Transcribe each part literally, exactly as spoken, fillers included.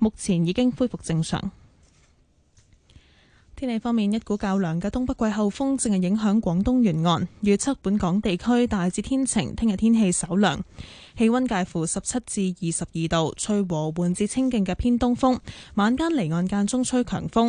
目前已經恢復正常。天氣方面，一股較涼嘅東北季候風正係影響廣東沿岸，預測本港地區大致天晴，聽日天氣稍涼，氣溫介乎十七至二十二度，吹和緩至清勁嘅偏東風，晚間離岸間中吹強風。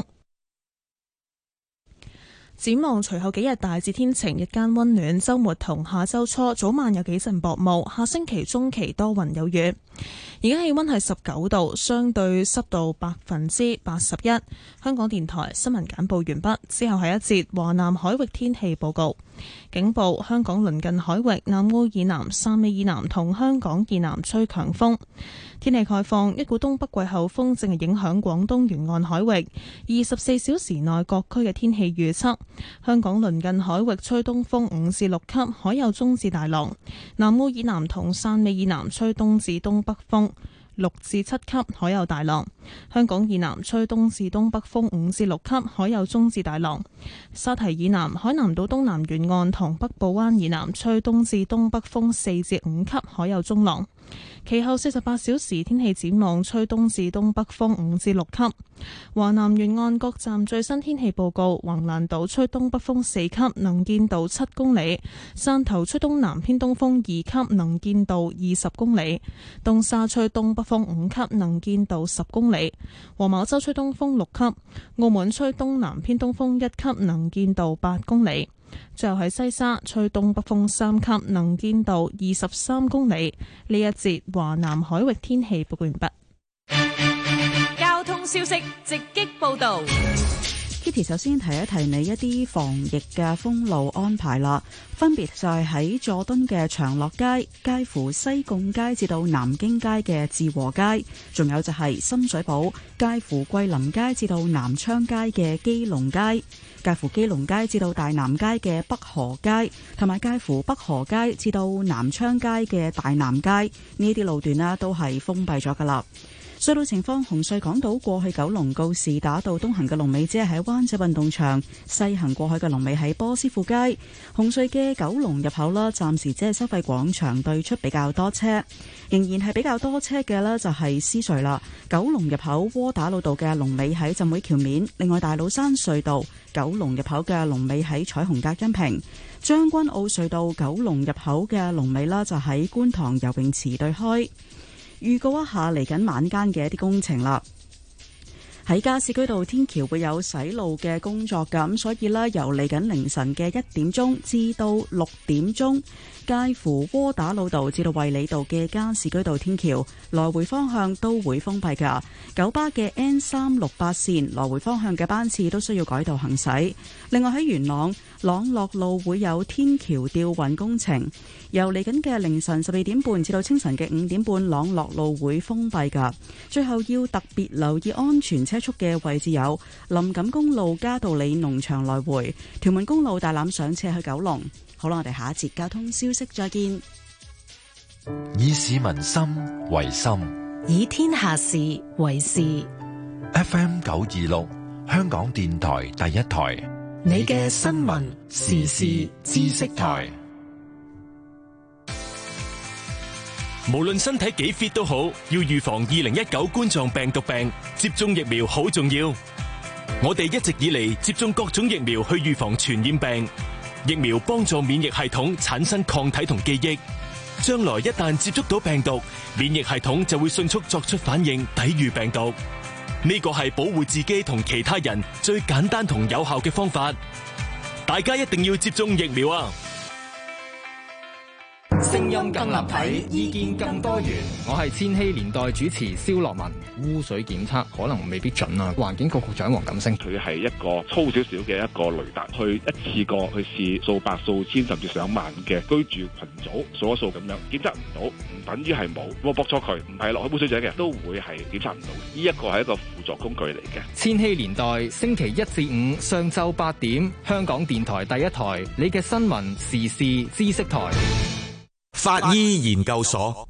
展望隨後幾日大致天晴，日間溫暖，週末同下週初早晚有幾陣薄霧，下星期中期多雲有雨。而家氣溫係十九度，相對濕度百分之八十一。香港電台新聞簡報完畢，之後係一節華南海域天氣報告。警報：香港鄰近海域南澳以南、汕尾以南同香港以南吹強風。天氣概況：一股東北季候風正係影響廣東沿岸海域，二十四小時內各區嘅天氣預測：香港鄰近海域吹東風五至六級，海有中至大浪；南澳以南同汕尾以南吹東至東北風六至七級，海有大浪；香港以南吹東至東北風五至六級，海有中至大浪；沙堤以南、海南島東南沿岸同北部灣以南吹東至東北風四至五級，海有中浪。其後四十八小時天氣展望，吹東至東北風五至六級。華南沿岸各站最新天氣報告：橫瀾島吹東北風四級，能見度七公里；汕頭吹東南偏東風二級，能見度二十公里；東沙吹東北風五級，能見度十公里；黃茅洲吹東風六級；澳門吹東南偏東風一級，能見度八公里。最後喺西沙吹東北風三級，能見度二十三公里。呢一節華南海域天氣報告完畢。 交通消息直擊報道。 Kitty 首先提一提你一啲防疫嘅封路安排啦，分別就係喺佐敦嘅長樂街、介乎西貢街至到南京街嘅志和街，仲有就係深水埗介乎桂林街至到南昌街嘅基隆街，介乎基隆街至到大南街嘅北河街，同埋介乎北河街至到南昌街嘅大南街，呢啲路段呢都係封閉咗噶啦。隧道情況：紅隧港島過去九龍告士打道東行嘅龍尾只係喺灣仔運動場，西行過去嘅龍尾喺波斯富街。紅隧嘅九龍入口啦，暫時只係收費廣場對出比較多車，仍然係比較多車嘅呢就係獅隧啦。九龍入口窩打老道嘅龍尾喺浸會橋面，另外大老山隧道九龍入口嘅龍尾喺彩虹隔音屏。將軍澳隧道九龍入口嘅龍尾啦就喺觀塘游泳池對開。預告一下嚟緊晚間嘅一啲工程啦，喺加士居道天橋會有洗路嘅工作㗎，咁所以呢，由嚟緊凌晨嘅一點鐘至到六點鐘，介乎窩打老道至到衛理道嘅加士居道天橋來回方向都會封閉㗎。九巴嘅 N 三六八線來回方向嘅班次都需要改道行駛。另外喺元朗朗樂路會有天橋吊運工程，由嚟緊嘅凌晨十二點半至到清晨嘅五點半，朗樂路會封閉㗎。最後要特別留意安全車速嘅位置有林錦公路嘉道理農場來回、屯門公路大欖上斜去九龍。好啦，我哋下一節交通消息再見。 以市民心為心， 以天下事為事。 F M 九二六，香港電台第一台， 你嘅新聞時事知識台。 無論身體幾 fit 都好，要預防二零一九冠狀病毒病，接種疫苗好重要。我哋一直以嚟接種各種疫苗去預防傳染病，疫苗幫助免疫系統產生抗體同記憶，將來一旦接觸到病毒，免疫系統就會迅速作出反應，抵禦病毒。呢個係保護自己同其他人最簡單同有效嘅方法，大家一定要接種疫苗啊！ 聲音更立體，意見更多元。我係千禧年代主持蕭樂文。污水檢測可能未必準啊。環境局局長黃錦星， 佢係一個粗少少嘅一個雷達，去一次過去試數百、數千甚至上萬嘅居住群組數一數咁樣，檢測唔到，唔等於係冇。我駁錯佢，唔係落去污水井嘅，都會係檢測唔到。呢一個係一個輔助工具嚟嘅。 千禧年代星期一至五上晝八點，香港電台第一台，你嘅新聞時事知識台。 法醫研究所，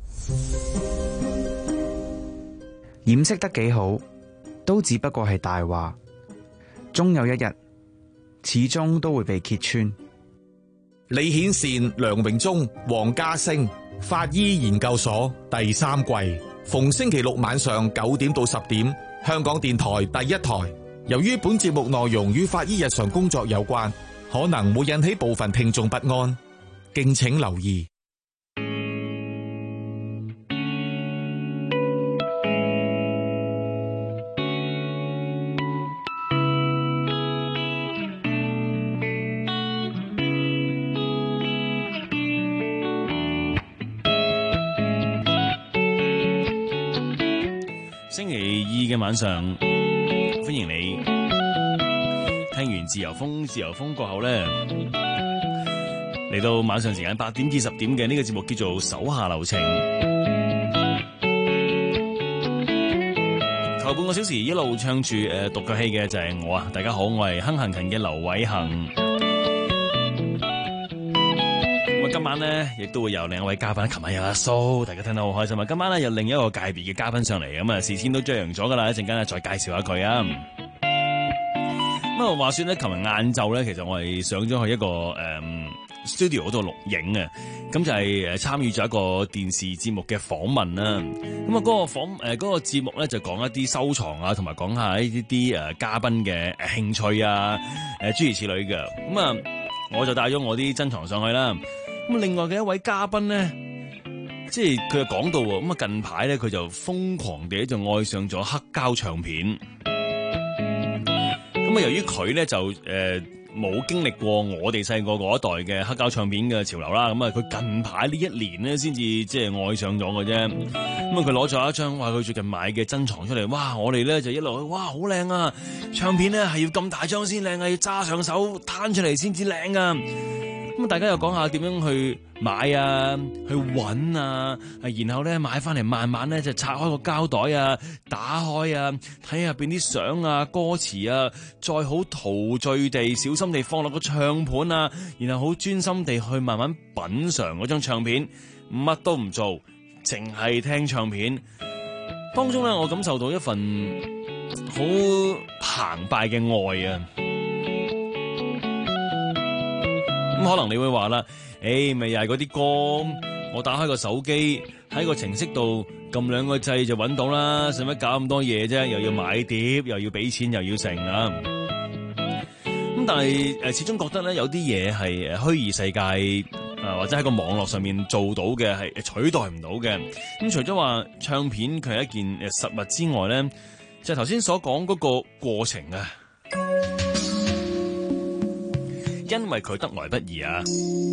掩飾得幾好，都只不過係大話，終有一日，始終都會被揭穿。 李顯善、梁榮忠、黃家星，法醫研究所第三季逢星期六晚上九點到十點，香港電台第一台。由於本節目內容與法醫日常工作有關，可能會引起部分聽眾不安，敬請留意。 星期二嘅晚上，歡迎你聽完自由風，自由風過後咧，嚟到晚上時間八點至十點嘅呢個節目叫做手下留情。頭半個小時一路唱住誒獨腳戲嘅就係我啊！大家好，我係哼行勤嘅劉偉恒。今晚咧，亦都會有另一位嘉賓。琴晚有阿蘇，大家聽得好開心啊！今晚咧有另一個界別嘅嘉賓上嚟，咁啊事先都張揚咗噶啦，一陣間咧再介紹下佢啊。咁啊，話說咧，琴日晏晝咧，其實我係上咗去一個誒、嗯、studio 嗰度錄影啊，咁就係誒參與咗一個電視節目嘅訪問啦。咁啊，嗰個訪誒嗰個節目咧就講一啲收藏啊，同埋講下呢啲誒嘉賓嘅興趣啊，誒諸如此類嘅。咁啊，我就帶咗我啲珍藏上去啦。咁另外嘅一位嘉賓咧，即係佢又講到喎，咁啊近排咧佢就瘋狂地就愛上咗黑膠唱片。咁啊由於佢咧就誒冇、呃、經歷過我哋細個嗰一代嘅黑膠唱片嘅潮流啦，咁啊佢近排呢一年咧先至即係愛上咗嘅啫。咁啊佢攞咗一張話佢最近買嘅珍藏出嚟，哇！我哋咧就一路哇好靚啊！唱片咧係要咁大張先靚啊，要揸上手攤出嚟先至靚啊！咁大家又講下點樣去買啊，去揾啊，然後咧買翻嚟慢慢咧就拆開個膠袋啊，打開啊，睇下邊啲相啊、歌詞啊，再好陶醉地、小心地放落個唱盤啊，然後好專心地去慢慢品嚐嗰張唱片，乜都唔做，淨係聽唱片。當中咧，我感受到一份好澎湃嘅愛啊！咁可能你會話啦，誒咪又係嗰啲歌，我打開個手機喺個程式度撳兩個掣就揾到啦，使乜搞咁多嘢啫？又要買碟，又要俾錢，又要成啊！咁但係誒，始終覺得咧有啲嘢係誒虛擬世界啊，或者喺個網絡上面做到嘅係取代唔到嘅。咁除咗話唱片佢係一件誒實物之外咧，就係頭先所講嗰個過程啊。因為佢得來不易啊，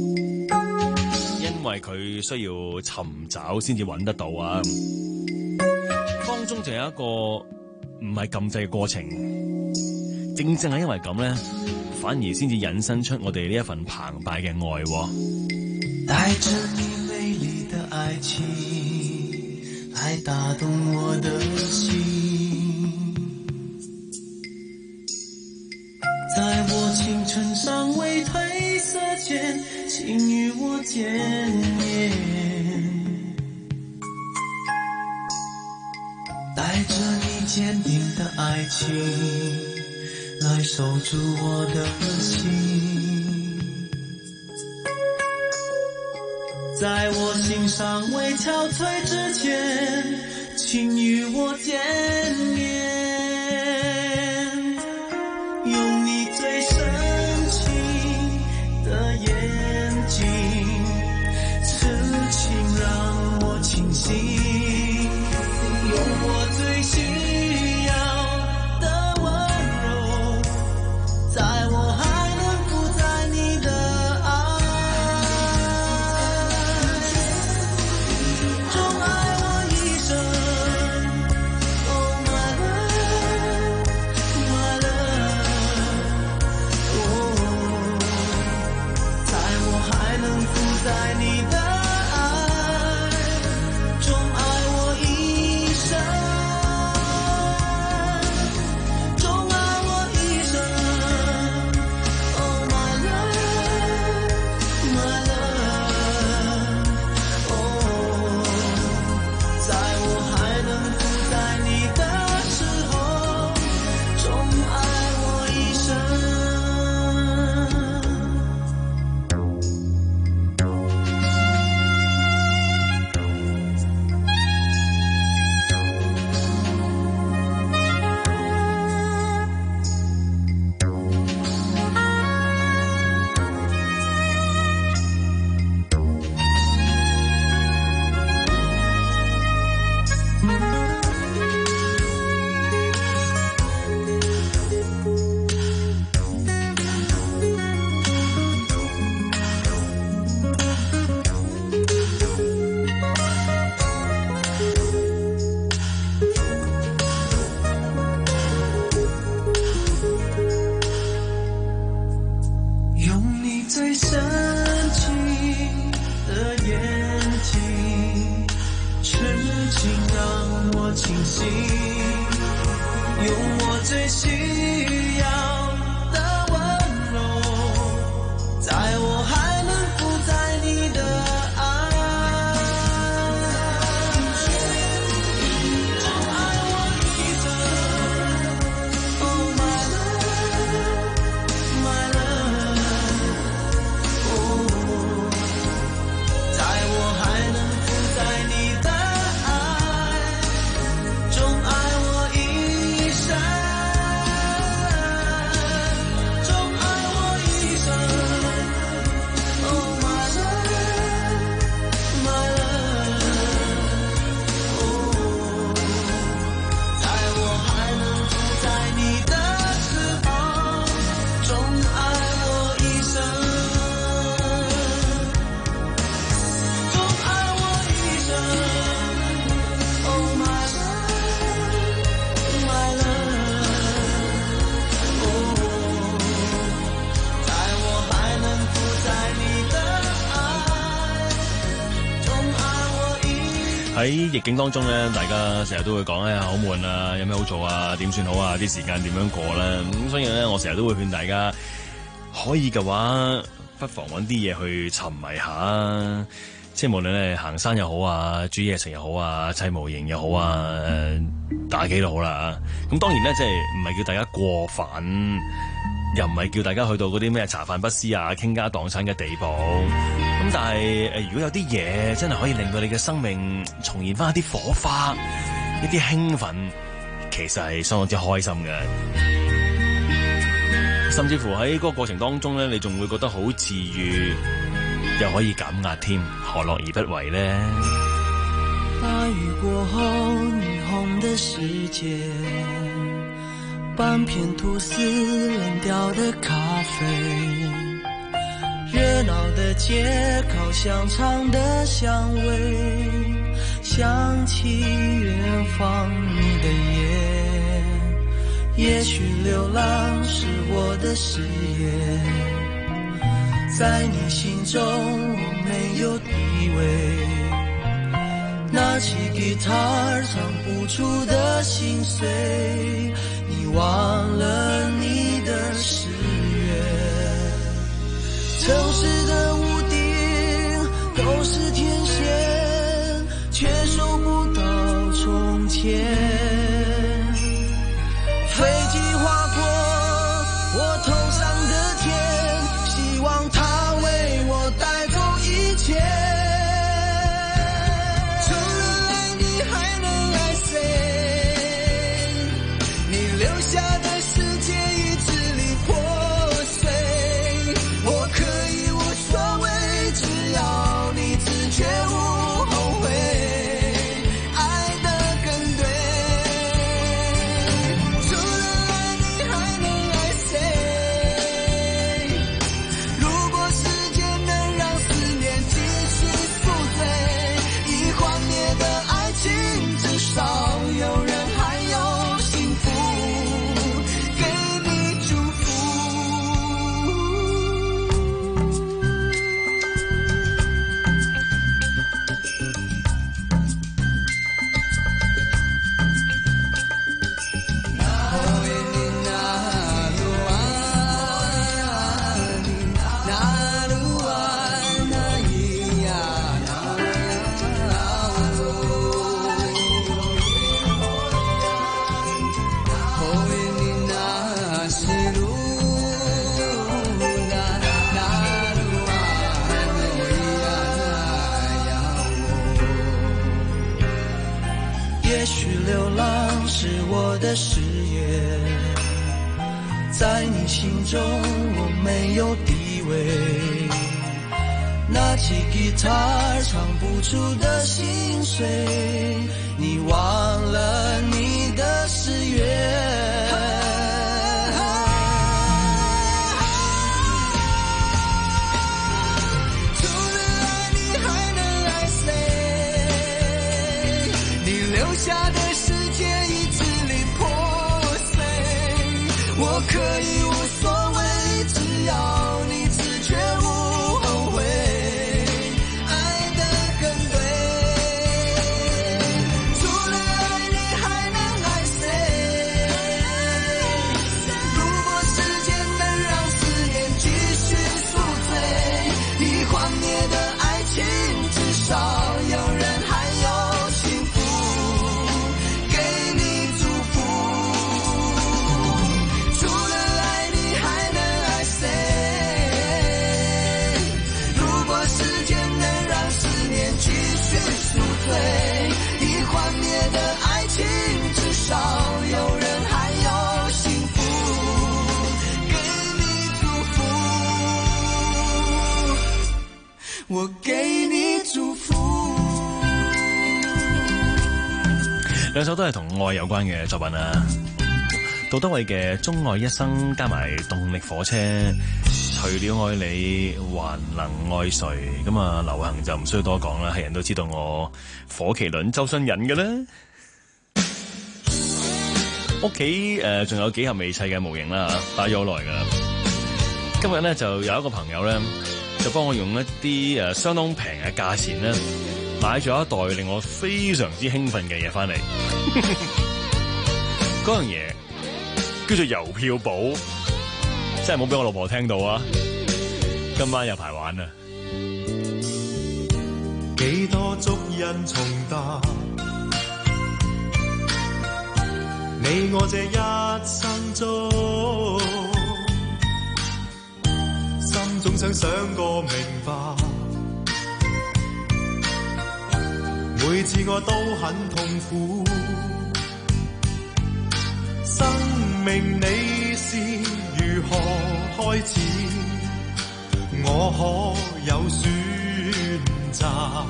因為佢需要尋找先至揾得到啊，當中就有一個唔係撳掣嘅過程，正正係因為咁咧，反而先至引申出我哋呢一份澎湃嘅愛。 帶着你美麗的愛情來打動我的心，在我青春尚未褪色前，請與我見面，帶着你堅定的愛情來守住我的心，在我心尚未憔悴之前，請與我見面，用你最深情的眼睛，痴情讓我清醒，用我最需要的溫柔，在我還能負載你的愛，寵愛我一生。Oh my 用我最需要的温柔，在我还能负载你的爱。爱我一生 Oh my love My love Oh 在我还能负载你的爱，总爱我一生，总爱我一生 Oh my love My love Oh 在我还能负载你的时候，总爱我一生，总爱我一生 Oh my love My love Oh 在我还能负載你的愛，總愛我一喺逆境當中咧，大家成日都會講哎呀好悶啊，有咩好做啊？點算好啊？啲時間點樣過咧？咁所以咧，我成日都會勸大家，可以嘅話，不妨揾啲嘢去沉迷下。即係無論你行山又好啊，煮嘢食又好啊，砌模型又好啊，誒打機都好啦。咁當然咧，即係唔係叫大家過分，又唔係叫大家去到嗰啲咩茶飯不思啊、傾家蕩產嘅地步。咁但係誒，如果有啲嘢真係可以令到你嘅生命重現翻一啲火花、一啲興奮，其實係相當之開心嘅。甚至乎喺嗰個過程當中咧，你仲會覺得好治愈，又可以減壓添，何樂而不為呢？ 大雨過後霓虹的世界，半片吐司冷掉的咖啡，熱鬧的街烤香腸的香味，想起遠方你的夜，也許流浪是我的事業，在你心中我沒有地位，拿起吉他唱不出的心碎，你忘了你的誓約，城市的屋頂都是天線，卻收不到從前，飛機劃過我頭上的天，希望它為我帶走一切，除了愛你還能愛誰，你留下的世界已支離破碎，我可以無所謂，只要你自覺無後悔，愛得更對，除了愛你還能愛誰，如果時間能讓思念繼續宿醉，已幻滅的愛情至少有人還有幸福給你祝福。也許流浪是我的事業，在你心中我沒有地位，拿起吉他唱不出的心碎，你忘了你的誓約，除了愛你還能愛誰，你留下的世界已支離破碎，我可以無所謂，只要你自覺無後悔，愛得更對，除了愛你還能愛誰， 兩首都係同愛有關嘅作品啊。杜德偉嘅《鍾愛一生》加埋動力火車，除了愛你還能愛誰？咁啊，流行就唔需要多講啦，係人都知道我火麒麟周信仁嘅啦。屋企誒仲有幾盒未砌嘅模型啦，擺咗好耐噶啦。今日咧就有一個朋友咧，就幫我用一啲誒相當平嘅價錢咧，買咗一袋令我非常之興奮嘅嘢翻嚟。嗰樣嘢叫做郵票簿，真係冇俾我老婆聽到啊！今晚有排玩啊！ 幾多足印重疊，你我這一生中，心中想想個明白，每次我都很痛苦。生命你是如何開始？我可有選擇？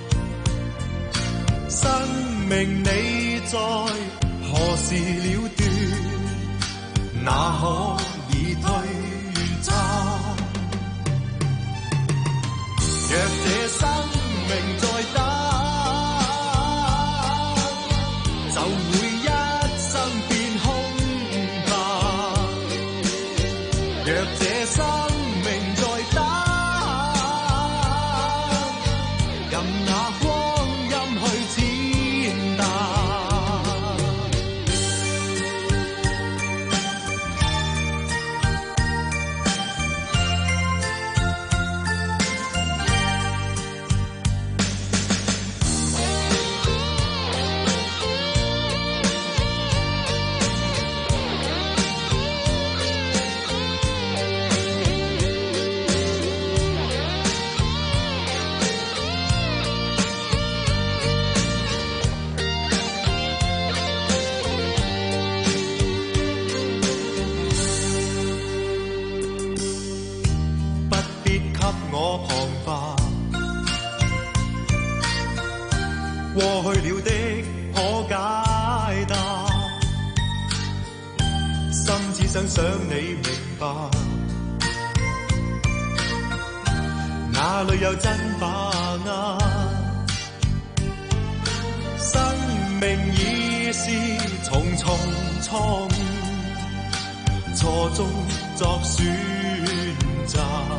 生命你在何時了斷？哪可以推測？若這生命再等，就會一生變空白。若這生命再等，任那光陰去踐踏。過去了的可解答，心只想想你明白，哪裏有真把握？生命已是重重錯誤，錯中作選擇，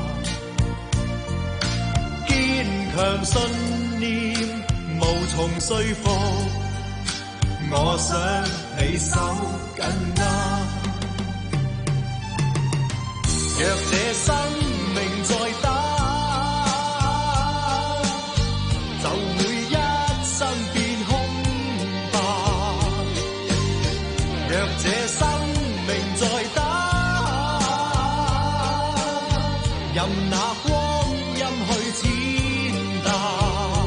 堅強信念無從說服，我想你手緊握。若這生命再等，就會一生變空白。若這生命再等，任那光陰去踐踏。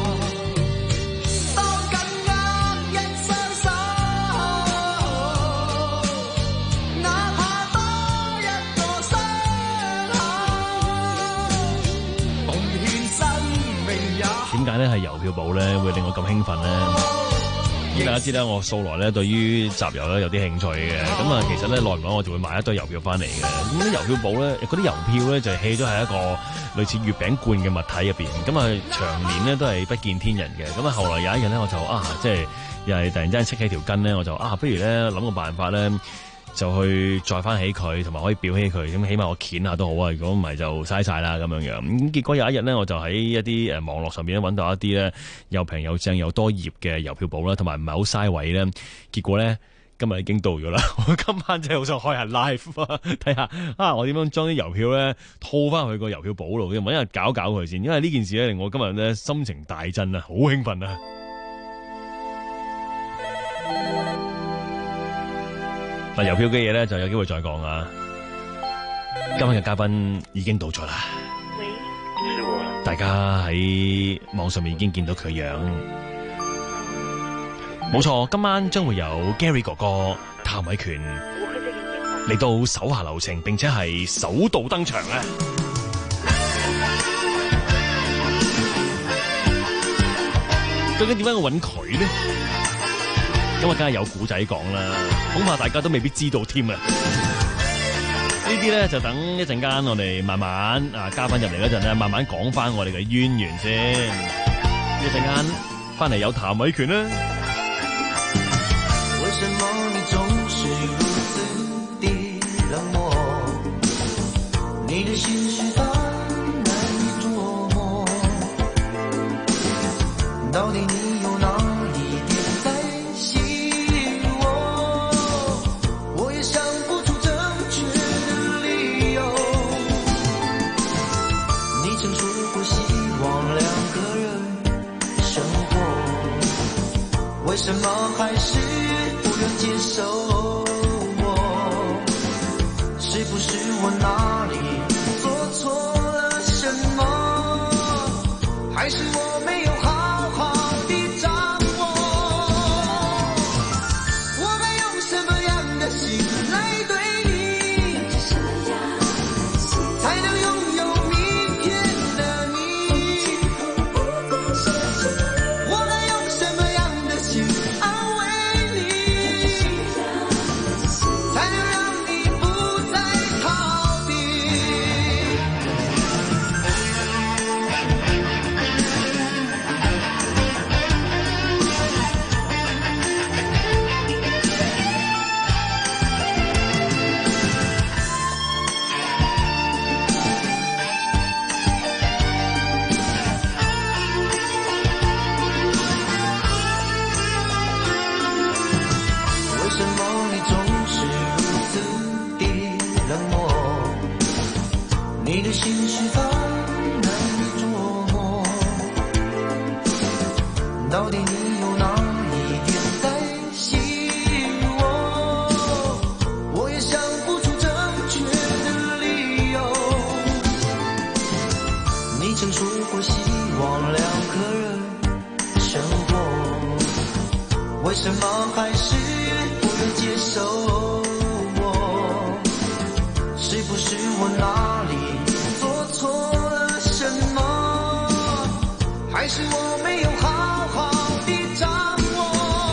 點解咧係郵票簿咧會令我咁興奮咧？咁大家知啦，我素來咧對於集郵咧有啲興趣嘅。咁啊，其實咧耐唔耐我就會買一堆郵票翻嚟嘅。咁啲郵票簿咧，嗰啲郵票咧就係棄咗喺一個類似月餅罐嘅物體入邊。咁啊，長年咧都係不見天日嘅。咁啊，後來有一日咧，我就啊，即係又係突然之間戚起條筋咧，我就啊，不如咧諗個辦法咧。就去載翻起佢，同埋可以裱起佢，咁起碼我鉗下都好啊！如果唔係就嘥晒啦咁樣樣。咁結果有一日咧，我就喺一啲誒網絡上面咧揾到一啲咧又平又正又多頁嘅郵票簿啦，同埋唔係好嘥位咧。結果咧今日已經到咗啦，我今晚真係好想開下 live 啊，睇下啊我點樣將啲郵票咧套翻去個郵票簿度，揾一日搞搞佢先。因為呢件事咧令我今日咧心情大振啊，好興奮啊！嗱，郵票嘅嘢咧就有機會再講啊！今晚嘅嘉賓已經到咗啦，大家喺網上面已經見到佢樣，冇錯，今晚將會有 Gary 哥哥、譚偉權嚟到手下留情，並且係首度登場咧。究竟點解我揾佢呢？ 咁啊，梗係有古仔講啦，恐怕大家都未必知道添啊！呢啲咧就等一陣間我哋慢慢啊嘉賓入嚟嗰陣咧，慢慢講翻我哋嘅淵源先。一陣間翻嚟有譚偉權啦。 為什麼你總是如此的冷漠？你的心事太難以捉摸，到底你有哪一點在吸引我？我也想不出正確的理由。你曾說過希望兩個人生活，為什麼還是不願接受我？是不是我哪裡做錯了什麼？還是我沒有好好地掌握？我該用什麼樣的心來對你，才能擁有明天的你？我該用什麼樣的心安慰你，才能讓你不再逃避？為什麼你總是如此的冷漠？你的心事太難以捉摸，到底你有哪一點在吸引我？我也想不出正確的理由。你曾說過希望兩個人生活，為什麼還是不願接受我？是不是我哪裡做錯了什麼？還是我沒有好好地掌握？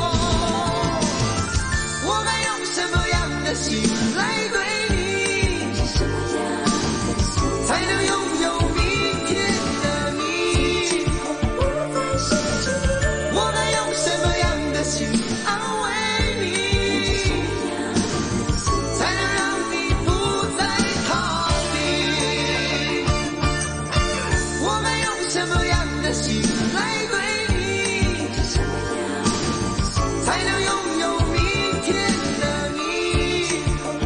我該用什麼樣的心來對你，才能擁有明天的你？我該用什麼樣的心安慰你，才能讓你不再逃避？我該用什麼樣的心來對你，才能擁有明天的你？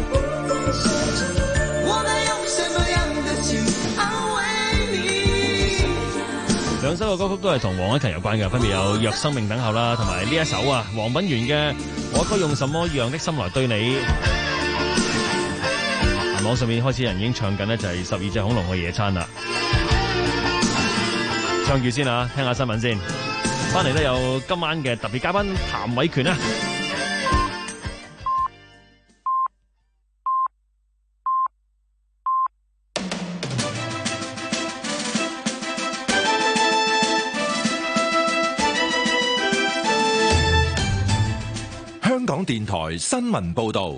我該用什麼樣的心安慰你？ 兩首嘅歌曲都係同黃凱芹有關嘅，分別有《若生命等候》啦，同埋呢一首啊黃品源嘅《我該用什麼樣的心來對你》。網上面開始人已經唱緊呢，就係十二隻恐龍去野餐啦。唱住先啊，聽下新聞先。翻嚟咧有今晚嘅特別嘉賓譚偉權啊。 香港電台新聞報導。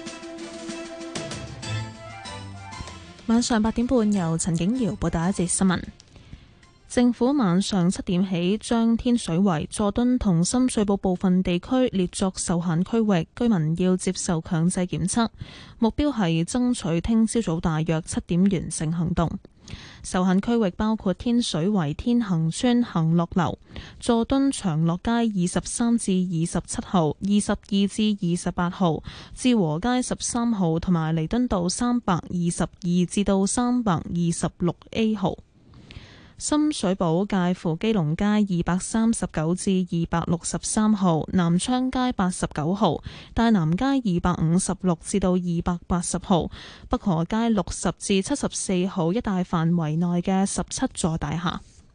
晚上八點半，由陳景瑤報道一節新聞。政府晚上七點起將天水圍、佐敦同深水埗部分地區列作受限區域，居民要接受強制檢測。目標係爭取聽朝早大約七點完成行動。受限區域包括天水圍天恒村恒樂樓、佐敦長樂街二十三至二十七號、二十二至二十八號、志和街十三號同埋彌敦道三百二十二至到三百二十六 A 號。深水埗介乎基隆街二百三十九至二百六十三號、南昌街八十九號、大南街二百五十六至到二百八十號、北河街六十至七十四號一帶範圍內嘅十七座大廈。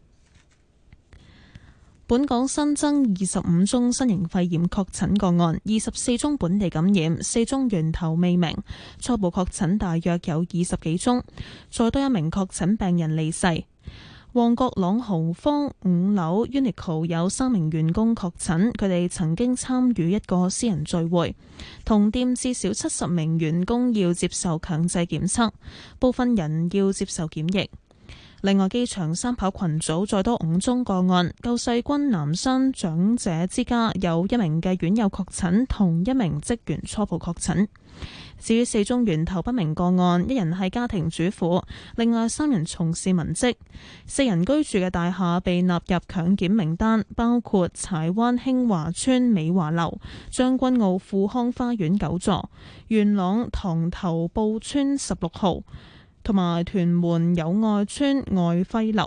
本港新增二十五宗新型肺炎確診個案，二十四宗本地感染，四宗源頭未明，初步確診大約有二十幾宗，再多一名確診病人離世。 旺角朗豪坊五樓 Uniqlo 有三名員工確診，佢哋曾經參與一個私人聚會。同店至少七十名員工要接受強制檢測，部分人要接受檢疫。另外，機場三跑群組再多五宗個案，救世軍南山長者之家有一名嘅院友確診，同一名職員初步確診。至於四宗源頭不明個案，一人係家庭主婦，另外三人從事文職，四人居住嘅大廈被納入強檢名單，包括柴灣興華村美華樓、將軍澳富康花園九座、元朗塘頭埔村十六號，同埋屯門友愛村愛輝樓。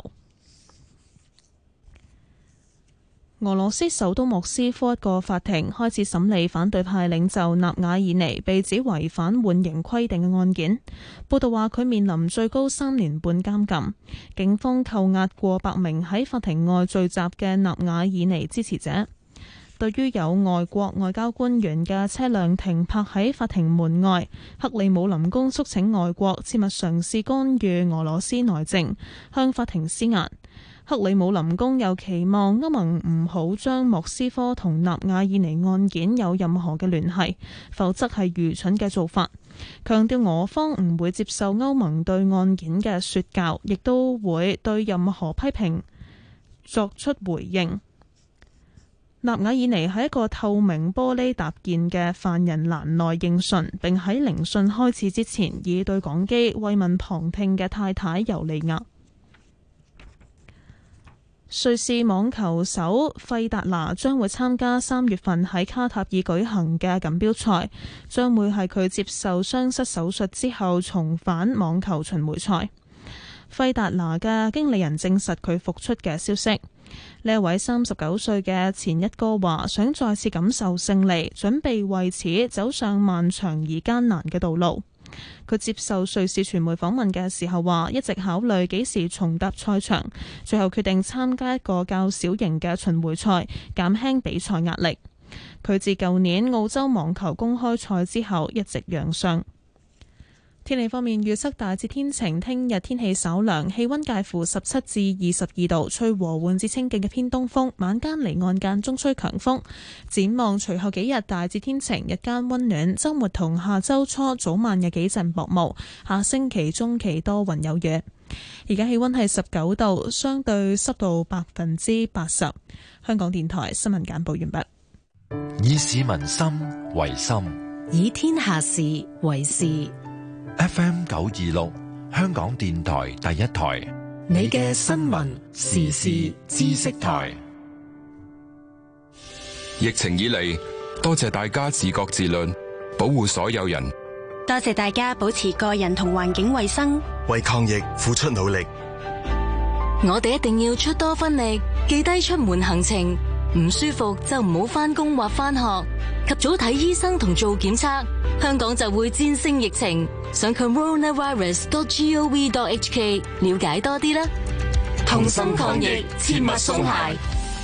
俄羅斯首都莫斯科一個法庭開始審理反對派領袖納瓦爾尼被指違反緩刑規定嘅案件。報道話佢面臨最高三年半監禁。警方扣押過百名喺法庭外聚集嘅納瓦爾尼支持者。對於有外國外交官員嘅車輛停泊喺法庭門外，克里姆林宮促請外國切勿嘗試干預俄羅斯內政，向法庭施壓。克里姆林宮又期望歐盟唔好將莫斯科同納瓦爾尼案件有任何嘅聯繫，否則係愚蠢嘅做法。強調俄方唔會接受歐盟對案件嘅說教，亦都會對任何批評作出回應。納瓦爾尼喺一個透明玻璃搭建嘅犯人欄內應訊，並喺聆訊開始之前以對講機慰問旁聽嘅太太尤利亞。瑞士網球手費達拿將會參加三月份喺卡塔爾舉行嘅錦標賽，將會係佢接受雙膝手術之後重返網球巡迴賽。費達拿嘅經理人證實佢復出嘅消息。呢一位三十九歲嘅前一哥話，想再次感受勝利，準備為此走上漫長而艱難嘅道路。佢接受瑞士傳媒訪問嘅時候話，一直考慮幾時重踏賽場，最後決定參加一個較小型嘅巡迴賽，減輕比賽壓力。佢自舊年澳洲網球公開賽之後一直養傷。天氣方面預測大致天晴，聽日天氣稍涼，氣溫介乎十七至二十二度，吹和緩至清勁嘅偏東風，晚間離岸間中吹強風。展望隨後幾日大致天晴，日間溫暖，周末同下周初早晚有幾陣薄霧，下星期中期多雲有雨。而家氣溫係十九度，相對濕度百分之八十。香港電台新聞簡報完畢。 以市民心為心， 以天下事為事。 F M 九二六，香港電台第一台， 你嘅新聞時事知識台。 疫情以嚟，多謝大家自覺自律，保護所有人。 多謝大家保持個人同環境衛生， 為抗疫付出努力。 我哋一定要出多分力，記低出門行程，唔舒服就唔好返工或返學，及早睇醫生同做檢測，香港就會戰勝疫情。上 coronavirus dot gov dot hk 了解多啲啦。同心抗疫，切勿鬆懈。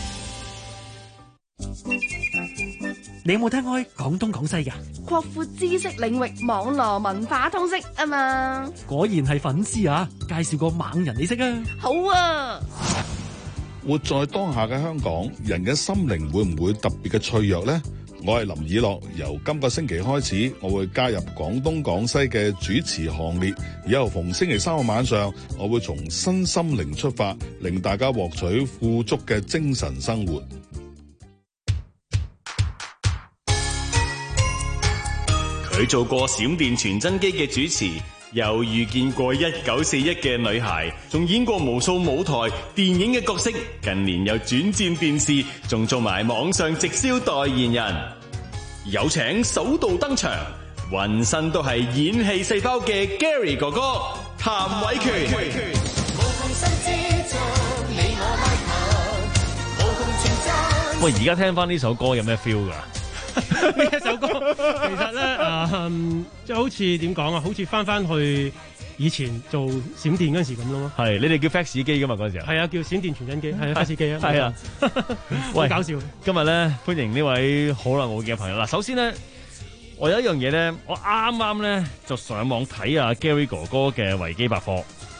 你有冇聽開廣東廣西㗎？ 擴闊知識領域，網絡文化通識啊嘛！ 果然係粉絲啊！介紹個猛人你識啊！ 好啊！ 活在當下嘅香港，人嘅心靈會唔會特別嘅脆弱呢？我係林以樂，由今個星期開始，我會加入廣東廣西嘅主持行列。以後逢星期三嘅晚上，我會從身心靈出發，令大家獲取富足嘅精神生活。 佢做過閃電傳真機嘅主持，又遇見過一九四一嘅女孩，仲演過無數舞台、電影嘅角色。近年又轉戰電視，仲做埋網上直銷代言人。有請首度登場，渾身都係演戲細胞嘅 Gary 哥哥譚偉權。 喂，而家聽翻呢首歌有咩 feel 噶？ 呢一首歌其實咧，誒、嗯，即係好似點講啊？好似翻翻去以前做閃電嗰陣時咁咯。 係，你哋叫 fax 機噶嘛嗰陣時候？ 係啊，叫閃電傳真機，係啊 fax 機啊。 係啊， 好搞笑。 今日咧歡迎呢位好耐冇見嘅朋友。嗱，首先咧，我有一樣嘢咧，我啱啱咧就上網睇阿 Gary 哥哥嘅維基百科。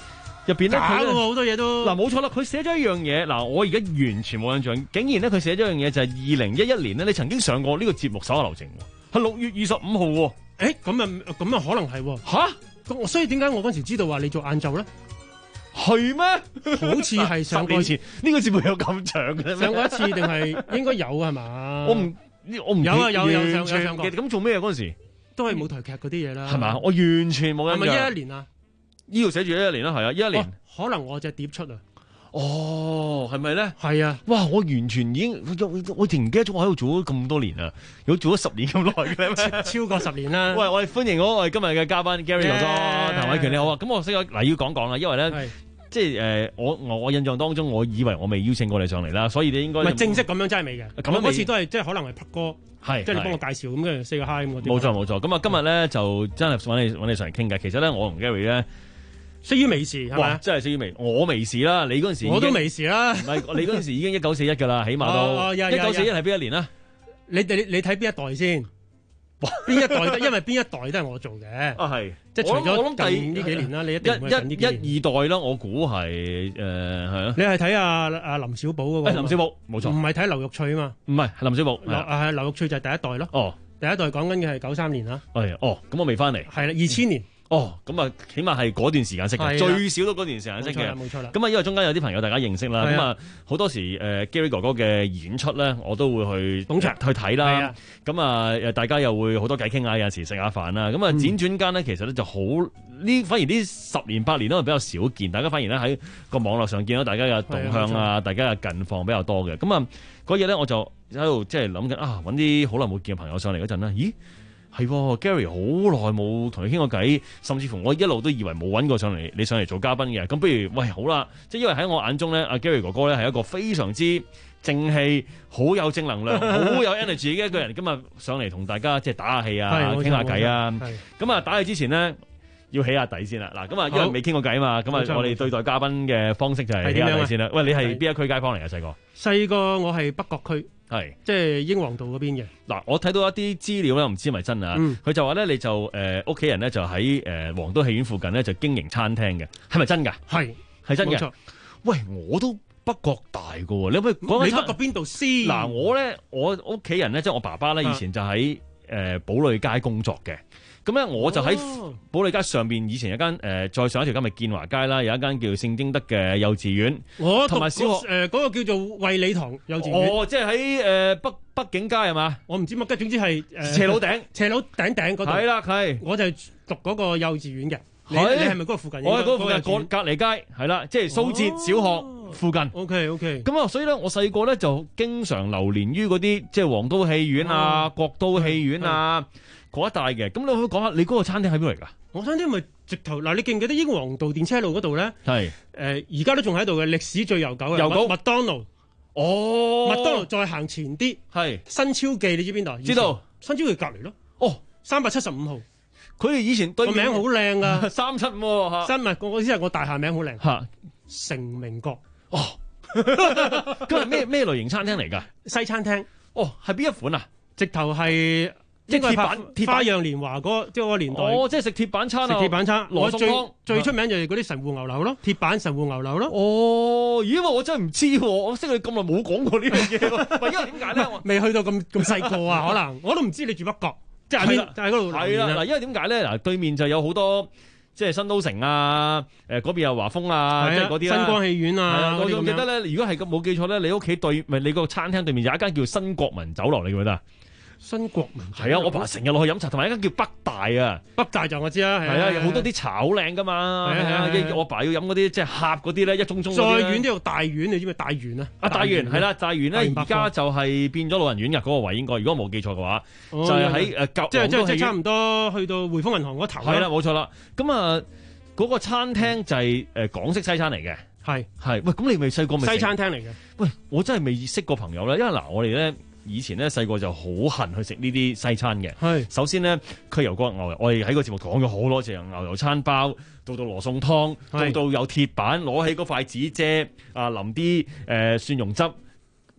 入邊咧假佢呢嘅喎好多嘢都嗱冇錯啦，佢寫咗一樣嘢嗱，我而家完全冇印象，竟然咧佢寫咗一樣嘢就係二零一一年咧，你曾經上過呢個節目手下留情喎，係六月二十五號喎。 誒咁啊咁啊可能係喎嚇， 咁所以點解我嗰陣時知道話你做晏晝咧？ 係咩？ 好似係上過十年前呢個節目有咁長嘅咩？ 上過一次定係應該有係嘛？ 我唔我唔有啊有有完上有全上過記得咁做咩啊嗰陣時？ 都係舞台劇嗰啲嘢啦， 係嘛？我完全冇印象。 係咪一一年啊？ 呢度寫住一一年啦，係啊，一一年。 可能我隻碟出啊。 哦，係咪咧？ 係啊！ 哇！我完全已經我我淨唔記得咗我喺度做咗咁多年啊，有做咗十年咁耐嘅咩？ 超過十年啦！ 喂，我哋歡迎我哋今日嘅嘉賓 Gary 哥哥，譚偉權你好啊！咁我識咗嗱要講講啦，因為咧即係誒、呃、我我印象當中，我以為我未邀請過你上嚟啦，所以你應該唔係正式咁樣真係未嘅。 咁樣嗰次都係即係可能係 P 哥， 係即係你幫我介紹咁跟住 say 個 hi 咁嗰啲。 冇錯冇錯，咁啊今日咧就真係揾你揾你上嚟傾偈。其實咧我同 Gary 咧。 識於微時係咪？ 真係識於微，我微時啦，你嗰陣時我都微時啦。 唔係你嗰陣時已經一九四一㗎啦，起碼都一九四一係邊一年啦？ 你你你睇邊一代先？邊一代？因為邊一代都係我做嘅。 啊係， 即係除咗近呢幾年啦，你一定會近呢幾年。 一一二代啦，我估係誒係啊。 你係睇阿阿林小寶嗰個？ 林小寶冇錯， 唔係睇劉玉翠啊嘛？ 唔係林小寶， 係劉玉翠就係第一代咯。 哦， 第一代講緊嘅係九三年啦。 係哦，咁我未翻嚟。 係啦，二千年。 哦，咁啊，起碼係嗰段時間識嘅，最少都嗰段時間識嘅， 冇錯啦。 咁啊，因為中間有啲朋友大家認識啦，咁啊好多時誒、呃、Gary 哥哥嘅演出咧，我都會去捧場去睇啦。咁啊誒，大家又會好多偈傾下，有陣時食下飯啦。咁啊，輾轉間咧，其實咧就好呢，反而呢十年八年都係比較少見，大家反而咧喺個網絡上見到大家嘅動向啊，大家嘅近況比較多嘅。咁啊嗰日咧，我就喺度即係諗緊啊，揾啲好耐冇見嘅朋友上嚟嗰陣咧，咦？係 Gary 好耐冇同你傾過偈，甚至乎我一路都以為冇揾過上嚟，你上嚟做嘉賓嘅。咁不如喂好啦，即係因為喺我眼中咧，阿 Gary 哥哥咧係一個非常之正氣、好有正能量、好有 energy 嘅一個人。今日上嚟同大家即係打下氣啊，傾下偈啊。咁啊，打氣之前呢，要起下底先啦。嗱，咁啊，因為未傾過偈啊嘛，咁啊，我哋對待嘉賓嘅方式就係起下底先啦。喂，你係邊一區街坊嚟嘅細個？細個我係北角區。 係， 即係英皇道嗰邊嘅。 嗱，我睇到一啲資料咧，唔知係咪真啊？佢、嗯、就話咧，你就誒屋企人咧就喺誒皇都戲院附近咧就經營餐廳嘅，係咪真㗎？ 係係真嘅。冇錯。喂，我都北角大㗎喎，你可唔可以講下？ 你北角邊度先？ 嗱，我咧我屋企人咧即係我爸爸咧，以前就喺誒寶麗街工作嘅。咁咧我就喺寶麗街上邊，以前有間誒、呃，再上一條街咪建華街啦，有一間叫聖貞德嘅幼稚園，同埋小學誒嗰、 呃那個叫做衛理堂幼稚園。 哦，即係喺誒北北景街係嘛？ 我唔知乜嘅，總之係誒、呃、 斜路頂， 斜路頂頂嗰度。係啦，係。我就讀嗰個幼稚園嘅。你你係咪嗰個附近？我係嗰個附近隔隔離街，係啦，即係蘇浙小學附近。 O K O K。 咁啊，所以咧，我細個咧就經常流連於嗰啲即係皇都戲院啊、哦、國都戲院啊。嗰一帶嘅，咁你可以講下你嗰個餐廳喺邊嚟㗎？ 我餐廳咪直頭嗱，你記唔記得英皇道電車路嗰度咧？係誒，而家都仲喺度嘅，歷史最悠久嘅。悠久麥當勞。哦。麥當勞再行前啲，係新超記，你知邊度？知道。新超記隔離咯。哦。三百七十五號。佢哋以前對個名好靚㗎。三七喎嚇。新咪，我意思係我大廈名好靚。嚇。成名閣。哦。 咁係咩咩類型餐廳嚟㗎？ 西餐廳。 哦，係邊一款啊？ 直頭係。即係鐵板花樣年華嗰即係嗰個年代， 哦，即係食鐵板餐啊！ 食鐵板餐， 羅宋湯最出名就係嗰啲神戶牛柳咯，鐵板神戶牛柳咯。 哦，咦？我真係唔知喎，我識你咁耐冇講過呢樣嘢喎。因為點解咧？ 未去到咁咁細個啊，可能我都唔知你住北角，即係喺邊，就喺嗰度。 係啦，嗱，因為點解咧？嗱，對面就有好多即係新都城啊，誒嗰邊有華豐啊，即係嗰啲新光戲院啊。 我仲記得咧，如果係咁冇記錯咧，你屋企對咪你個餐廳對面有一間叫新國民酒樓，你記唔記得啊？ 新國民係啊，我爸成日落去飲茶，同埋一間叫北大啊。北大就我知啦， 係啊，有好多啲茶好靚噶嘛。係啊係啊，我爸要飲嗰啲即係盒嗰啲咧，一盅盅。再遠啲有大園，你知唔知大園啊？ 啊，大園係啦，大園咧而家就係變咗老人院嘅嗰個位，應該如果我冇記錯嘅話，就係喺誒舊。 即係即係即係差唔多去到匯豐銀行嗰頭。 係啦，冇錯啦。咁啊，嗰個餐廳就係誒港式西餐嚟嘅。係係，喂，咁你咪細個咪西餐廳嚟嘅？ 喂，我真係未識過朋友咧，因為嗱，我哋咧。以前咧細個就好恨去食呢啲西餐嘅。係首先咧，佢由個牛油，我哋喺個節目講咗好多次，由牛油餐包到到羅宋湯，到到有鐵板攞起嗰塊紙遮啊，淋啲誒蒜蓉汁，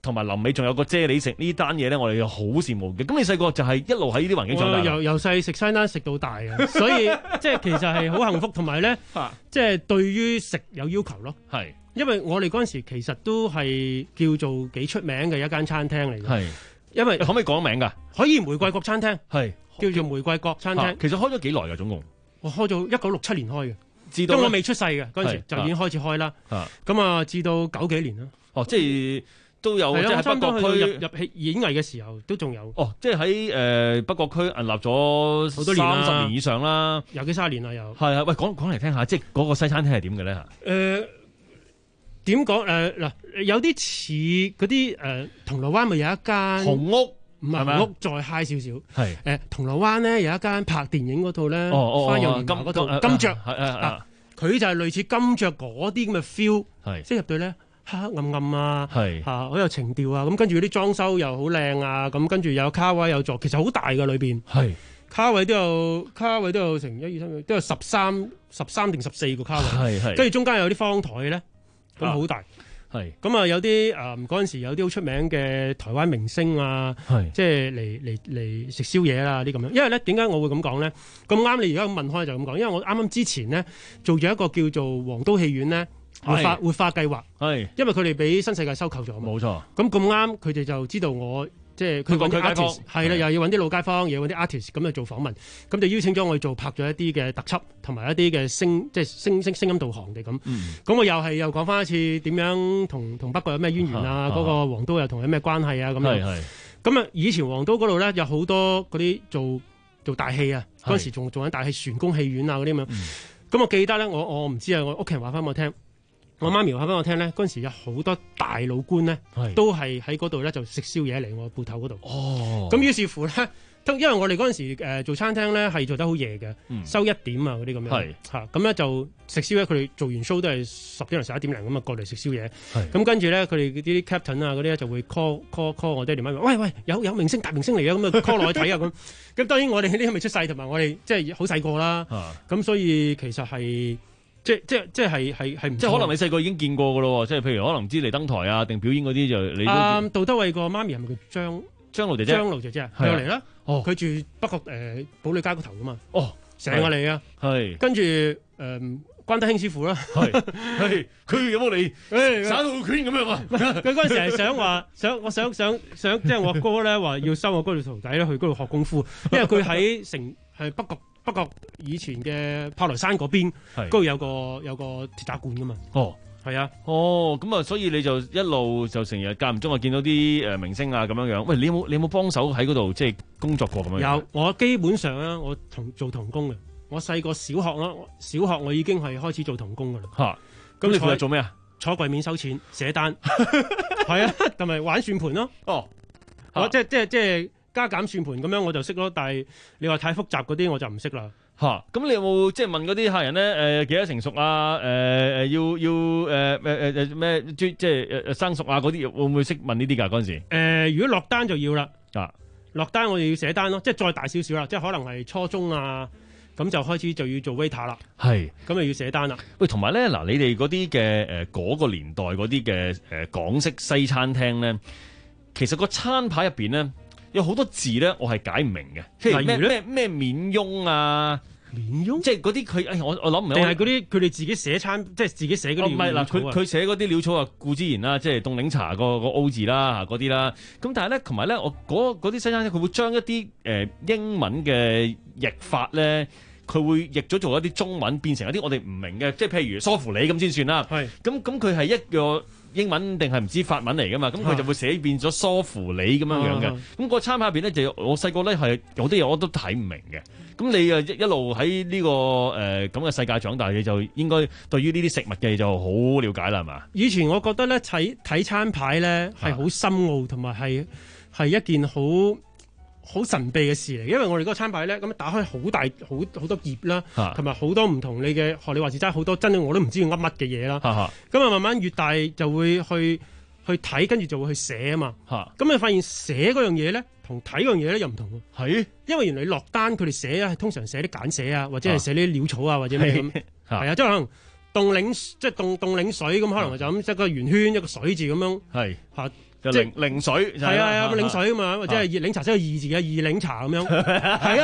同埋臨尾仲有個啫喱食呢單嘢咧，我哋又好羨慕嘅。咁你細個就係一路喺呢啲環境長大， 由由細食西單食到大嘅，所以即係其實係好幸福，同埋咧，即係對於食有要求咯。 係， 因為我哋嗰陣時其實都係叫做幾出名嘅一間餐廳嚟嘅。係，因為可唔可以講名㗎？ 可以，玫瑰國餐廳係叫做玫瑰國餐廳。 其實開咗幾耐㗎？總共我開咗一九六七年開嘅， 至到因為我未出世嘅嗰陣時就已經開始開啦。咁啊，至到九幾年啦。 哦，即係。都有，即係喺北角區入入戲演藝嘅時候都仲有。 哦，即係喺誒北角區屹立咗好多年三十年以上啦， 有幾三十年啦又。 係啊，喂，講講嚟聽下，即係嗰個西餐廳係點嘅咧嚇？ 誒點講誒嗱？有啲似嗰啲誒銅鑼灣咪有一間紅屋， 唔係紅屋再 high 少少。係誒銅鑼灣咧有一間拍電影嗰套咧，花樣年華嗰套金雀，佢就係類似金雀嗰啲咁嘅 feel， 即係入到咧。黑黑暗暗啊，係嚇好有情調啊，咁跟住啲裝修又好靚啊，咁跟住有卡位有座，其實好大嘅裏邊，係卡位都有卡位都有成一二三都有十三十三定十四個卡位，係係，跟住中間有啲方台咧，咁好大，係咁啊有啲誒嗰陣時有啲好出名嘅台灣明星啊，係即係嚟嚟嚟食宵夜啦啲咁樣，因為咧點解我會咁講咧？咁啱你而家問開就咁講，因為我啱啱之前咧做咗一個叫做皇都戲院咧。活化活化計劃，係因為佢哋俾新世界收購咗嘛，冇錯。咁咁啱，佢哋就知道我即係佢揾啲 artist， 係啦，又要揾啲老街坊，又要揾啲 artist 咁去做訪問，咁就邀請咗我去做拍咗一啲嘅特輯，同埋一啲嘅聲即係聲聲聲音導航嘅咁。咁、嗯、我又係又講翻一次點樣同同北角有咩淵源啊？嗰、啊、個皇都又同有咩關係啊？咁樣。咁啊，以前皇都嗰度咧有好多嗰啲做做大戲啊，嗰時仲做緊大戲璇宮戲院啊嗰啲咁樣。咁、嗯、我記得咧，我我唔知啊，我屋企人話翻我聽。我媽咪話俾我聽咧，嗰陣時有好多大老官咧，都係喺嗰度咧就食宵夜嚟我鋪頭嗰度。哦，咁於是乎咧，因為我哋嗰陣時誒做餐廳咧係做得好夜嘅，嗯、收一點啊嗰啲咁樣，嚇咁咧就食宵夜。佢哋做完 show 都係十點零十一點零咁啊過嚟食宵夜。咁跟住咧，佢哋嗰啲 captain 啊嗰啲咧就會 call call call 我爹哋媽咪，喂喂，有有明星大明星嚟啊，咁啊 call 落去睇啊咁。咁當然我哋呢啲未出世，同埋我哋即係好細個啦。咁所以其實係。即即即係係係唔即係可能你細個已經見過噶咯，即係譬如可能唔知嚟登台啊定表演嗰啲就你都。啊， 杜德偉個媽咪係咪叫張張露姐姐？ 張露姐姐佢又嚟啦。哦，佢住北角誒寶利街嗰頭噶嘛。哦，成日嚟啊。係。跟住誒關德興師傅啦。係係，佢有冇嚟誒耍套拳咁樣啊？佢嗰陣時係想話想我想想想即係我哥咧話要收我嗰條徒弟咧去嗰度學功夫，因為佢喺城係北角。北角以前嘅炮台山嗰邊，嗰度有個有個鐵打館噶嘛。哦，係啊。哦，咁啊，所以你就一路就成日間唔中啊見到啲誒明星啊咁樣樣。喂，你有冇你有冇幫手喺嗰度即係工作過咁樣？有，我基本上咧，我同做童工嘅。我細個小學啦，小學我已經係開始做童工噶啦。嚇，咁你負責做咩啊？坐櫃面收錢、寫單，係啊，同埋玩算盤咯。哦，我即係即係即係。加減算盤咁樣我就識咯，但係你話太複雜嗰啲我就唔識啦。嚇、啊，咁你有冇即係問嗰啲客人咧？誒、呃、幾多成熟啊？誒、呃、誒要要誒誒誒誒咩？即係誒誒生熟啊嗰啲會唔會識問呢啲㗎嗰陣時？誒、呃，如果落單就要啦。啊，落單我哋要寫單咯，即係再大少少啦，即係可能係初中啊，咁就開始就要做 waiter 啦。係，咁就要寫單啦。喂，同埋咧嗱，你哋嗰啲嘅誒嗰個年代嗰啲嘅誒港式西餐廳咧，其實個餐牌入邊咧。有好多字咧，我係解唔明嘅，譬如咩咩咩免翁啊，免翁，即係嗰啲佢，我我諗唔明。定係嗰啲佢哋自己寫餐，即係自己寫嗰啲。唔係嗱，佢佢寫嗰啲料草啊，顧之然啦，即係凍檸茶個個 O 字啦，嗰啲啦。咁但係咧，同埋咧，我嗰嗰啲西餐廳佢會將一啲誒、呃、英文嘅譯法咧，佢會譯咗做一啲中文，變成一啲我哋唔明嘅，即係譬如梳乎里咁先算啦。係。咁咁佢係一個。英文定係唔知法文嚟噶嘛？咁佢就會寫變咗梳乎里咁樣樣嘅。咁、啊、個餐牌入邊咧，就我細個咧係有啲嘢我都睇唔明嘅。咁你啊一一路喺呢個誒咁嘅世界長大，你就應該對於呢啲食物嘅就好了解啦，係嘛？以前我覺得咧睇睇餐牌咧係好深奧，同埋係係一件好好神秘嘅事嚟，因為我哋嗰個餐牌咧咁打開好大好好多頁啦，同埋好多唔同你嘅學你話事齋好多真係我都唔知要噏乜嘅嘢啦。咁啊慢慢越大就會去去睇，跟住就會去寫啊嘛。咁你發現寫嗰樣嘢咧同睇嗰樣嘢咧又唔同喎。係，因為原來你落單佢哋寫啊，通常寫啲簡寫啊，或者係寫啲潦草啊，或者咩咁。係啊，即係可能凍檸即係凍凍檸水咁，可能就咁一個圓圈一個水字咁樣。係嚇。 就零零水， 係啊係啊，檸水啊嘛，或者係熱檸茶，即係二字嘅二檸茶咁樣，係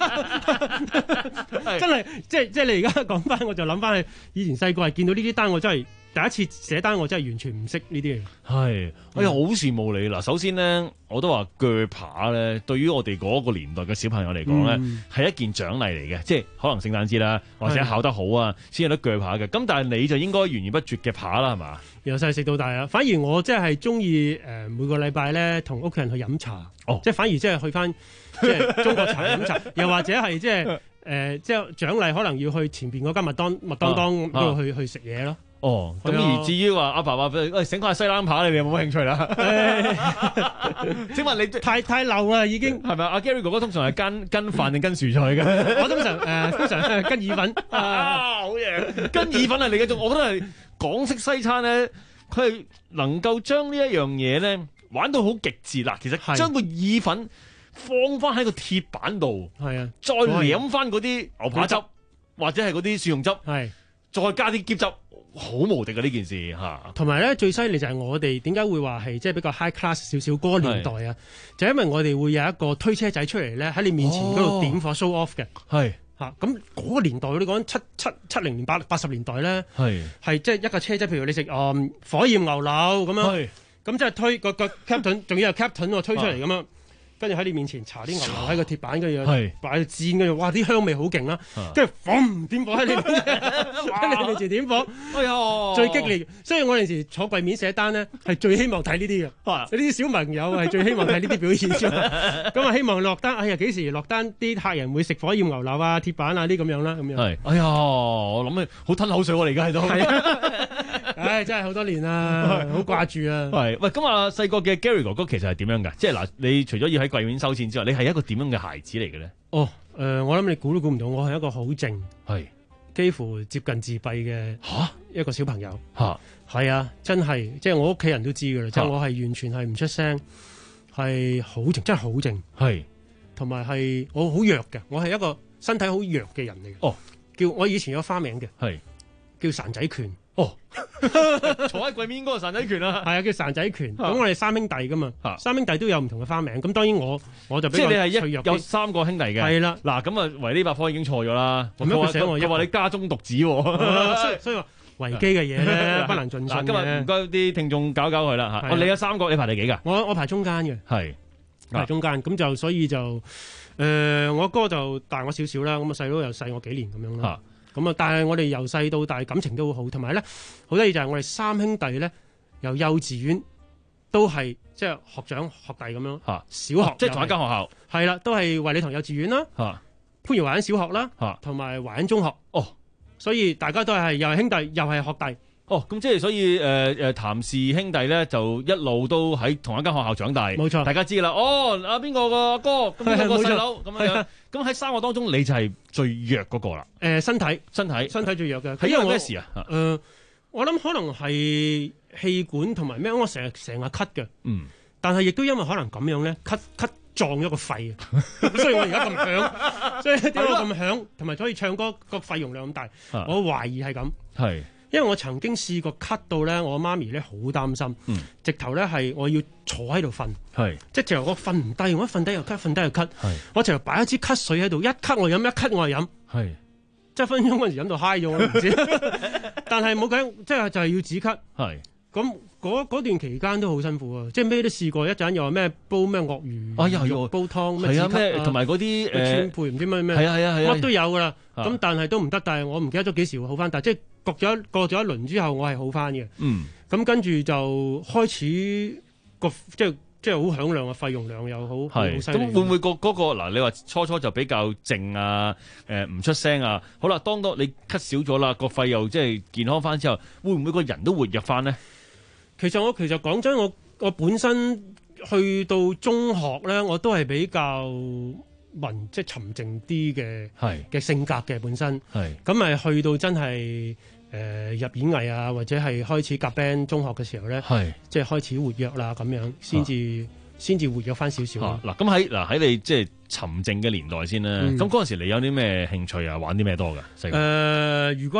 啊，真係即係即係你而家講翻，我就諗翻起以前細個係見到呢啲單，我真係第一次寫單，我真係完全唔識呢啲嘢。 係，哎呀，好羨慕你嗱。首先咧，我都話鋸扒咧，對於我哋嗰個年代嘅小朋友嚟講咧，係、嗯、一件獎勵嚟嘅，即係可能聖誕節啦，或者考得好啊，先有得鋸扒嘅。咁但係你就應該源源不絕嘅扒啦，係嘛？ 由細食到大啊！反而我即係中意誒每個禮拜咧，同屋企人去飲茶，哦、即係反而即係去翻即係中國茶飲茶，又或者係即係誒即係獎勵，可能要去前邊嗰間麥當麥當當嗰度去、啊、去食嘢咯。哦， 咁而至於話阿爸話喂整塊西冷扒，你哋有冇興趣啦？請問你太太漏啦，已經係咪阿 Gary 哥哥通常係跟跟飯定跟薯菜嘅？ 我通常誒、呃、通常係跟意粉啊，好嘢！跟意粉係你嘅種，我覺得係港式西餐咧，佢係能夠將呢一樣嘢咧玩到好極致啦。其實將個意粉放翻喺個鐵板度，係啊，再舐翻嗰啲牛扒汁或者係嗰啲蒜蓉汁，係再加啲喼汁。好無敵啊！呢件事嚇， 同埋咧最犀利就係我哋點解會話係即係比較 high class 少少嗰個年代啊？就因為我哋會有一個推車仔出嚟咧，喺你面前嗰度點火 show off 嘅，係嚇。咁嗰個年代你講七七七零年八八十年代咧，係係即係一個車仔，譬如你食誒、嗯、火焰牛柳咁樣，咁即係推個個 captain， 仲要係 captain 喎推出嚟咁樣。跟住喺你面前搽啲牛油喺個鐵板，跟住擺煎，跟住哇啲香味好勁啦，跟住嘣點火喺你面前，喺你面前點火，哎呀最激烈。所以我陣時坐櫃面寫單咧，係最希望睇呢啲嘅。呢啲小朋友係最希望睇呢啲表現嘅。咁啊希望落單，哎呀幾時落單啲客人會食火焰牛柳啊、鐵板啊啲咁樣啦，咁樣。係，哎呀我諗起好吞口水喎，你而家喺度。唉，真係好多年啦，好掛住啊！ 係喂，咁啊細個嘅 Gary 哥哥其實係點樣㗎？即係嗱，你除咗要喺櫃面收錢之外，你係一個點樣嘅孩子嚟嘅咧？ 哦，誒、呃，我諗你估都估唔到，我係一個好靜，係幾乎接近自閉嘅嚇一個小朋友嚇，係啊，真係，即係我屋企人都知㗎啦，即係我係完全係唔出聲，係好靜，真係好靜，係，同埋係我好弱嘅，我係一個身體好弱嘅人嚟嘅。哦，叫我以前有花名嘅，係叫孱仔拳。哦， 坐喺櫃面嗰個孱仔拳啊， 係啊，叫孱仔拳。咁、啊、我哋三兄弟噶嘛，啊、三兄弟都有唔同嘅花名。咁當然我我就比較即係你係一有三個兄弟嘅。係啦，嗱咁啊，維基百科已經錯咗啦。咁樣佢寫我，又話你家中獨子、啊，所以所以話維基嘅嘢咧不能盡信。 嗱， 今日唔該啲聽眾搞搞佢啦吓。哦，你有三個，你排第幾噶？ 我我排中間嘅，係排中間。咁、啊、就所以就誒、呃，我哥就大我少少啦。咁啊，細佬又細我幾年咁樣啦。咁啊！但係我哋由細到大感情都好好，同埋咧好得意就係我哋三兄弟咧，由幼稚園都係即係學長學弟咁樣。嚇，小學即係同一間學校。 係啦，都係惠理堂幼稚園啦。嚇，番禺華仁小學啦。嚇，同埋華仁中學。哦，所以大家都係又係兄弟，又係學弟。 哦，咁即係所以誒誒、呃、譚氏兄弟咧，就一路都喺同一間學校長大。冇錯，大家知啦。哦，阿邊個個阿哥，咁邊個個細佬咁樣。咁喺三個當中，你就係最弱嗰個啦。誒、 呃，身體，身體，身體最弱嘅。係因為咩事啊？誒、呃，我諗可能係氣管同埋咩，我成日成日咳嘅。嗯。但係亦都因為可能咁樣咧，咳咳撞咗個肺，所以我而家咁響，所以點解我咁響，同埋可以唱歌個肺容量咁大？啊、我懷疑係咁。係。因為我曾經試過咳到咧，我媽咪咧好擔心，嗯、直頭咧係我要坐喺度瞓，即係直頭我瞓唔低，我一瞓低又咳，瞓低又咳，我直頭擺一支咳水喺度，一咳我飲，一咳我又飲，即係分鐘嗰陣時飲到嗨咗，我都唔知。但係冇計，即係就係要止咳。咁嗰段期間都好辛苦啊！即係咩都試過，一陣又話咩煲咩鱷魚，啊又煲湯咩止咳， 同埋嗰啲誒川貝唔知咩咩， 係啊係啊係啊， 乜都有噶啦。咁但係都唔得，但係我唔記得咗幾時會好翻。但係即係過咗過咗一輪之後，我係好翻嘅。嗯，咁跟住就開始個即係即係好響亮嘅肺容量又好好犀利。 咁會唔會個嗰個嗱？你話初初就比較靜啊，誒唔出聲啊。好啦，當當你咳少咗啦，個肺又即係健康翻之後，會唔會個人都活躍翻呢？ 其實我其實講真，我我本身去到中學咧，我都係比較文即係沉靜啲嘅嘅性格嘅本身。係咁咪去到真係誒、呃、入演藝啊，或者係開始夾 band 中學嘅時候咧，係即係開始活躍啦，咁樣先至先至活躍翻少少。 嗱咁喺嗱喺你即係沉靜嘅年代先啦。咁嗰陣時你有啲咩興趣啊？玩啲咩多㗎？誒、 呃，如果係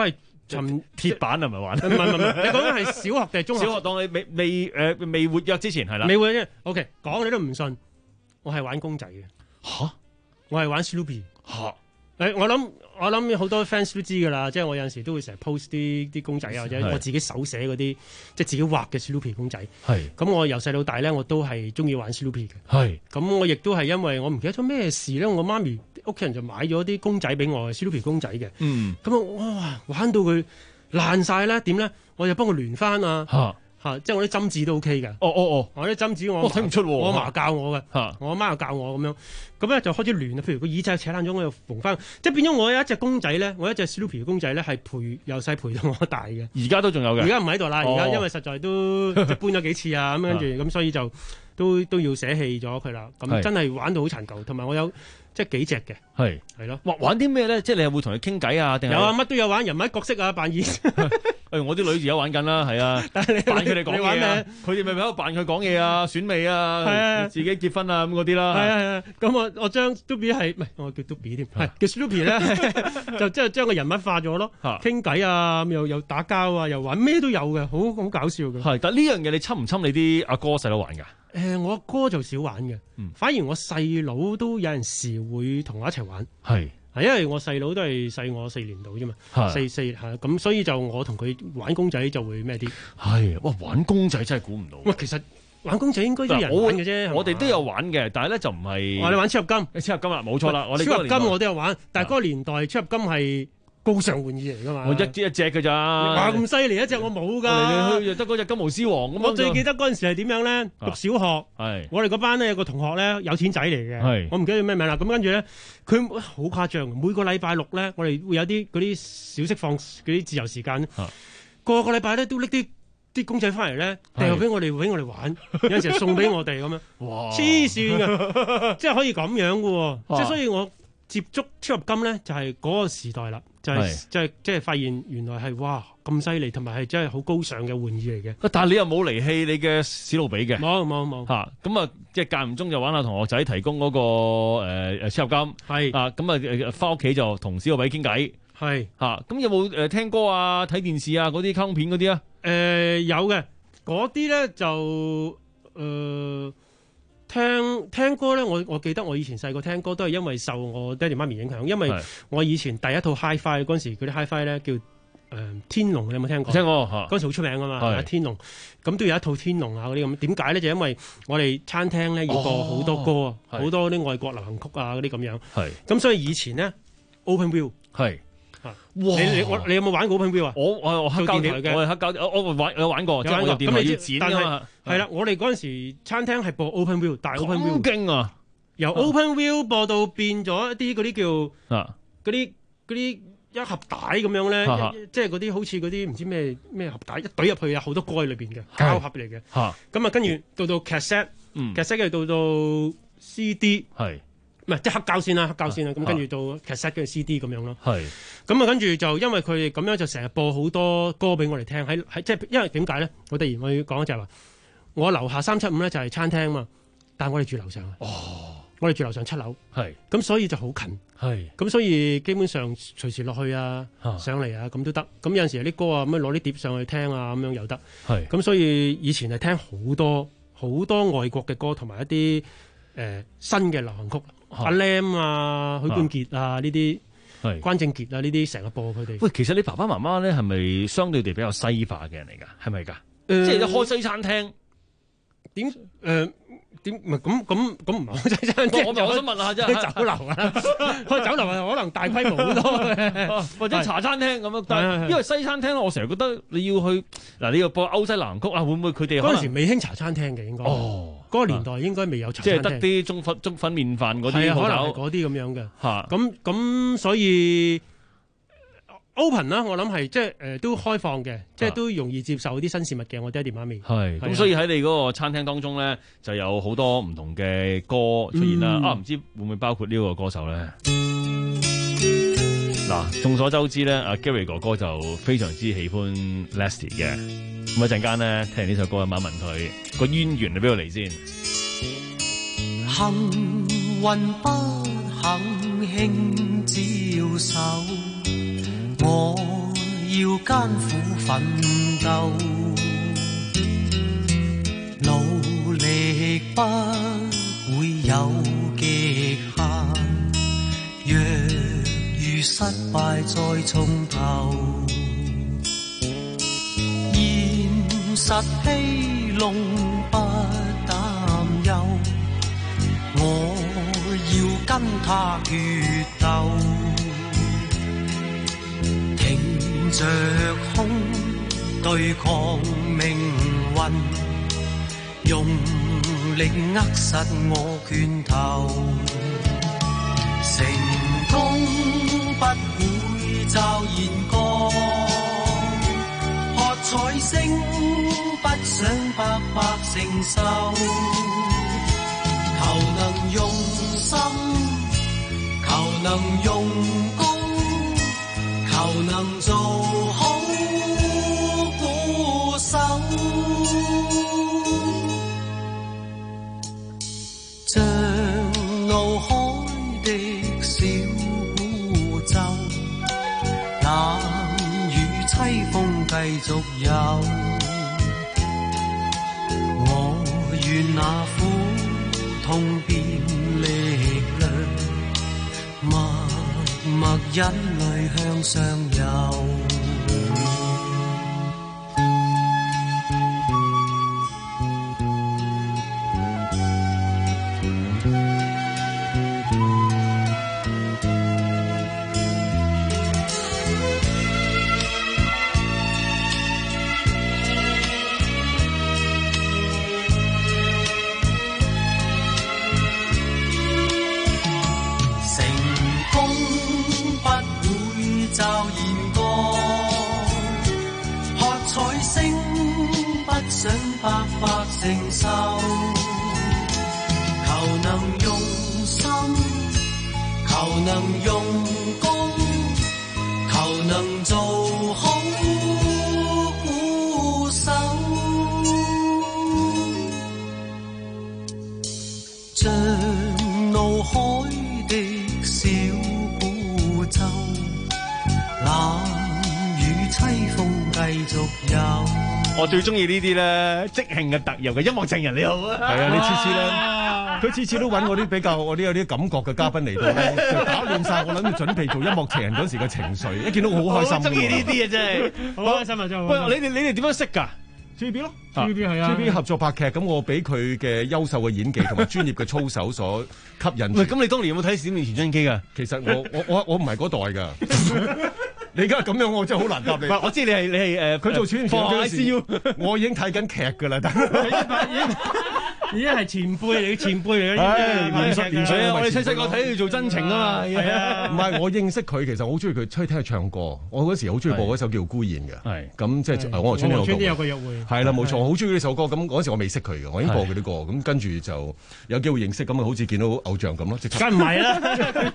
尋鐵板係咪玩？ 唔係唔係唔係，你講緊係小學定係中學？ 小學當你未未誒、呃、未活躍之前係啦。 未活躍 ，OK， 講你都唔信，我係玩公仔嘅。 嚇！ 我係玩 Snoopy。 嚇！ 誒，我諗我諗好多 fans 都知㗎啦，即係我有陣時都會成日 post 啲啲公仔啊，或者我自己手寫嗰啲，即係自己畫嘅 Snoopy 公仔。係。咁我由細到大咧，我都係中意玩 Snoopy 嘅。係。咁我亦都係因為我唔記得咗咩事咧，我媽咪屋企人就買咗啲公仔俾我 Snoopy 公仔嘅。嗯。咁我哇玩到佢爛晒咧，點咧？我就幫佢聯翻啊。嚇。嚇！即係我啲針子都 OK 嘅。哦哦哦！我啲針子我睇唔出喎。 我阿嫲教我嘅。嚇。我阿媽又教我咁樣。咁咧就開始亂啊！譬如個耳仔扯爛咗，我又縫翻，即係變咗我有一隻公仔咧，我有一隻 Snoopy 公仔咧係陪由細陪到我大嘅。 而家都仲有嘅。而家唔喺度啦，而家、哦、因為實在都即係搬咗幾次啊，咁跟住咁所以就都都要捨棄咗佢啦。咁真係玩到好殘舊，同埋我有即係幾隻嘅。係係咯。 玩玩啲咩咧？即係你係會同佢傾偈啊？定係有啊？乜都有玩，人物角色啊，扮演。 誒，我啲女而家玩緊啦，係啊，扮佢哋講嘢啊，佢哋咪喺度扮佢講嘢啊，選美啊，自己結婚啊咁嗰啲啦。 係啊係啊，咁我我將 Snoopy 係唔係我叫 Snoopy 添，係叫 Snoopy 咧，就即係將個人物化咗咯，傾偈啊，又又打交啊，又玩咩都有嘅，好好搞笑嘅。 係，但呢樣嘢你侵唔侵你啲阿哥細佬玩㗎？ 誒，我阿哥就少玩嘅，反而我細佬都有陣時會同我一齊玩。係。係，因為我細佬都係細我四年度啫嘛，四四係咁，所以就我同佢玩公仔就會咩啲。 係，哇！玩公仔真係估唔到。 喂，其實玩公仔應該都有人玩嘅啫。 我哋都有玩嘅，但係咧就唔係。 我哋玩超合金， 超合金啦，冇錯啦。我哋超合金我都有玩，但係嗰個年代超合金係高尚玩意嚟噶嘛。 我一隻一隻㗎咋。 哇！咁犀利一隻我冇㗎。 嚟嚟去去就得嗰隻金毛獅王咁。 我最記得嗰陣時係點樣咧？讀小學，係我哋嗰班咧有個同學咧有錢仔嚟嘅，係我唔記得叫咩名啦。咁跟住咧。佢好誇張，每個禮拜六咧，我哋會有啲嗰啲小息放嗰啲自由時間，啊、個個禮拜咧都拎啲啲公仔翻嚟咧，掉俾我哋俾我哋玩，有陣時送俾我哋咁樣。哇！黐線嘅，即係可以咁樣嘅喎，即係所以我接觸超合金咧，就係嗰個時代啦，就係即係即係發現原來係哇咁犀利，同埋係真係好高尚嘅玩意嚟嘅。 但係你又冇離棄你嘅史努比嘅？ 冇冇冇嚇！咁啊，即係間唔中就玩下同學仔提供嗰個誒誒超合金，係啊，咁啊誒翻屋企就同史努比傾偈，係嚇。咁有冇誒聽歌啊、睇電視啊嗰啲卡通片嗰啲啊？ 誒有嘅，嗰啲咧就誒。聽聽歌咧，我我記得我以前細個聽歌都係因為受我爹哋媽咪影響，因為我以前第一套 Hi-Fi 嗰陣時，嗰啲 Hi-Fi 咧叫誒、呃、天龍，你有冇聽過？ 聽過， 嗰陣時好出名噶嘛，天龍咁都有一套天龍啊嗰啲咁。點解咧？就因為我哋餐廳咧要播好多歌，好、哦、多啲外國流行曲啊嗰啲咁樣。係咁，所以以前咧 Open View 係。你你我你有冇玩過 Open View 啊？我我我黑膠嘅，我係黑膠，我我玩有玩過，即係我電腦要剪㗎嘛。係啦，我哋嗰陣時餐廳係播 Open View，大 Open View。好勁啊！由 Open View 播到變咗一啲嗰啲叫啊嗰啲嗰啲一盒帶咁樣咧，即係嗰啲好似嗰啲唔知咩咩盒帶一懟入去有好多歌喺裏邊嘅膠盒嚟嘅。嚇！咁啊，跟住到到 cassette，cassette 跟住到到 C D。係。唔係即係黑膠先啦，黑膠先啦，咁跟住到 cassette 跟住 C D 咁樣咯。係，咁啊跟住就因為佢哋咁樣就成日播好多歌俾我哋聽，喺喺即係因為點解咧？我突然我要講就係話，我樓下三七五咧就係餐廳嘛，但係我哋住樓上啊。哦，我哋住樓上七樓。係，咁所以就好近。係，咁所以基本上隨時落去啊，上嚟啊咁都得。咁有陣時有啲歌啊咁樣攞啲碟上去聽啊咁樣又得。係，咁所以以前係聽好多好多外國嘅歌同埋一啲誒、呃、新嘅流行曲。阿 Lam 啊，許冠傑啊，呢啲關正傑啊，呢啲成日播佢哋。喂， 其實你爸爸媽媽咧係咪相對地比較西化嘅人嚟㗎？係咪㗎？呃、即係一開西餐廳點誒點唔係咁咁咁唔係開西餐廳？我我想問下啫， 開酒樓啊，開酒樓係可能大規模好多嘅， 或者茶餐廳咁樣。但係因為西餐廳我成日覺得你要去嗱，你要播歐西流行曲啊，會唔會佢哋嗰陣時未興茶餐廳嘅應該？哦。嗰個年代應該未有茶餐廳， 即係得啲中粉中粉麵飯嗰啲， 係啊，可能係嗰啲咁樣嘅。嚇，咁咁所以 open 啦，我諗係即係誒都開放嘅，即係都容易接受啲新事物嘅。我爹哋媽咪係咁，所以喺你嗰個餐廳當中咧，就有好多唔同嘅歌出現啦。啊，唔知會唔會包括呢個歌手咧？嗱，眾所周知咧，阿 Gary 哥哥就非常之喜歡 Leslie 嘅。咁一陣間咧，聽完呢首歌，問一問佢個淵源喺邊度嚟先。 幸運不幸輕招手，我要艱苦奮鬥，努力不會有極限，若遇失敗再從頭，現實欺弄不擔憂，我要跟他決鬥，挺着胸對抗命運，用力握實我拳頭，成功不會驟然降，喝彩聲不想白白承受，求能用心，求能用功，求能做好鼓手，像怒海的小孤舟，冷雨凄風繼續有，我願那苦痛變力量，默默忍淚向上游。白白承受，求能用心，求能用功，求能做好鼓手，像怒海的小孤舟，冷雨凄風繼續有。 我最中意呢啲咧即興嘅特遊嘅音樂情人，你好啊！ 係啊，你次次咧，佢次次都揾我啲比較我啲有啲感覺嘅嘉賓嚟到咧，就打亂晒我諗住準備做音樂情人嗰時嘅情緒，一見到我好開心。 我中意呢啲啊，真係好開心啊！真係。喂，你哋你哋點樣識㗎 ？T V B 咯 ，T V B 係啊 ，T V B 合作拍劇，咁我俾佢嘅優秀嘅演技同埋專業嘅操守所吸引。 喂，咁你當年有冇睇《閃電傳真機》㗎？ 其實我我我我唔係嗰代㗎。你而家咁樣，我真係好難答你。 我知你係你係誒， 佢做傳傳 I C U， 我已經睇緊劇㗎啦。 已經係前輩嚟嘅，前輩嚟嘅。 年歲年歲， 我哋細細個睇佢做真情啊嘛。係啊， 唔係我認識佢，其實我好中意佢，出去聽佢唱歌。我嗰時好中意播嗰首叫《孤雁》嘅。係咁即係我和春天有個有個約會。 係啦，冇錯，我好中意呢首歌。咁嗰時我未識佢嘅，我已經播佢啲歌。咁跟住就有機會認識，咁啊好似見到偶像咁咯。 梗唔係啦，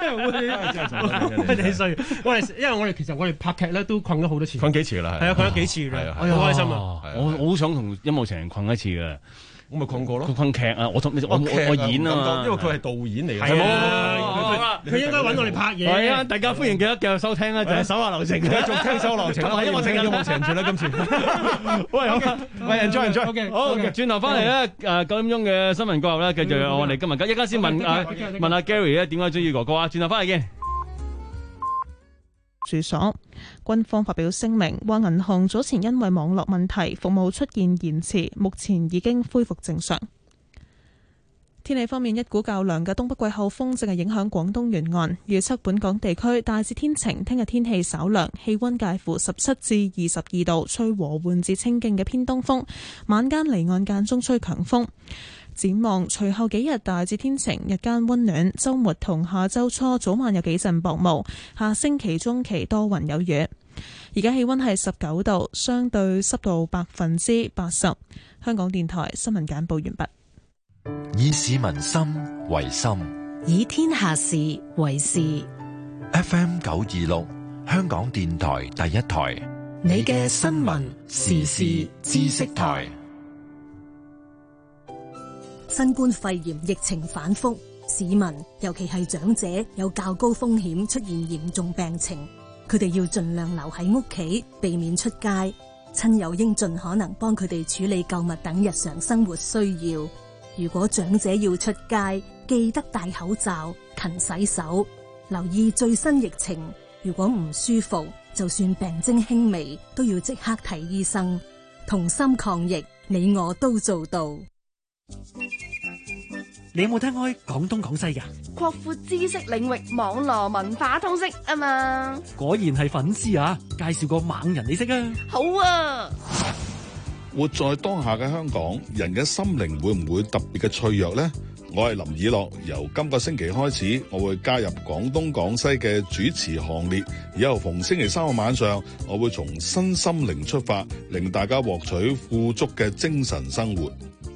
你衰。我哋因為我哋其實我哋拍劇咧都困咗好多次。 困幾次啦？ 係啊，困咗幾次啦。我好開心啊！ 我我好想同音樂情人困一次嘅。 我咪困過咯， 佢困劇啊！我我我我演啊， 因為佢係導演嚟嘅。 係啊，佢應該揾我哋拍嘢。 係啊，大家歡迎記得繼續收聽啊，就係手下留情， 繼續聽手下留情啦。音樂情人，音樂情人住啦，今次。喂，好，喂，人再人再。 好，轉頭翻嚟咧，誒九點鐘嘅新聞過後咧，繼續有我哋今日一家先問啊問阿 Gary 咧點解中意哥哥啊？轉頭翻嚟見。 住所，軍方發表聲明話，銀行早前因為網絡問題服務出現延遲，目前已經恢復正常。天氣方面，一股較涼嘅東北季候風正係影響廣東沿岸，預測本港地區大致天晴，聽日天氣稍涼，氣溫介乎十七至二十二度，吹和緩至清勁嘅偏東風，晚間離岸間中吹強風。展望隨後幾日大致天晴，日間溫暖，週末同下週初早晚有幾陣薄霧，下星期中期多雲有雨。而家氣溫係十九度，相對濕度百分之八十。香港電台新聞簡報完畢。 以市民心為心， 以天下事為事。 F M 九二六，香港電台第一台， 你嘅新聞時事知識台。 新冠肺炎疫情反覆，市民尤其係長者有較高風險出現嚴重病情。 佢哋要盡量留喺屋企，避免出街。親友應盡可能幫佢哋處理購物等日常生活需要。如果長者要出街，記得戴口罩、勤洗手，留意最新疫情。如果唔舒服，就算病徵輕微，都要即刻睇醫生。同心抗疫，你我都做到。 你有冇聽開廣東廣西㗎？ 擴闊知識領域，網絡文化通識啊嘛！ 果然係粉絲啊！介紹個猛人你識啊！ 好啊！ 活在當下嘅香港，人嘅心靈會唔會特別嘅脆弱呢？我係林以樂，由今個星期開始，我會加入廣東廣西嘅主持行列。以後逢星期三嘅晚上，我會從身心靈出發，令大家獲取富足嘅精神生活。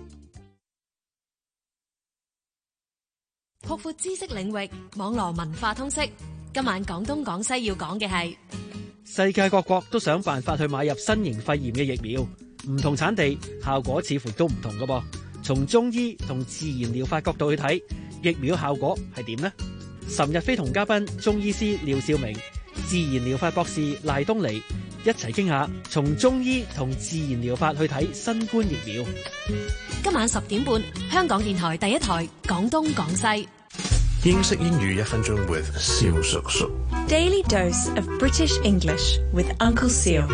擴闊知識領域，網絡文化通識。今晚廣東廣西要講嘅係， 世界各國都想辦法去買入新型肺炎嘅疫苗，唔同產地效果似乎都唔同㗎噃。從中醫同自然療法角度去睇，疫苗效果係點呢？岑日飛同嘉賓中醫師廖少明、自然療法博士賴東尼一齊傾下，從中醫同自然療法去睇新冠疫苗。 今晚十點半，香港電台第一台廣東廣西。 英式英語一分鐘 with 蕭叔叔。 Daily dose of British English with Uncle Seal。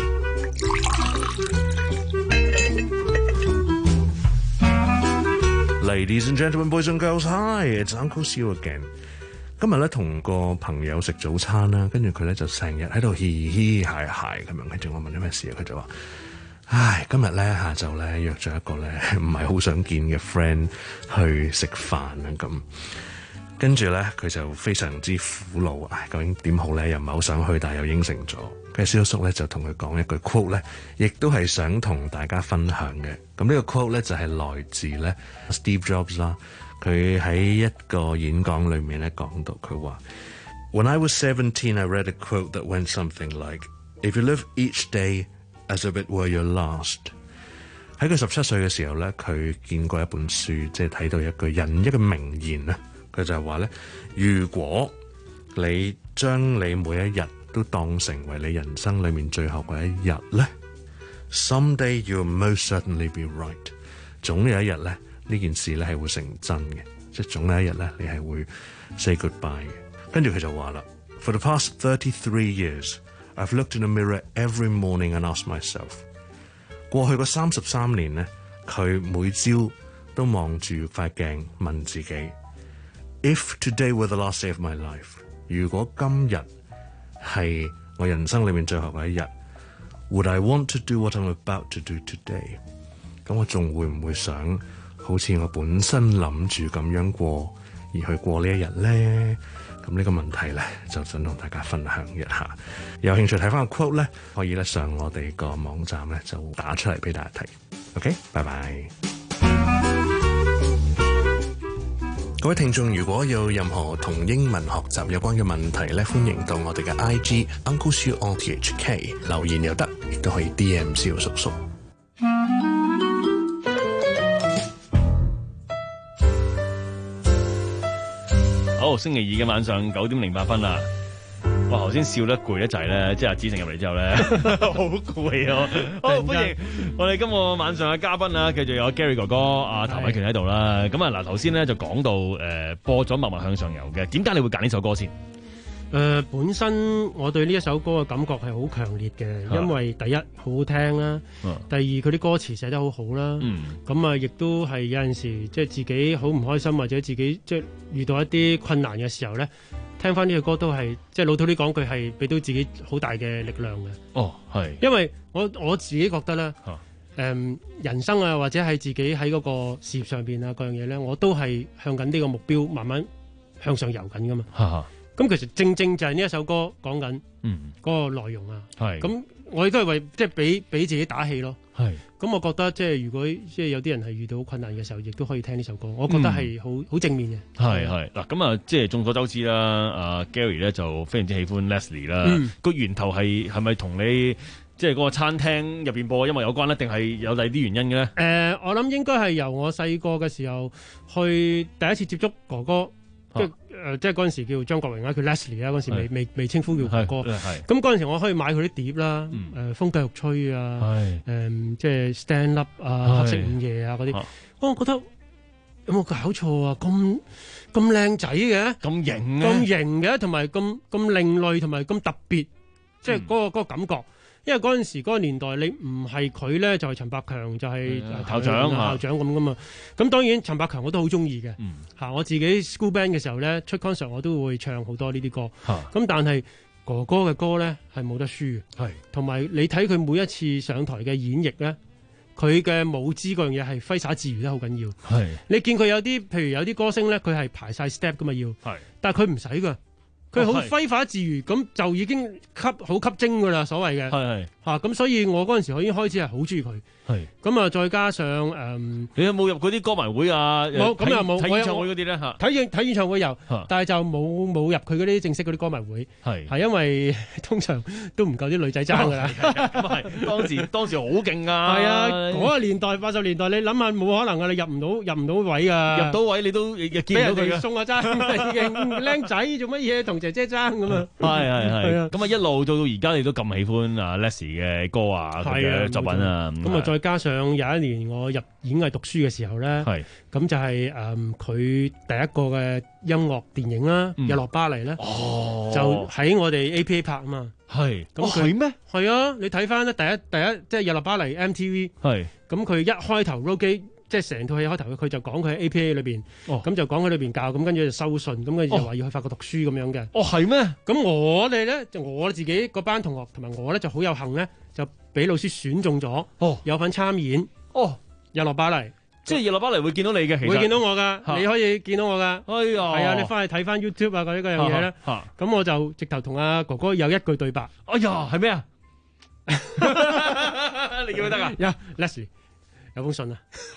Ladies and gentlemen, boys and girls, hi, it's Uncle Seal again。今日咧同個朋友食早餐啦，跟住佢咧就成日喺度嘻嘻鞋鞋咁樣，跟住我問咗咩事啊，佢就話：唉，今日咧下晝咧約咗一個咧唔係好想見嘅 friend 去食飯啊咁。跟住咧佢就非常之苦惱，唉，究竟點好咧？又唔係好想去，但係又應承咗。跟住蕭叔咧就同佢講一句 quote 咧，亦都係想同大家分享嘅。咁呢個 quote 咧就係來自咧 Steve Jobs 啦。佢喺一個演講裏面咧講到，佢話 When I was seventeen, I read a quote that went something like, If you live each day as if it were your last。喺佢十七歲嘅時候咧，佢見過一本書，即係睇到一個人一個名言啊。佢就係話咧，如果你將你每一日都當成為你人生裏面最後嗰一日咧 ，someday you'll most certainly be right。總有一日咧，呢件事咧係會成真嘅，即係總有一日咧，你係會 say goodbye 嘅。跟住佢就話啦 ，For the past thirty-three years, I've looked in a mirror every morning and asked myself。過去嗰三十三年咧，佢每朝都望住塊鏡問自己 ，If today were the last day of my life， 如果今日係我人生裏面最後嘅一日 ，Would I want to do what I'm about to do today？ 咁我仲會唔會想好似我本身諗住咁樣過，而去過呢一日咧？咁呢個問題咧，就想同大家分享一下。有興趣睇翻個 quote 咧，可以咧上我哋個網站咧就打出嚟俾大家睇。OK， 拜拜。各位聽眾，如果有任何同英文學習有關嘅問題咧，歡迎到我哋嘅 I G Uncle Siu R T H K 留言又得，亦都可以 D M 蕭叔叔。 好，星期二嘅晚上九點零八分啦。哇，頭先笑得攰得滯咧，即係阿子成入嚟之後咧，好攰啊！好，歡迎我哋今個晚上嘅嘉賓啊，繼續有 Gary 哥哥、阿譚偉權喺度啦。咁啊嗱，頭先咧就講到誒、呃、播咗《默默向上游》嘅，點解你會揀呢首歌先？誒、 呃，本身我對呢一首歌嘅感覺係好強烈嘅，因為第一好好聽啦，啊、第二佢啲歌詞寫得好好啦，咁啊亦都係有陣時即係自己好唔開心或者自己即係遇到一啲困難嘅時候咧，聽翻呢個歌都係即係老土啲講句係俾到自己好大嘅力量嘅。哦，係，因為我我自己覺得咧，誒、啊嗯、人生啊或者係自己喺嗰個事業上邊啊各樣嘢咧，我都係向緊呢個目標慢慢向上游緊噶嘛。啊咁其實正正就係呢一首歌講緊嗰個內容啊，咁我亦都係為即係俾俾自己打氣咯。咁我覺得即係如果即係有啲人係遇到困難嘅時候，亦都可以聽呢首歌，我覺得係好好正面嘅。係係嗱，咁啊，即係眾所周知啦，阿 Gary 咧就非常之喜歡 Leslie 啦。個、嗯、源頭係係咪同你即係嗰個餐廳入邊播嘅音樂有關咧，定係有第二啲原因嘅咧？誒、呃，我諗應該係由我細個嘅時候去第一次接觸哥哥。 即係誒即係嗰陣時叫張國榮啦，叫 Leslie 啦，嗰陣時未未未稱呼叫哥哥。 係咁嗰陣時我可以買佢啲碟啦，誒風繼續吹啊，誒即係 Stand Up 啊，黑色午夜啊嗰啲，我覺得有冇搞錯啊？咁咁靚仔嘅， 咁型咁型嘅，同埋咁咁另類，同埋咁特別，即係嗰個嗰個感覺。因為嗰陣時嗰個年代，你唔係佢咧，就係陳百強，就係校長校長咁噶嘛。咁當然陳百強我都好中意嘅。嚇，我自己 school band 嘅時候咧，出 concert 我都會唱好多呢啲歌。咁但係哥哥嘅歌咧係冇得輸嘅。係，同埋你睇佢每一次上台嘅演繹咧，佢嘅舞姿嗰樣嘢係揮灑自如得好緊要。係，你見佢有啲，譬如有啲歌星咧，佢係排晒 step 噶嘛要。係，但係佢唔使噶。佢好揮灑自如，咁就已經吸好吸睛噶啦，所謂嘅。係係嚇，咁所以我嗰陣時我已經開始係好中意佢。係咁啊，再加上誒，嗯、 你有冇入嗰啲歌迷會啊？ 冇，咁又冇睇演唱會嗰啲咧嚇。 睇演睇演唱會有，但係就冇冇入佢嗰啲正式嗰啲歌迷會。係係因為通常都唔夠啲女仔爭噶啦。 咁係當時當時好勁啊！ 係啊，嗰個年代八十年代，你諗下冇可能噶，你入唔到入唔到位噶。 入到位你都見到佢嘅。 送啊爭，已經僆仔做乜嘢同姐姐爭咁啊？ 係係係。咁啊一路到到而家，你都咁喜歡啊 Leslie 嘅歌啊，佢嘅作品啊。 咁啊再加上有一年我入演藝讀書嘅時候咧，咁就係誒佢第一個嘅音樂電影啦，《日落巴黎》咧，就喺我哋 A P A 拍啊嘛。係，咁佢咩？係啊，你睇翻咧，第一第一即係《日落巴黎》M T V。係，咁佢一開頭 roll 機，即係成套戲開頭，佢就講佢喺 A P A 裏邊，咁就講佢裏邊教，咁跟住就收信，咁跟住就話要去法國讀書咁樣嘅。 哦，係咩？ 咁我哋咧就我自己嗰班同學同埋我咧就好有幸咧，就俾老師選中咗，哦，有份參演。哦，日落巴黎， 即係日落巴黎會見到你嘅，其實會見到我噶，你可以見到我噶。 哎呀， 係啊，你翻去睇翻 YouTube 啊，嗰啲嗰樣嘢咧。咁我就直頭同阿哥哥有一句對白。 哎呀，係咩啊？你記唔記得啊？ 呀 Leslie 有封信啊！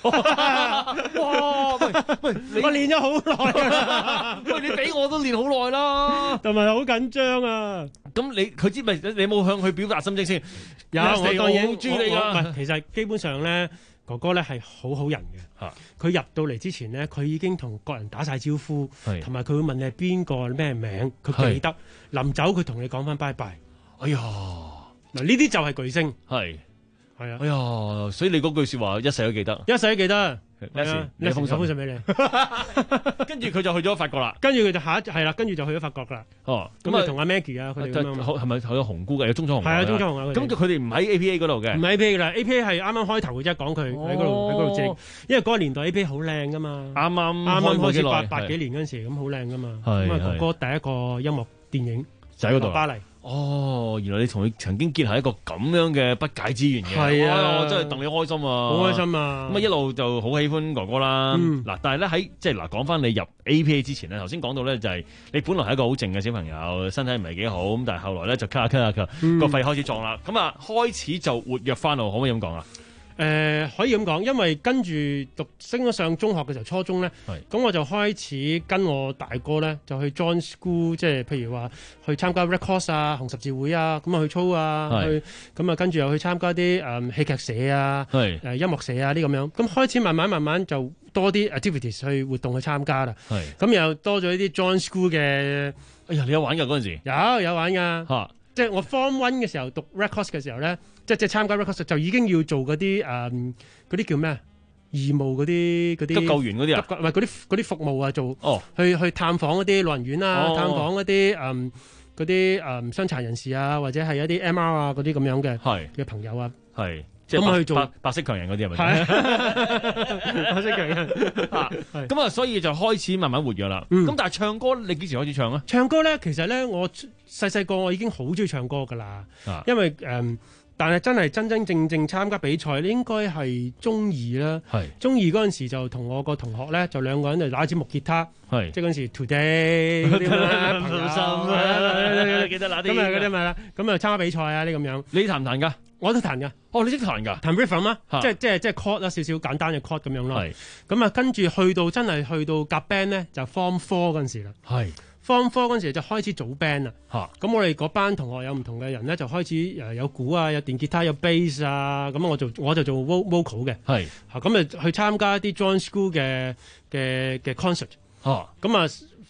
哇，喂喂， 我練咗好耐啊！ 喂，你俾我都練好耐啦， 同埋好緊張啊！ 咁你佢知咪？你有冇向佢表達心跡先？ 有，我當然好中意你噶。 唔係，其實基本上咧，哥哥咧係好好人嘅。佢入到嚟之前咧，佢已經同各人打晒招呼，同埋佢會問你係邊個咩名，佢記得。臨走佢同你講翻拜拜。 哎呀， 嗱呢啲就係巨星。係。係啊！ 哎呀，所以你嗰句說話一世都記得， 一世都記得。 Leslie， 你封信封信俾你， 跟住佢就去咗法國啦。 跟住佢就下一係啦，跟住就去咗法國啦。哦，咁啊同阿 Maggie 啊，佢哋咁樣係咪有紅姑嘅？有中咗紅。 係啊，中咗紅啊！ 咁佢哋唔喺 A P A 嗰度嘅， 唔喺 A P A 噶啦。A P A 係啱啱開頭嘅啫，講佢喺嗰度喺嗰度整，因為嗰個年代 A P A 好靚噶嘛。啱啱啱啱開始八八幾年嗰陣時，咁好靚噶嘛。咁啊，哥哥第一個音樂電影就喺嗰度， 巴黎。 哦，原來你同佢曾經結合一個咁樣嘅不解之緣嘅， 係啊， 我真係戥你開心啊， 好開心啊！ 咁啊一路就好喜歡哥哥啦。嗱、嗯，但係咧喺即係嗱講翻你入 A P A 之前咧，頭先講到咧就係你本來係一個好靜嘅小朋友，身體唔係幾好，咁但係後來咧就咳下咳下咳，個肺開始撞啦，咁啊開始就活躍翻咯，可唔可以咁講啊？ 誒、呃、可以咁講，因為跟住讀升咗上中學嘅時候，初中咧，咁我就開始跟我大哥咧，就去 join school，即係譬如話去參加 Red Cross 啊、紅十字會啊，咁啊去操啊，去咁啊跟住又去參加啲誒、嗯、戲劇社啊、誒、呃、音樂社啊啲咁樣，咁開始慢慢慢慢就多啲 activities 去活動去參加啦。咁又多咗一啲 join school 嘅， 哎呀，你有玩㗎嗰陣時？ 有有玩㗎，即係我 Form One 嘅時候讀 Red Cross 嘅時候咧。即係即係參加 Red Cross 就已經要做嗰啲誒嗰啲叫咩義務嗰啲嗰啲急救員嗰啲啊， 唔係嗰啲嗰啲服務啊，做哦去去探訪嗰啲老人院啊，哦、探訪嗰啲誒嗰啲誒傷殘人士啊，或者係一啲 M R 啊嗰啲咁樣嘅嘅朋友啊， 係即係去做白色強人嗰啲係咪？ 白色強人咁啊，所以就開始慢慢活躍啦。咁、嗯、但係唱歌你幾時開始唱啊？ 唱歌咧，其實咧我細細個我已經好中意唱歌㗎啦，因為誒。嗯但係真係真真正正參加比賽咧，應該係中二啦。係中二嗰陣時就同我個同學咧，就兩個人就打支木吉他。係即係嗰陣時 Today 嗰啲啦，朋友心記得嗱啲咁啊嗰啲咪啦，咁啊參加比賽啊啲咁樣。 你彈唔彈㗎？ 我都彈㗎。 哦，你識彈㗎？ 彈 rhythm 啊，即係即係即係 chord 啦，少少簡單嘅 chord 咁樣咯。係咁啊，跟住去到真係去到夾 band 咧，就 Form Four 嗰陣時啦。係。Form Four 嗰陣時就開始組 band 啦，咁我哋嗰班同學有唔同嘅人咧，就開始誒有鼓啊，有電吉他，有 bass 啊，咁我做我就做 vocal 嘅，係嚇咁啊去參加一啲 join school 嘅嘅嘅 concert，咁啊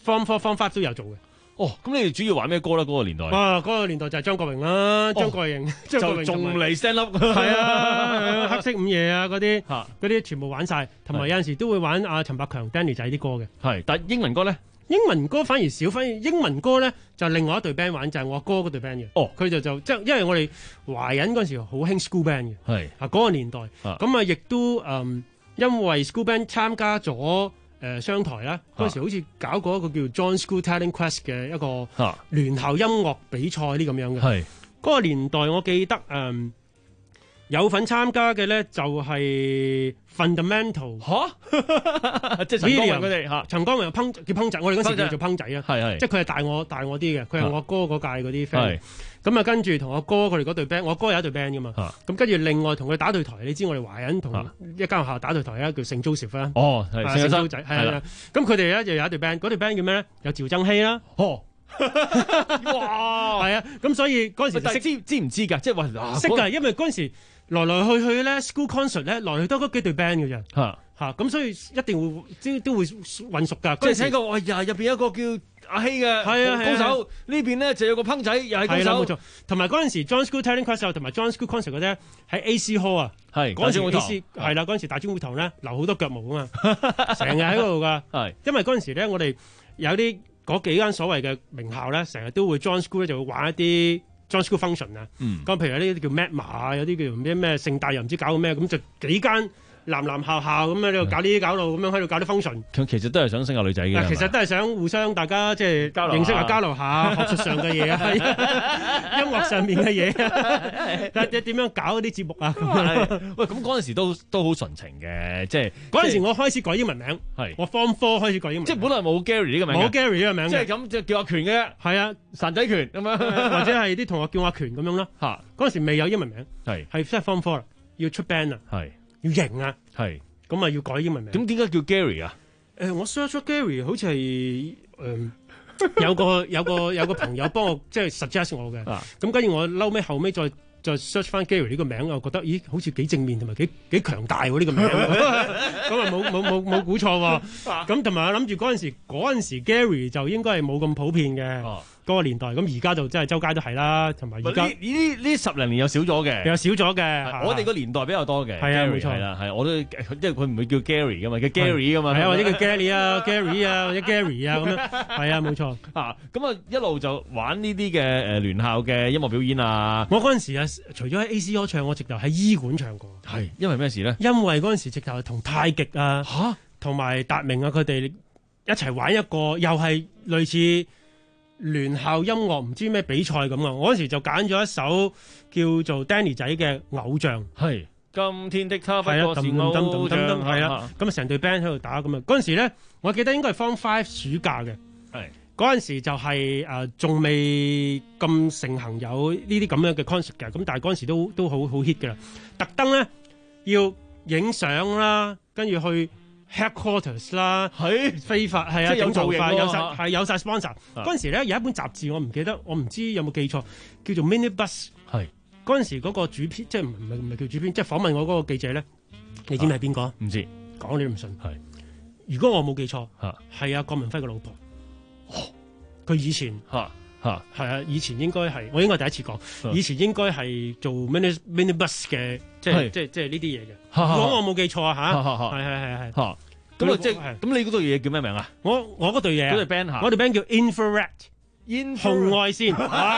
Form Four、Form Five 都有做嘅。 哦，咁你哋主要玩咩歌咧？嗰、那個年代啊，嗰、那個年代就係張國榮啦，張國榮，張國榮就仲嚟 stand up， 係啊，黑色午夜啊嗰啲，嗰啲全部玩晒，同埋有陣時都會玩阿陳百強、Danny 仔啲歌嘅。 係，但係英文歌咧？ 英文歌反而少，反而英文歌咧就另外一隊 band 玩，就係、是、我阿哥嗰隊 band 嘅。哦，佢就就即係因為我哋華人嗰陣時好興 school band 嘅，係啊嗰個年代，咁啊亦都嗯因為 school band 參加咗。誒、呃、商台啦，嗰陣時好似搞過一個叫 John School Talent Quest 嘅一個聯校音樂比賽啲咁樣嘅。係嗰個年代，我記得誒、嗯、有份參加嘅咧，就係 Fundamental 嚇，即係陳光榮佢哋嚇。陳光榮烹叫烹仔，我哋嗰時叫做烹仔啊。係係，即係佢係大我大我啲嘅，佢係我哥嗰屆嗰啲 friend。咁啊，跟住同我哥佢哋嗰隊 band，我哥有一隊 band 噶嘛。咁跟住另外同佢打對台，你知我哋華人同一間學校打對台啊，叫聖 Joseph 啦。哦，係聖周仔，係啊。咁佢哋咧又有一隊 band，嗰隊 band 叫咩咧？有趙增熹啦。哦，哇，係啊。咁所以嗰陣時識知知唔知㗎？即係話識㗎，因為嗰陣時來來去去咧 school concert 咧，來去都嗰幾隊 band 嘅啫。嚇嚇，咁所以一定會都都會混熟㗎。即係聽過，哎呀，入邊有一個叫阿希嘅高手，呢邊咧就有個烹仔，又係高手。冇錯，同埋嗰陣時 John School Talent Quest 同埋 John School Concert 嗰啲喺 A C Hall 啊，係嗰陣時 A C 係啦，嗰陣時大專會堂咧留好多腳毛啊嘛，成日喺嗰度噶。係因為嗰陣時咧，我哋有啲嗰幾間所謂嘅名校咧，成日都會 John School 咧就會玩一啲 John School function 啊。嗯，咁譬如有啲叫 Magma 啊，有啲叫咩咩聖誕又唔知搞咩，咁就幾間。男男校校咁樣喺度搞呢啲搞路，咁樣喺度搞啲 function。佢其實都係想識下女仔嘅。其實都係想互相大家即係認識下、交流下學術上嘅嘢啊，音樂上面嘅嘢啊，但係點樣搞啲節目啊？ 喂，咁嗰陣時都都好純情嘅，即係嗰陣時我開始改英文名，係我 Form Four 開始改英文名， 即係本來冇 Gary 呢個名， 冇 Gary 呢個名， 即係咁就叫阿權嘅，係啊，散仔權咁樣， 或者係啲同學叫阿權咁樣咯。嚇，嗰陣時未有英文名，係係即係 Form Four 要出 band 啊，係。要型啊，係咁啊，要改英文名。 咁點解叫 Gary 啊？ 誒、呃，我 search 咗 Gary，好似係誒有個有個有個朋友幫我即係 suggest 我嘅。咁跟住我嬲尾後尾再再 search 翻 Gary 呢個名，我覺得咦，好似幾正面同埋幾幾強大喎呢個名。咁啊冇冇冇冇估錯喎。咁同埋我諗住嗰陣時嗰陣時 Gary 就應該係冇咁普遍嘅。啊嗰個年代，咁而家就真係周街都係啦，同埋而家呢呢呢十零年又少咗嘅， 又少咗嘅。 我哋個年代比較多嘅， 係啊，冇錯， 係啦，係我都因為佢唔會叫 Gary 噶嘛，叫 Gary 噶嘛， 係啊，或者叫 Gary 啊、Gary 啊，或者 Gary 啊咁樣，係啊，冇錯啊。咁啊一路就玩呢啲嘅誒聯校嘅音樂表演啊。 我嗰陣時啊，除咗喺 A C O 唱，我直頭喺醫館唱過。 係因為咩事咧？ 因為嗰陣時直頭係同太極啊，嚇，同埋達明啊，佢哋一齊玩一個，又係類似聯校音樂唔知咩比賽咁啊！我嗰時就揀咗一首叫做 Danny 仔嘅偶像， 係今天的他不過是偶像， 係啦，咁啊成隊 band 喺度打咁啊！嗰陣時咧，我記得應該係 Form Five 暑假嘅，係嗰陣時就係誒仲未咁盛行有呢啲咁樣嘅 concert 嘅，咁但係嗰陣時都都好好 hit 㗎啦，特登咧要影相啦，跟住去headquarters 啦，係非法係啊，整造型有晒係有晒 sponsor。嗰陣時咧有一本雜誌，我唔記得，我唔知有冇記錯，叫做 Minibus。係嗰陣時嗰個主編，即係唔係唔係叫主編，即係訪問我嗰個記者咧，你知唔知係邊個？唔知，講你都唔信。係如果我冇記錯，係阿郭文輝個老婆。佢以前嚇嚇係啊，以前應該係我應該第一次講，以前應該係做 mini minibus 嘅，即係即係即係呢啲嘢嘅。如果我冇記錯啊嚇，係係係係嚇。咁啊即係咁，你嗰對嘢叫咩名啊？我我嗰對嘢，嗰對 band 嚇，我對 band 叫 Infrared，紅外線。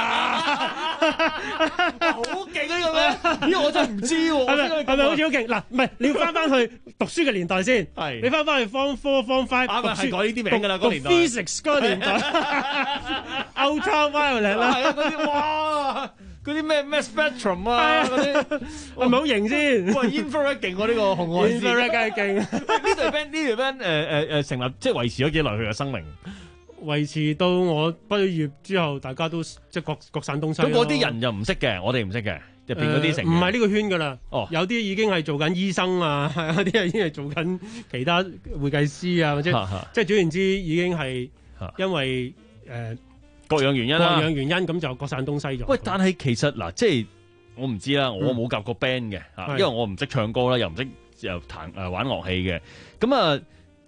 好勁啊！咁樣，咦？我真係唔知喎，係咪係咪好似好勁？嗱，唔係你要翻翻去讀書嘅年代先，係你翻翻去 Form Four、Form Five 讀書係改呢啲名㗎啦，嗰個年代 physics 嗰個年代 ，Ultraviolet 啦，係啊嗰啲哇，嗰啲咩咩 spectrum 啊嗰啲，係咪好型先？喂 ，Infrared 勁喎呢個紅外線 ，Infrared 梗係勁。呢隊 band 呢隊 band 誒誒誒成立，即係維持咗幾耐佢嘅生命？維持到我畢業之後，大家都即係各各散東西。咁嗰啲人又唔識嘅，我哋唔識嘅，入邊嗰啲成員唔係呢個圈㗎啦。哦，有啲已經係做緊醫生啊，有啲已經係做緊其他會計師啊，或者即係總言之，已經係因為誒、呃、各樣原因啦，各樣原因咁就各散東西咗。喂，但係其實嗱，即係我唔知啦，我冇夾過 band 嘅嚇，因為我唔識唱歌啦，又唔識又彈誒玩樂器嘅，咁啊。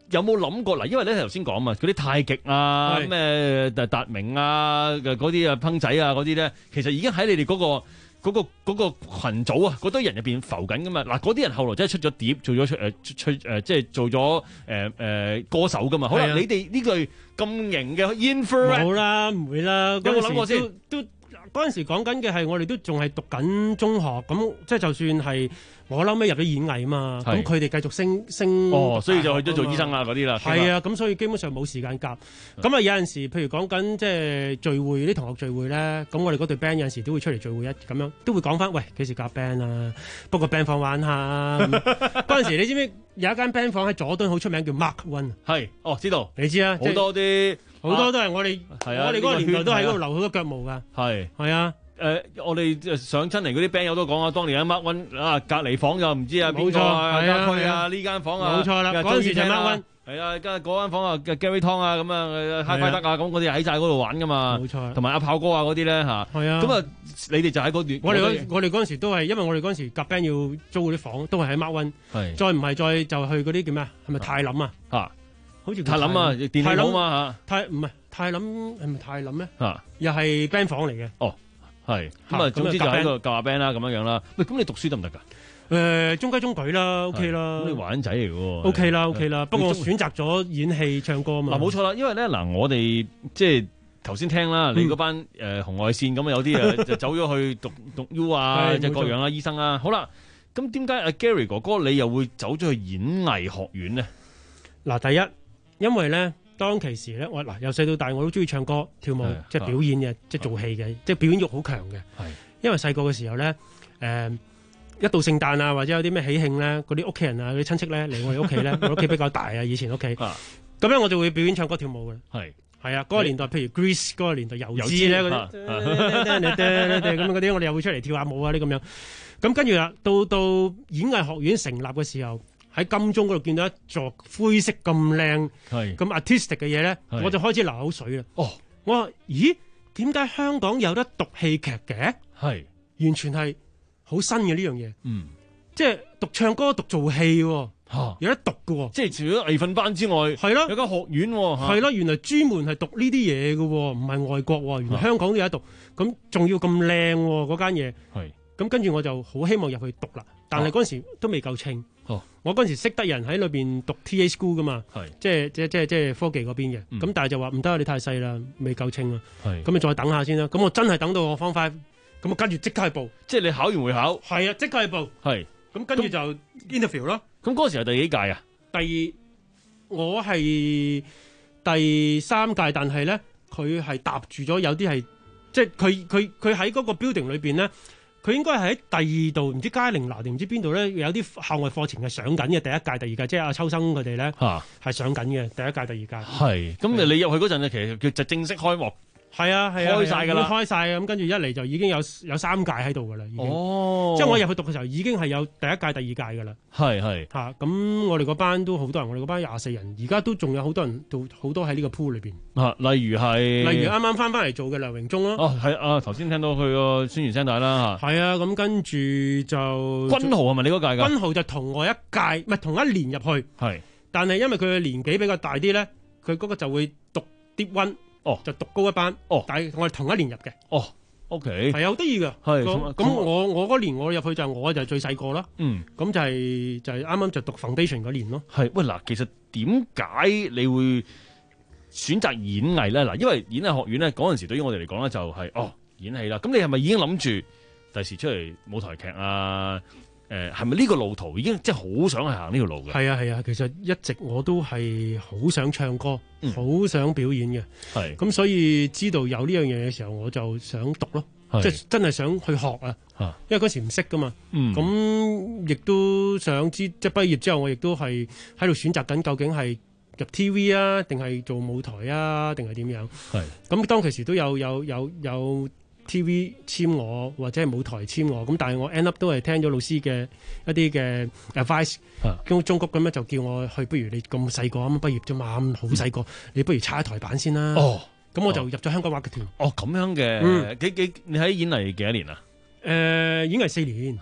有冇諗過嗱？因為咧頭先講嘛，嗰啲太極啊、咩達明啊、嗰啲啊烹仔啊嗰啲咧，其實已經喺你哋嗰、嗰個嗰、嗰個嗰、嗰個群組啊，嗰堆人入邊浮緊噶嘛。嗱，嗰啲人後來真係出咗碟，做咗出誒出誒，即係做咗誒誒歌手噶嘛。好啦，你哋呢句咁型嘅 Infrared 冇啦，唔會啦。 有冇諗過先？ 都嗰陣時講緊嘅係我哋都仲係讀緊中學，咁即係就算係我後尾入咗演藝啊嘛，咁佢哋繼續升升哦，所以就去咗做醫生啊嗰啲啦。 係啊，咁所以基本上冇時間夾。咁啊有陣時，譬如講緊即係聚會啲同學聚會咧，咁我哋嗰隊 band 有陣時都會出嚟聚會一咁樣，都會講翻喂幾時夾 band 啊？不過 band 房玩下。嗰陣時你知唔知有一間 band 房喺佐敦好出名叫 Mark One？ 係哦，知道。 你知啊？ 好多啲。 好多都係我哋，我哋嗰個年代都喺嗰度留好多腳毛㗎。 係係啊， 誒，我哋上親嚟嗰啲 band 友都講啊，當年喺 Mark One 啊，隔離房又唔知啊邊個啊，家區啊呢間房啊， 冇錯啦，嗰陣時就 Mark One。 係啊，跟住嗰間房啊，Gary Tong 啊，咁啊，Hi Fi 德啊，咁我哋喺晒嗰度玩㗎嘛。冇錯。同埋阿炮哥啊嗰啲咧嚇。係啊。咁啊，你哋就喺嗰段。我哋嗰我哋嗰陣時都係，因為我哋嗰陣時夾 band 要租嗰啲房，都係喺 Mark One。係。再唔係再就去嗰啲叫咩啊？係咪泰林啊？嚇。好似泰林啊，電器佬嘛嚇。 泰唔係泰林係咪泰林咧？ 嚇， 又係 band 房嚟嘅。 哦，係。咁啊，總之就喺度教下 band 啦，咁樣樣啦。喂，咁你讀書得唔得㗎？ 誒，中規中矩啦 ，OK 啦。 咁你玩仔嚟嘅喎。 OK 啦，OK 啦。不過我選擇咗演戲唱歌嘛。 嗱，冇錯啦，因為咧嗱，我哋即係頭先聽啦，你嗰班誒紅外線咁啊，有啲誒就走咗去讀讀 U 啊，即係各樣啦，醫生啊。好啦，咁點解阿 Gary 哥哥你又會走咗去演藝學院呢？ 嗱，第一。因為咧，當其時咧，我嗱由細到大我都中意唱歌、跳舞，即係表演嘅，即係做戲嘅，即係表演欲好強嘅。係，因為細個嘅時候咧，誒一到聖誕啊，或者有啲咩喜慶咧，嗰啲屋企人啊、嗰啲親戚咧嚟我哋屋企咧，我屋企比較大啊，以前屋企，咁樣我就會表演唱歌跳舞嘅。係，係啊，嗰個年代，譬如 Grease 嗰個年代，油脂咧嗰啲，咁嗰啲我哋又會出嚟跳下舞啊啲咁樣。咁跟住啦，到到演藝學院成立嘅時候。喺金鐘嗰度見到一座灰色咁靚、咁 artistic 嘅嘢咧，我就開始流口水啦。哦，我話咦，點解香港有得讀戲劇嘅？係完全係好新嘅呢樣嘢。嗯，即係讀唱歌、讀做戲，有得讀嘅。即係除咗藝訓班之外，係咯，有間學院。係咯，原來專門係讀呢啲嘢嘅，唔係外國。原來香港都有得讀，咁仲要咁靚嗰間嘢。係咁，跟住我就好希望入去讀啦。但係嗰陣時都未夠稱。哦，我嗰陣時識得人喺裏邊讀 T A School 噶嘛，係即係即係即係即係科技嗰邊嘅，咁、嗯、但係就話唔得啊，你太細啦，未夠稱啊，係咁你再等下先啦。咁我真係等到我 Form Five，咁我跟住即刻去報，即係你考完會考，係啊，即刻去報，係咁跟住就 interview 咯。咁嗰時係第幾屆啊？第我係第三屆，但係咧佢係搭住咗，有啲係即係佢佢佢喺嗰個 building 裏邊咧。佢應該係喺第二度，唔知佳寧拿定唔知邊度咧，有啲校外課程係上緊嘅，第一屆、第二屆，即係阿秋生佢哋咧，係上緊嘅，第一屆、第二屆。係，咁你入去嗰陣咧，其實叫就正式開幕。係啊係啊，開晒㗎啦，開晒咁跟住一嚟就已經有有三屆喺度㗎啦，已經。哦，即係我入去讀嘅時候已經係有第一屆、第二屆㗎啦。係係嚇，咁我哋嗰班都好多人，我哋嗰班廿四人，而家都仲有好多人，到好多喺呢個 pool 裏邊。啊，例如係，例如啱啱翻翻嚟做嘅梁榮忠咯。哦，係啊，頭先聽到佢個宣傳聲帶啦嚇。係啊，咁跟住就君豪係咪你嗰屆㗎？君豪就同我一屆，唔係同一年入去。係，但係因為佢嘅年紀比較大啲咧，佢嗰個就會讀 Deep One。哦，就讀高一班，哦，但係我係同一年入嘅，哦 ，OK，係啊，好得意㗎，係，咁我我嗰年我入去就我就最細個啦，嗯，咁就係就係啱啱就讀 foundation 嗰年咯，係，喂嗱，其實點解你會選擇演藝咧？嗱，因為演藝學院咧嗰陣時對於我哋嚟講咧就係哦演戲啦，咁你係咪已經諗住第時出嚟舞台劇啊？誒係咪呢個路途已經即係好想去行呢條路嘅？係啊係啊，其實一直我都係好想唱歌，好、嗯、想表演嘅。係咁，所以知道有呢樣嘢嘅時候，我就想讀咯，即係真係想去學啊。因為嗰時唔識噶嘛。咁、嗯、亦都想知，即係畢業之後，我亦都係喺度選擇緊，究竟係入 T V 啊，定係做舞台啊，定係點樣？係咁，當其時都有有有有。有 T V 簽我或者係舞台簽我，咁但係我 end up 都係聽咗老師嘅一啲嘅 advice，咁中谷咁樣就叫我去，不如你咁細個啱啱畢業啫嘛，咁好細個，你不如踩台板先啦。哦，咁我就入咗香港話劇團。哦，咁樣嘅，嗯、幾幾你喺演藝幾多年啊？誒、呃，演藝四年。係。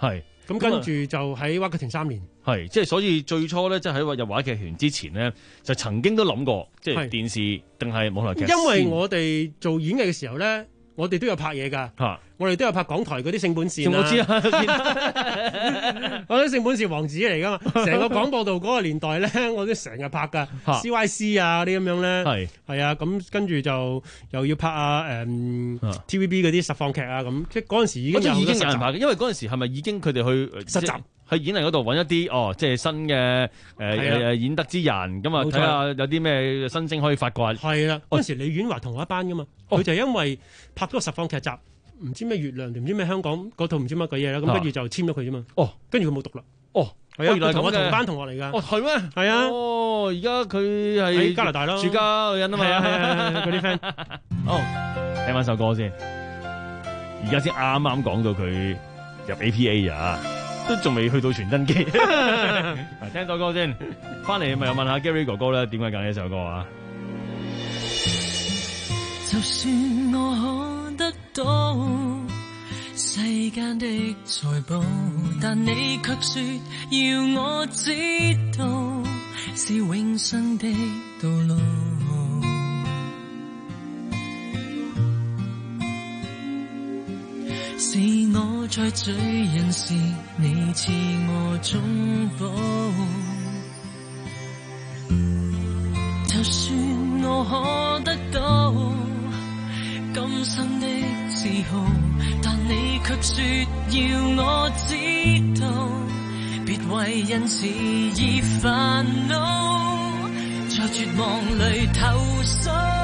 咁跟住就喺話劇團三年。 係，即係所以最初咧，即係喺入話劇團之前呢，就曾經都諗過，即係電視定係舞台劇。 因為我哋做演藝嘅時候咧，我哋都有拍嘢㗎。嚇！我哋都有拍港台嗰啲聖本線我知啊， 我啲聖本線王子嚟㗎嘛，成個廣播道嗰個年代咧，我都成日拍㗎 ，C Y C 啊啲咁樣咧，係係啊，咁跟住就又要拍啊誒 T V B 嗰啲實況劇啊咁，即係嗰陣時已經有已經有人拍嘅，因為嗰陣時係咪已經佢哋去實習？ 去演藝嗰度揾一啲哦，即係新嘅誒誒演得之人，咁啊睇下有啲咩新星可以發掘。 係啦，嗰陣時李婉華同我一班噶嘛，佢就因為拍咗個實況劇集，唔知咩月亮定唔知咩香港嗰套唔知乜鬼嘢啦，咁跟住就簽咗佢啫嘛。哦，跟住佢冇讀啦。哦，係啊，佢同我同班同學嚟㗎。 哦，係咩？ 係啊。 哦，而家佢係喺加拿大咯， 住家女人啊嘛。 係啊係啊，嗰啲 friend。 好，聽翻首歌先。而家先啱啱講到佢入 A P A 啊。都仲未去到傳真機，聽首歌先，翻嚟咪又問下 Gary 哥哥咧，點解揀呢首歌啊？ 就算我可得到世間的財寶，但你卻說要我知道是永生的道路。是我在罪人時，你賜我中保。就算我可得到今生的自豪，但你卻說要我知道，別為因此而煩惱，在絕望裏投訴。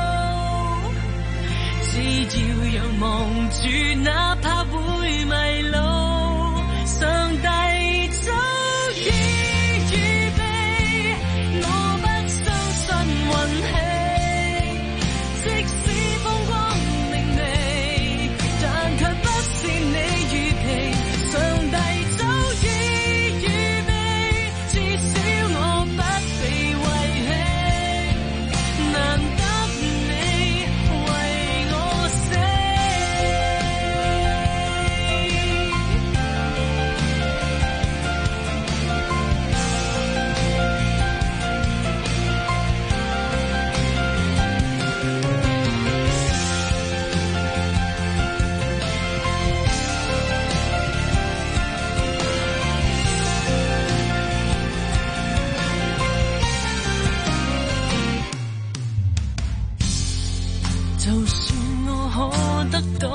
只要仰望住，哪怕會迷路，上帝早已預備，我不相信運氣，即使風光明媚，但卻不是你預期，上帝早已預備，至少我不被遺棄，難得得到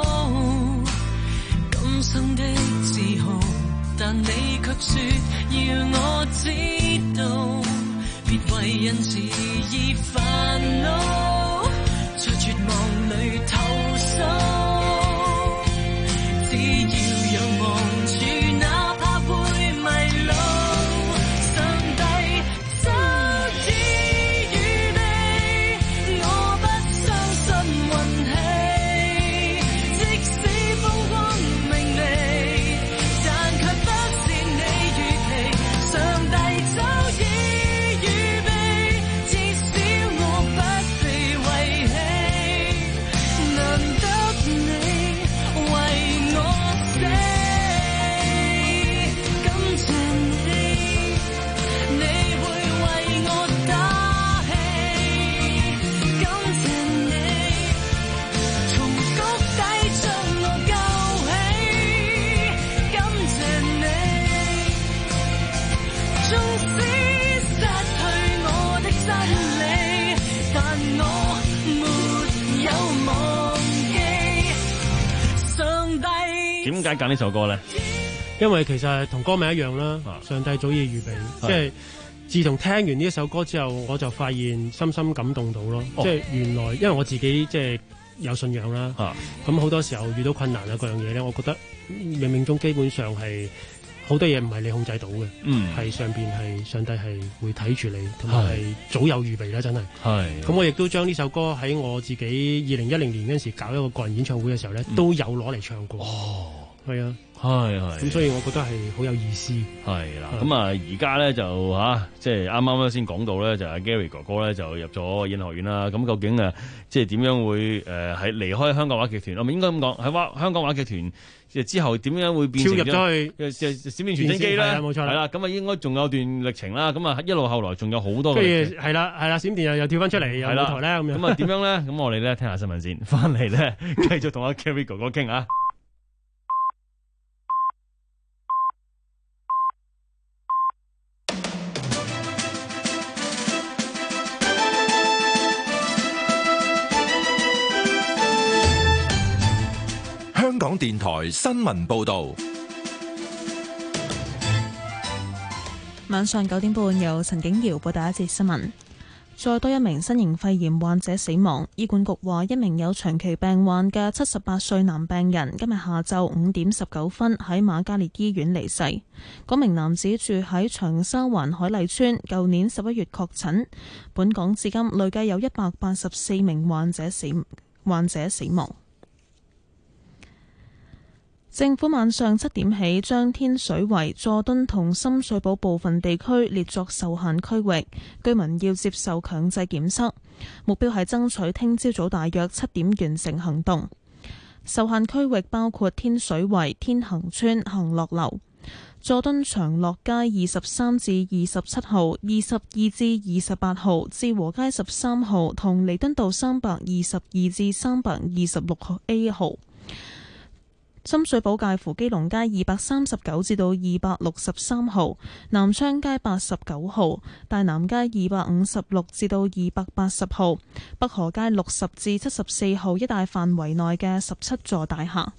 今生的自豪，但你卻說要我知道，別為因此而煩惱，在絕望裏投訴。只要仰望住，哪怕會迷路，上帝早已預備，我不相信運氣。 點解揀呢首歌咧？ 因為其實同歌名一樣啦，啊、上帝早已預備。即係自從聽完呢一首歌之後，我就發現深深感動到咯。哦、即係原來，因為我自己即係有信仰啦。咁好、啊、多時候遇到困難啊，各樣嘢咧，我覺得冥冥中基本上係好多嘢唔係你控制到嘅。嗯，係上邊係上帝係會睇住你，同埋係早有預備啦，真係。係。咁我亦都將呢首歌喺我自己二零一零年嗰陣時搞一個個人演唱會嘅時候咧，嗯、都有攞嚟唱過。哦。 係啊。 係係， 咁所以我覺得係好有意思。 係啦，咁啊而家咧就吓，即係啱啱咧先講到咧，就係 Gary 哥哥咧就入咗演藝學院啦。咁究竟啊，即係點樣會誒喺離開香港話劇團？我唔應該咁講，喺話香港話劇團即係之後點樣會變成跳入咗去閃電傳真機咧？ 冇錯啦。 係啦，咁啊應該仲有段歷程啦。咁啊一路後來仲有好多嘅。 跟住係啦係啦，閃電又又跳翻出嚟，又舞台咧咁樣。 咁啊點樣咧？咁我哋咧聽下新聞先，翻嚟咧繼續同阿 Gary 哥哥傾啊。 香港電台新聞報道， 晚上九點半由陳景瑤報道一節新聞。再多一名新型肺炎患者死亡，醫管局話一名有長期病患嘅七十八歲男病人今日下晝五點十九分喺瑪嘉烈醫院離世。嗰名男子住喺長沙灣海麗邨，舊年十一月確診。本港至今累計有一百八十四名患者死患者死亡。政府晚上七點起將天水圍、佐敦同深水埗部分地區列作受限區域，居民要接受強制檢測。目標係爭取聽朝早大約七點完成行動。受限區域包括天水圍天恒邨恒樂樓、佐敦長樂街二十三至二十七號、二十二至二十八號、志和街十三號同彌敦道三百二十二至三百二十六號 A 號。深水埗介乎基隆街二百三十九至到二百六十三號、南昌街八十九號、大南街二百五十六至到二百八十號、北河街六十至七十四號一帶範圍內嘅十七座大廈。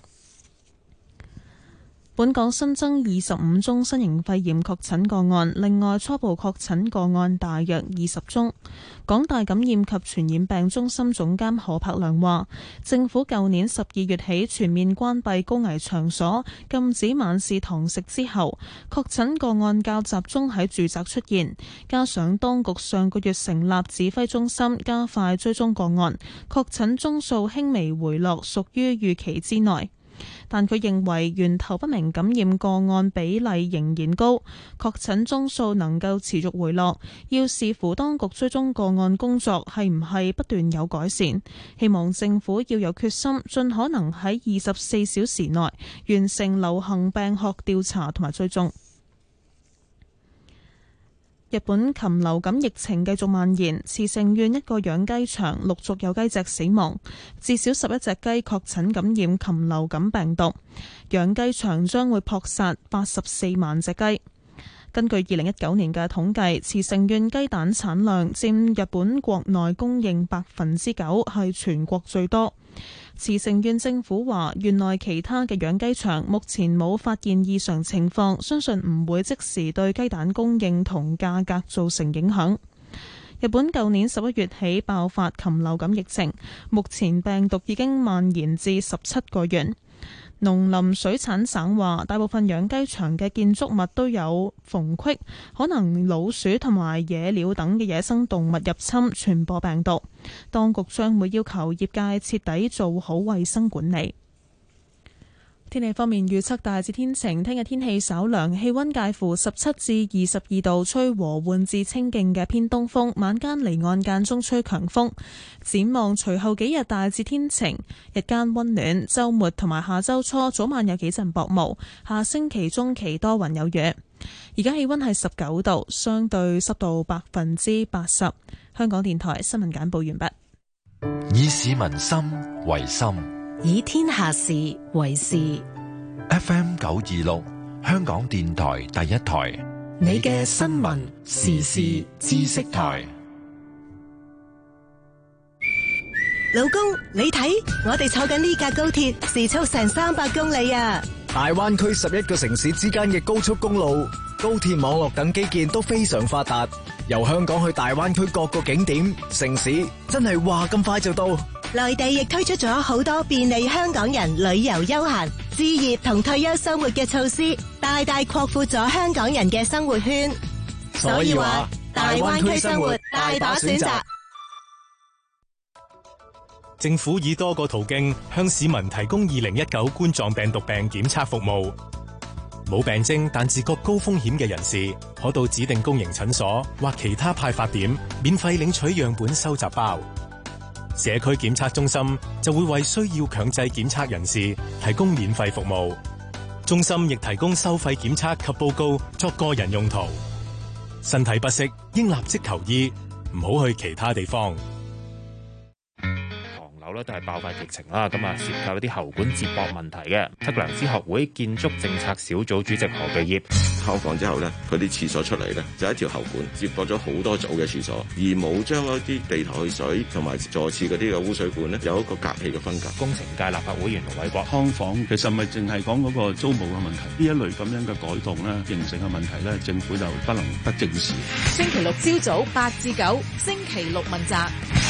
本港新增二十五宗新型肺炎確診個案，另外初步確診個案大約二十宗。港大感染及傳染病中心總監何柏良話，政府舊年十二月起全面關閉高危場所，禁止晚市堂食之後，確診個案較集中喺住宅出現，加上當局上個月成立指揮中心，加快追蹤個案，確診宗數輕微回落，屬於預期之內。但佢認為源頭不明感染個案比例仍然高，確診宗數能夠持續回落，要視乎當局追蹤個案工作係唔係不斷有改善。希望政府要有決心，盡可能喺二十四小時內完成流行病學調查同埋追蹤。日本禽流感疫情繼續蔓延，茨城縣一個養雞場陸續有雞隻死亡，至少十一隻雞確診感染禽流感病毒。養雞場將會撲殺八十四萬隻雞。根據二零一九年嘅統計，茨城縣雞蛋產量佔日本國內供應百分之九，係全國最多。茨城縣政府話，縣內其他嘅養雞場目前冇發現異常情況，相信唔會即時對雞蛋供應同價格造成影響。日本舊年十一月起爆發禽流感疫情，目前病毒已經蔓延至十七個縣。農林水產省話，大部分養雞場嘅建築物都有縫隙，可能老鼠同埋野鳥等嘅野生動物入侵傳播病毒。當局將會要求業界徹底做好衛生管理。天氣方面預測大致天晴，聽日天氣稍涼，氣溫介乎十七至二十二度，吹和緩至清勁嘅偏東風，晚間離岸間中吹強風。展望隨後幾日大致天晴，日間溫暖，週末同埋下週初早晚有幾陣薄霧，下星期中期多雲有雨。而家氣溫係十九度，相對濕度百分之八十。香港電台新聞簡報完畢。 以市民心為心， 以天下事為事。 F M 九二六，香港電台第一台， 你嘅新聞時事知識台。 老公，你睇，我哋坐緊呢架高鐵，時速成三百公里啊！ 大灣區十一個城市之間嘅高速公路、高鐵網絡等基建都非常發達，由香港去大灣區各個景點、城市，真係話咁快就到。 內地亦推出咗好多便利香港人旅遊休閒、置業同退休生活嘅措施，大大擴闊咗香港人嘅生活圈。所以話，大灣區生活大把選擇。 政府以多個途徑向市民提供二零一九冠狀病毒病檢測服務。冇病徵但自覺高風險嘅人士，可到指定公營診所或其他派發點免費領取樣本收集包。社區檢測中心就會為需要強制檢測人士提供免費服務。中心亦提供收費檢測及報告作個人用途。身體不適應立即求醫，唔好去其他地方。 咧都係爆發疫情啦，咁啊涉及一啲喉管接駁問題嘅。測量師學會建築政策小組主席何巨業， 劏房之後咧，佢啲廁所出嚟咧就一條喉管接駁咗好多組嘅廁所，而冇將嗰啲地台水同埋座廁嗰啲嘅污水管咧有一個隔氣嘅分隔。 工程界立法會議員盧偉國， 劏房其實咪淨係講嗰個租務嘅問題，呢一類咁樣嘅改動咧形成嘅問題咧，政府就不能不正視。 星期六朝早八至九，星期六問責。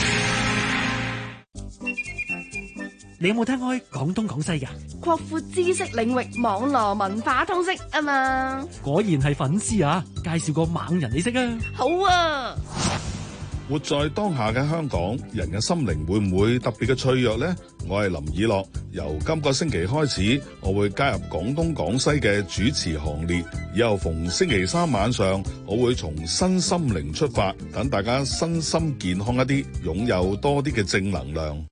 你有冇聽開廣東廣西㗎？ 擴闊知識領域，網絡文化通識啊嘛！ 果然係粉絲啊！介紹個猛人你識啊！ 好啊！ 活在當下嘅香港，人嘅心靈會唔會特別嘅脆弱呢？我係林以樂，由今個星期開始，我會加入廣東廣西嘅主持行列。以後逢星期三晚上，我會從身心靈出發，等大家身心健康一啲，擁有多啲嘅正能量。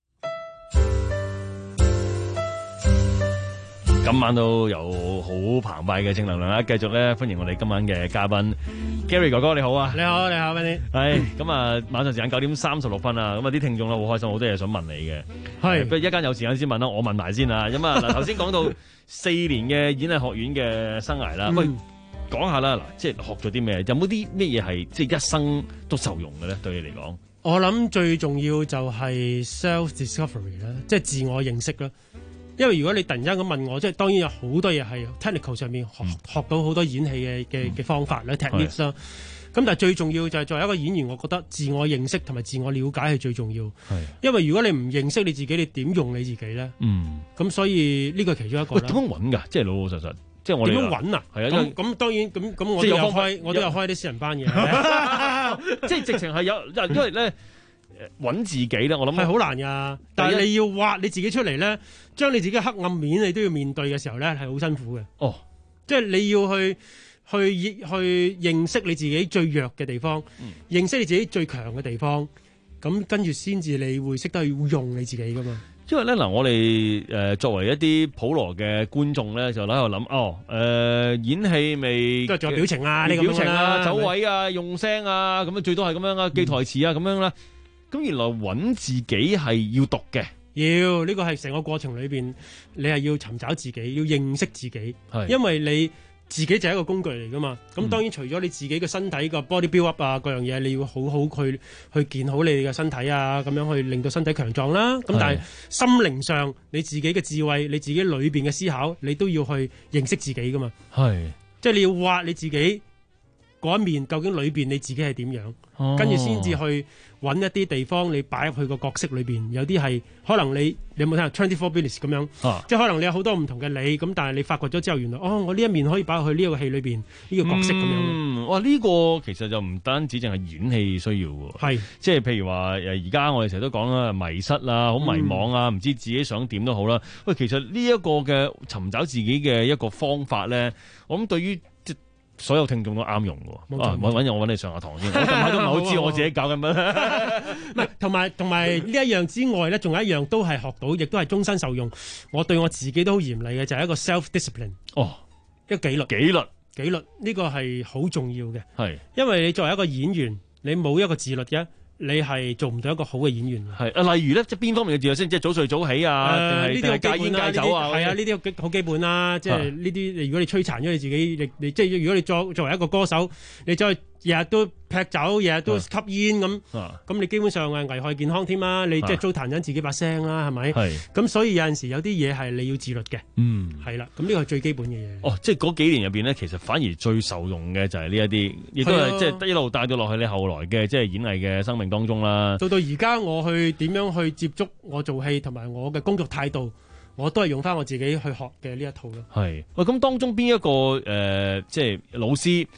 今晚都有好澎湃嘅正能量啦！繼續咧，歡迎我哋今晚嘅嘉賓 Gary 哥哥，你好啊！ 你好，你好 Benny。 係咁啊，晚上時間九點三十六分啊！咁啊，啲聽眾咧好開心，好多嘢想問你嘅。係，不過一間有時間先問啦，我問埋先啊！咁啊，嗱，頭先講到四年嘅演藝學院嘅生涯啦，喂、嗯，講下啦，嗱，即係學咗啲咩？有冇啲咩嘢係即係一生都受用嘅咧？對你嚟講， 我諗最重要就係 self discovery 啦，即係自我認識啦。因為如果你突然間咁問我，即係當然有好多嘢係 technical 上面學、嗯、學到好多演戲嘅嘅嘅方法啦 techniques 啦。咁但係最重要就係作為一個演員，我覺得自我認識同埋自我了解係最重要。因為如果你唔認識你自己，你點用你自己咧？嗯。咁所以呢個其中一個啦。喂，點樣揾㗎？即係老老實實，即係我哋點樣揾啊？係啊。咁咁當然咁咁我都有開，我都有開啲私人班嘅。 即係直情係有，因為咧。揾自己咧，我諗係好難噶，但係你要挖你自己出嚟咧，將你自己嘅黑暗面你都要面對嘅時候咧，係好辛苦嘅。哦，即係你要去去去認識你自己最弱嘅地方，嗯、認識你自己最強嘅地方，咁跟住先至你會識得去用你自己噶嘛。 因為咧嗱，我哋誒作為一啲普羅嘅觀眾咧，就喺度諗哦，誒、呃、演戲咪都係做表情啊，呢個表情啊，走位啊，用聲啊，咁樣最多係咁樣啊，記台詞啊，咁、嗯、樣啦。咁原來揾自己係要讀嘅， 要呢個係成個過程裏邊，你係要尋找自己，要認識自己，因為你自己就係一個工具嚟噶嘛。咁、嗯、當然除咗你自己嘅身體個 body build up 啊，各樣嘢你要好好去去健好你嘅身體啊，咁樣去令到身體強壯啦。咁但係心靈上你自己嘅智慧，你自己裏邊嘅思考，你都要去認識自己噶嘛。係，即係你要挖你自己嗰一面，究竟裏邊你自己係點樣，哦、跟住先至去揾一啲地方，你擺入去個角色裏邊，有啲係可能你你有冇睇下 twenty four business 咁樣，啊、即係可能你有好多唔同嘅你，咁但係你發掘咗之後，原來哦，我呢一面可以擺入去呢個戲裏邊呢、這個角色咁樣。 嗯，哇！呢、這個其實就唔單止淨係演戲需要喎，係即係譬如話誒，而家我哋成日都講啦，迷失啊，好迷惘啊，唔、嗯、知自己想點都好啦。喂，其實呢一個嘅尋找自己嘅一個方法咧，我諗對於所有聽眾都啱用喎，啊！揾揾日我揾你上下堂先，我近排都唔係好知我自己搞緊乜。 唔係，同埋同埋呢一樣之外咧，仲有一樣都係學到，亦都係終身受用。我對我自己都好嚴厲嘅，就係、是、一個 self discipline。哦，一個紀律， 紀律， 紀律呢個係好重要嘅。 係， 因為你作為一個演員，你冇一個自律嘅，你係做唔到一個好嘅演員。 係啊，例如咧，即係邊方面嘅自律先？即係早睡早起啊，定係戒煙戒酒啊？ 係啊，呢啲好基本啦。即係呢啲，如果你摧殘咗你自己，你你即係如果你作作為一個歌手，你再日日都劈酒，日日都吸煙咁，咁、啊、你基本上係危害健康添啦。你即係糟蹋緊自己把聲啦，係咪？係。咁所以有陣時有啲嘢係你要自律嘅。嗯。係啦，咁呢個係最基本嘅嘢。 哦，即係嗰幾年入邊咧，其實反而最受用嘅就係呢一啲，亦都係即係一路帶到落去你後來嘅即係演藝嘅生命當中啦。 到到而家我去點樣去接觸我做戲同埋我嘅工作態度，我都係用翻我自己去學嘅呢一套咯。 係。喂，咁當中邊一個誒、呃，即係老師？誒、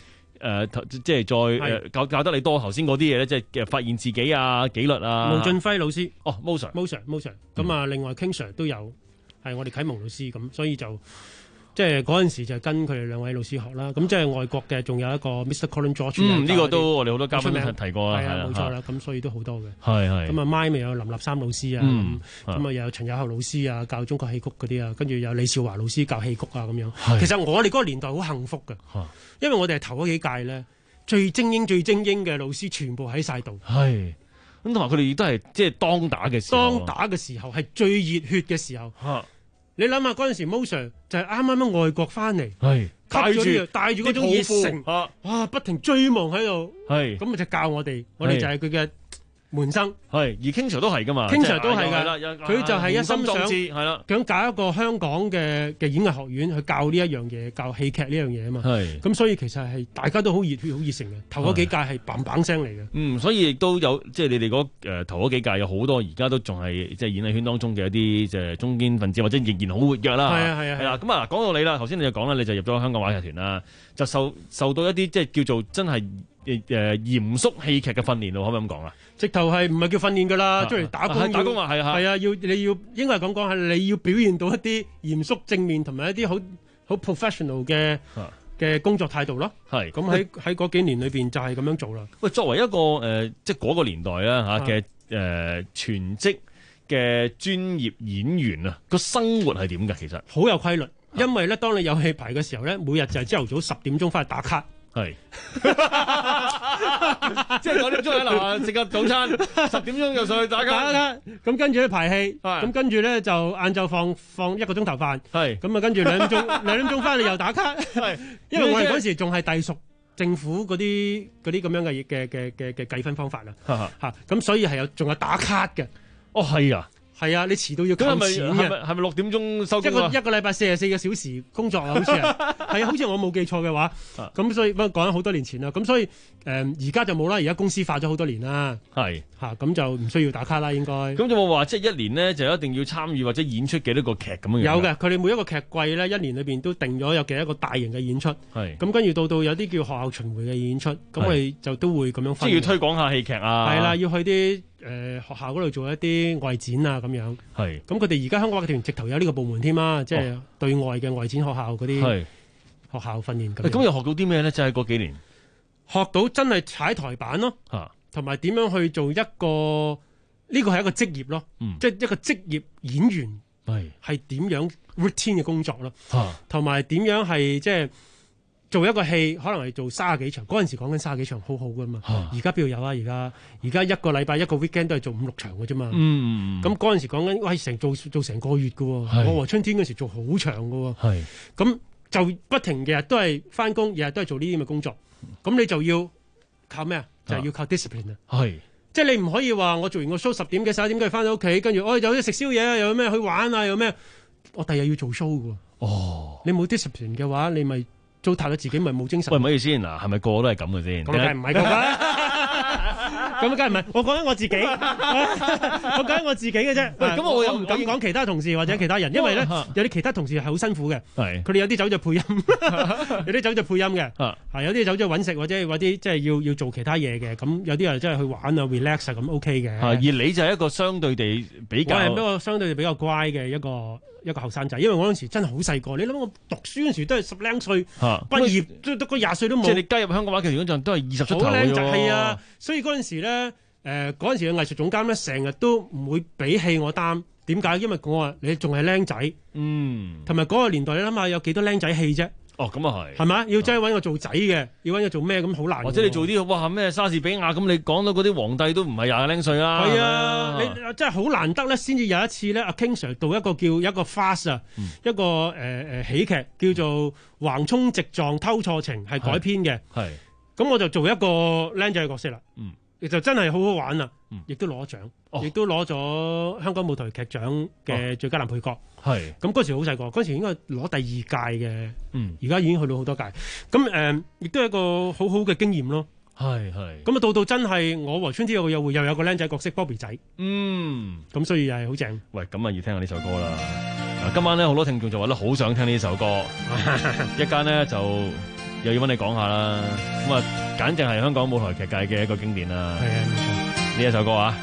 誒即係再誒教教得你多頭先嗰啲嘢咧，即係發現自己啊紀律啊。 毛俊輝老師哦，毛 Sir， 毛 Sir，毛 Sir。咁啊，另外 King Sir 都有係我哋啟蒙老師，咁所以就。即係嗰陣時就跟佢哋兩位老師學啦，咁即係外國嘅仲有一個 Mister Colin George， 嗯，呢個都我哋好多嘉賓都提過啦， 係啊，冇錯啦，咁所以都好多嘅， 係係。 咁啊，My 咪有林立三老師啊，咁咁啊又有陳友厚老師啊，教中國戲曲嗰啲啊，跟住有李少華老師教戲曲啊咁樣。其實我哋嗰個年代好幸福嘅，因為我哋係頭嗰幾屆咧，最精英最精英嘅老師全部喺晒度。 係，咁同埋佢哋亦都係即係當打嘅時候， 當打嘅時候係最熱血嘅時候。你諗下嗰陣時 Mo Sir 就係啱啱喺外國翻嚟， 係帶住帶住嗰種熱誠，哇，不停追夢喺度， 係咁就教我哋，我哋就係佢嘅門生， 係而 King Sir 都係噶嘛 ，King Sir 都係噶，佢就係一心想係啦， 想搞一個香港嘅嘅演藝學院去教呢一樣嘢，教戲劇呢樣嘢啊嘛， 係， 咁所以其實係大家都好熱血、好熱誠嘅，頭嗰幾屆係砰砰聲嚟嘅， 嗯，所以亦都有即係你哋嗰誒頭嗰幾屆有好多而家都仲係即係演藝圈當中嘅一啲即係中堅分子或者仍然好活躍啦， 係啊係啊係啦，咁啊講到你啦，頭先你就講啦，你就入咗香港話劇團啦，就受受到一啲即係叫做真係。誒誒嚴肅戲劇嘅訓練咯，可唔可以咁講啊？ 直頭係唔係叫訓練㗎啦，出嚟打工。 打工啊，係啊， 係啊，要你要應該係咁講，係你要表現到一啲嚴肅正面同埋一啲好好 professional 嘅嘅工作態度咯。 係咁喺喺嗰幾年裏邊就係咁樣做啦。 喂，作為一個誒、呃，即係嗰個年代啦嚇嘅誒全職嘅專業演員啊，個生活係點㗎？其實好有規律，因為咧，當你有戲排嘅時候咧，每日就係朝頭早十點鐘翻去打卡。 係，即係九點鐘喺樓下食個早餐，十點鐘就上去打卡。 咁跟住咧排戲，咁跟住咧就晏晝放放一個鐘頭飯。 係， 咁啊跟住兩點鐘兩點鐘翻嚟又打卡。係，因為我哋嗰時仲係隸屬政府嗰啲嗰啲咁樣嘅嘅嘅嘅嘅計分方法啦。嚇，咁所以係有仲有打卡嘅。 哦，係啊。 係啊，你遲到要扣錢嘅。 係咪係咪六點鐘收工一個一個禮拜四十四個小時工作啊，好似係係啊，好似我冇記錯嘅話，咁所以不過講咗好多年前啦，咁所以誒而家就冇啦，而家公司化咗好多年啦， 係嚇咁就唔需要打卡啦，應該。 咁有冇話即係一年呢，就一定要參與或者演出幾多個劇咁樣？ 有嘅，佢哋每一個劇季咧，一年裏邊都定咗有幾多個大型嘅演出， 係咁跟住到到有啲叫學校巡迴嘅演出，咁我哋就都會咁樣分。 即係要推廣下戲劇啊， 係啦，要去啲。誒、呃、學校嗰度做一啲外展啊咁樣， 係咁佢哋而家香港話劇團直頭有呢個部門添啊，即係對外嘅外展學校嗰啲學校訓練咁。咁又學到啲咩咧？即係嗰幾年學到真係踩台板咯，同埋點樣去做一個呢個係一個職業咯， 嗯、 即係一個職業演員係係點樣 routine 嘅工作咯，同埋點樣係即係。做一個戲可能係做三十幾場，嗰陣時講緊三十幾場好好噶嘛，而家邊度有啊？而家而家一個禮拜一個 weekend 都係做五六場嘅啫嘛。 嗯， 咁嗰陣時講緊喂成做做成個月嘅喎，我和春天嗰時做好長嘅喎。 係， 咁就不停日日都係翻工，日日都係做呢啲咁嘅工作。咁你就要靠咩啊？就係要靠 discipline 啊。 係， 即係你唔可以話我做完個 show 十點幾十一點跟住翻到屋企，跟住我又食宵夜啊，又有咩去玩啊，又咩？我第日要做 show 嘅喎。 哦， 你冇 discipline 嘅話，你咪。糟蹋咗自己咪冇精神。 喂，唔好意思，嗱，係咪個個都係咁嘅先？ 咁梗係唔係咁啦？咁梗係唔係？我講緊我自己，我講緊我自己嘅啫。咁我又唔敢講其他同事或者其他人，因為咧有啲其他同事係好辛苦嘅。佢哋有啲走咗配音，有啲走咗配音嘅。係有啲走咗揾食或者或者即係要要做其他嘢嘅。咁有啲人真係去玩啊 relax 啊咁 OK 嘅。 而你就係一個相對地比較， 我係一個相對地比較乖嘅一個。一個後生仔，因為我嗰陣時真係好細個，你諗我讀書嗰陣時都係十零歲，畢業都得個廿歲都冇。 即係你加入香港話劇團嗰陣都係二十出頭嘅喎。 係啊，所以嗰陣時咧，誒嗰陣時嘅藝術總監咧，成日都唔會俾戲我擔。點解？因為我話你仲係僆仔， 嗯， 同埋嗰個年代你諗下有幾多僆仔戲啫？ 哦，咁啊係， 係咪？要真係揾我做仔嘅，要揾我做咩咁好難。 或者你做啲哇咩莎士比亞咁，你講到嗰啲皇帝都唔係廿零歲啦。 係啊，你真係好難得咧，先至有一次咧，阿 King Sir 導一個叫一個 farce 啊、嗯，一個誒誒、呃、喜劇叫做橫衝直撞偷錯情，係改編嘅。係，咁我就做一個僆仔嘅角色啦。嗯。就真係好好玩啊！亦、嗯、都攞獎，亦、哦、都攞咗香港舞台劇獎嘅最佳男配角。係咁嗰時好細個，嗰時應該攞第二屆嘅。嗯，而家已經去到好多屆。咁誒，亦、呃、都係一個好好嘅經驗咯。係係。咁啊，到到真係我和春天有個約會，又有個僆仔角色 Bobby 仔。嗯，咁所以又係好正。喂，咁啊要聽下呢首歌啦。嗱，今晚咧好多聽眾就話咧好想聽呢首歌。一間呢就又要揾你講下啦。咁啊，簡直係香港舞台劇界嘅一個經典啦。 係啊，冇錯。 呢一首歌啊。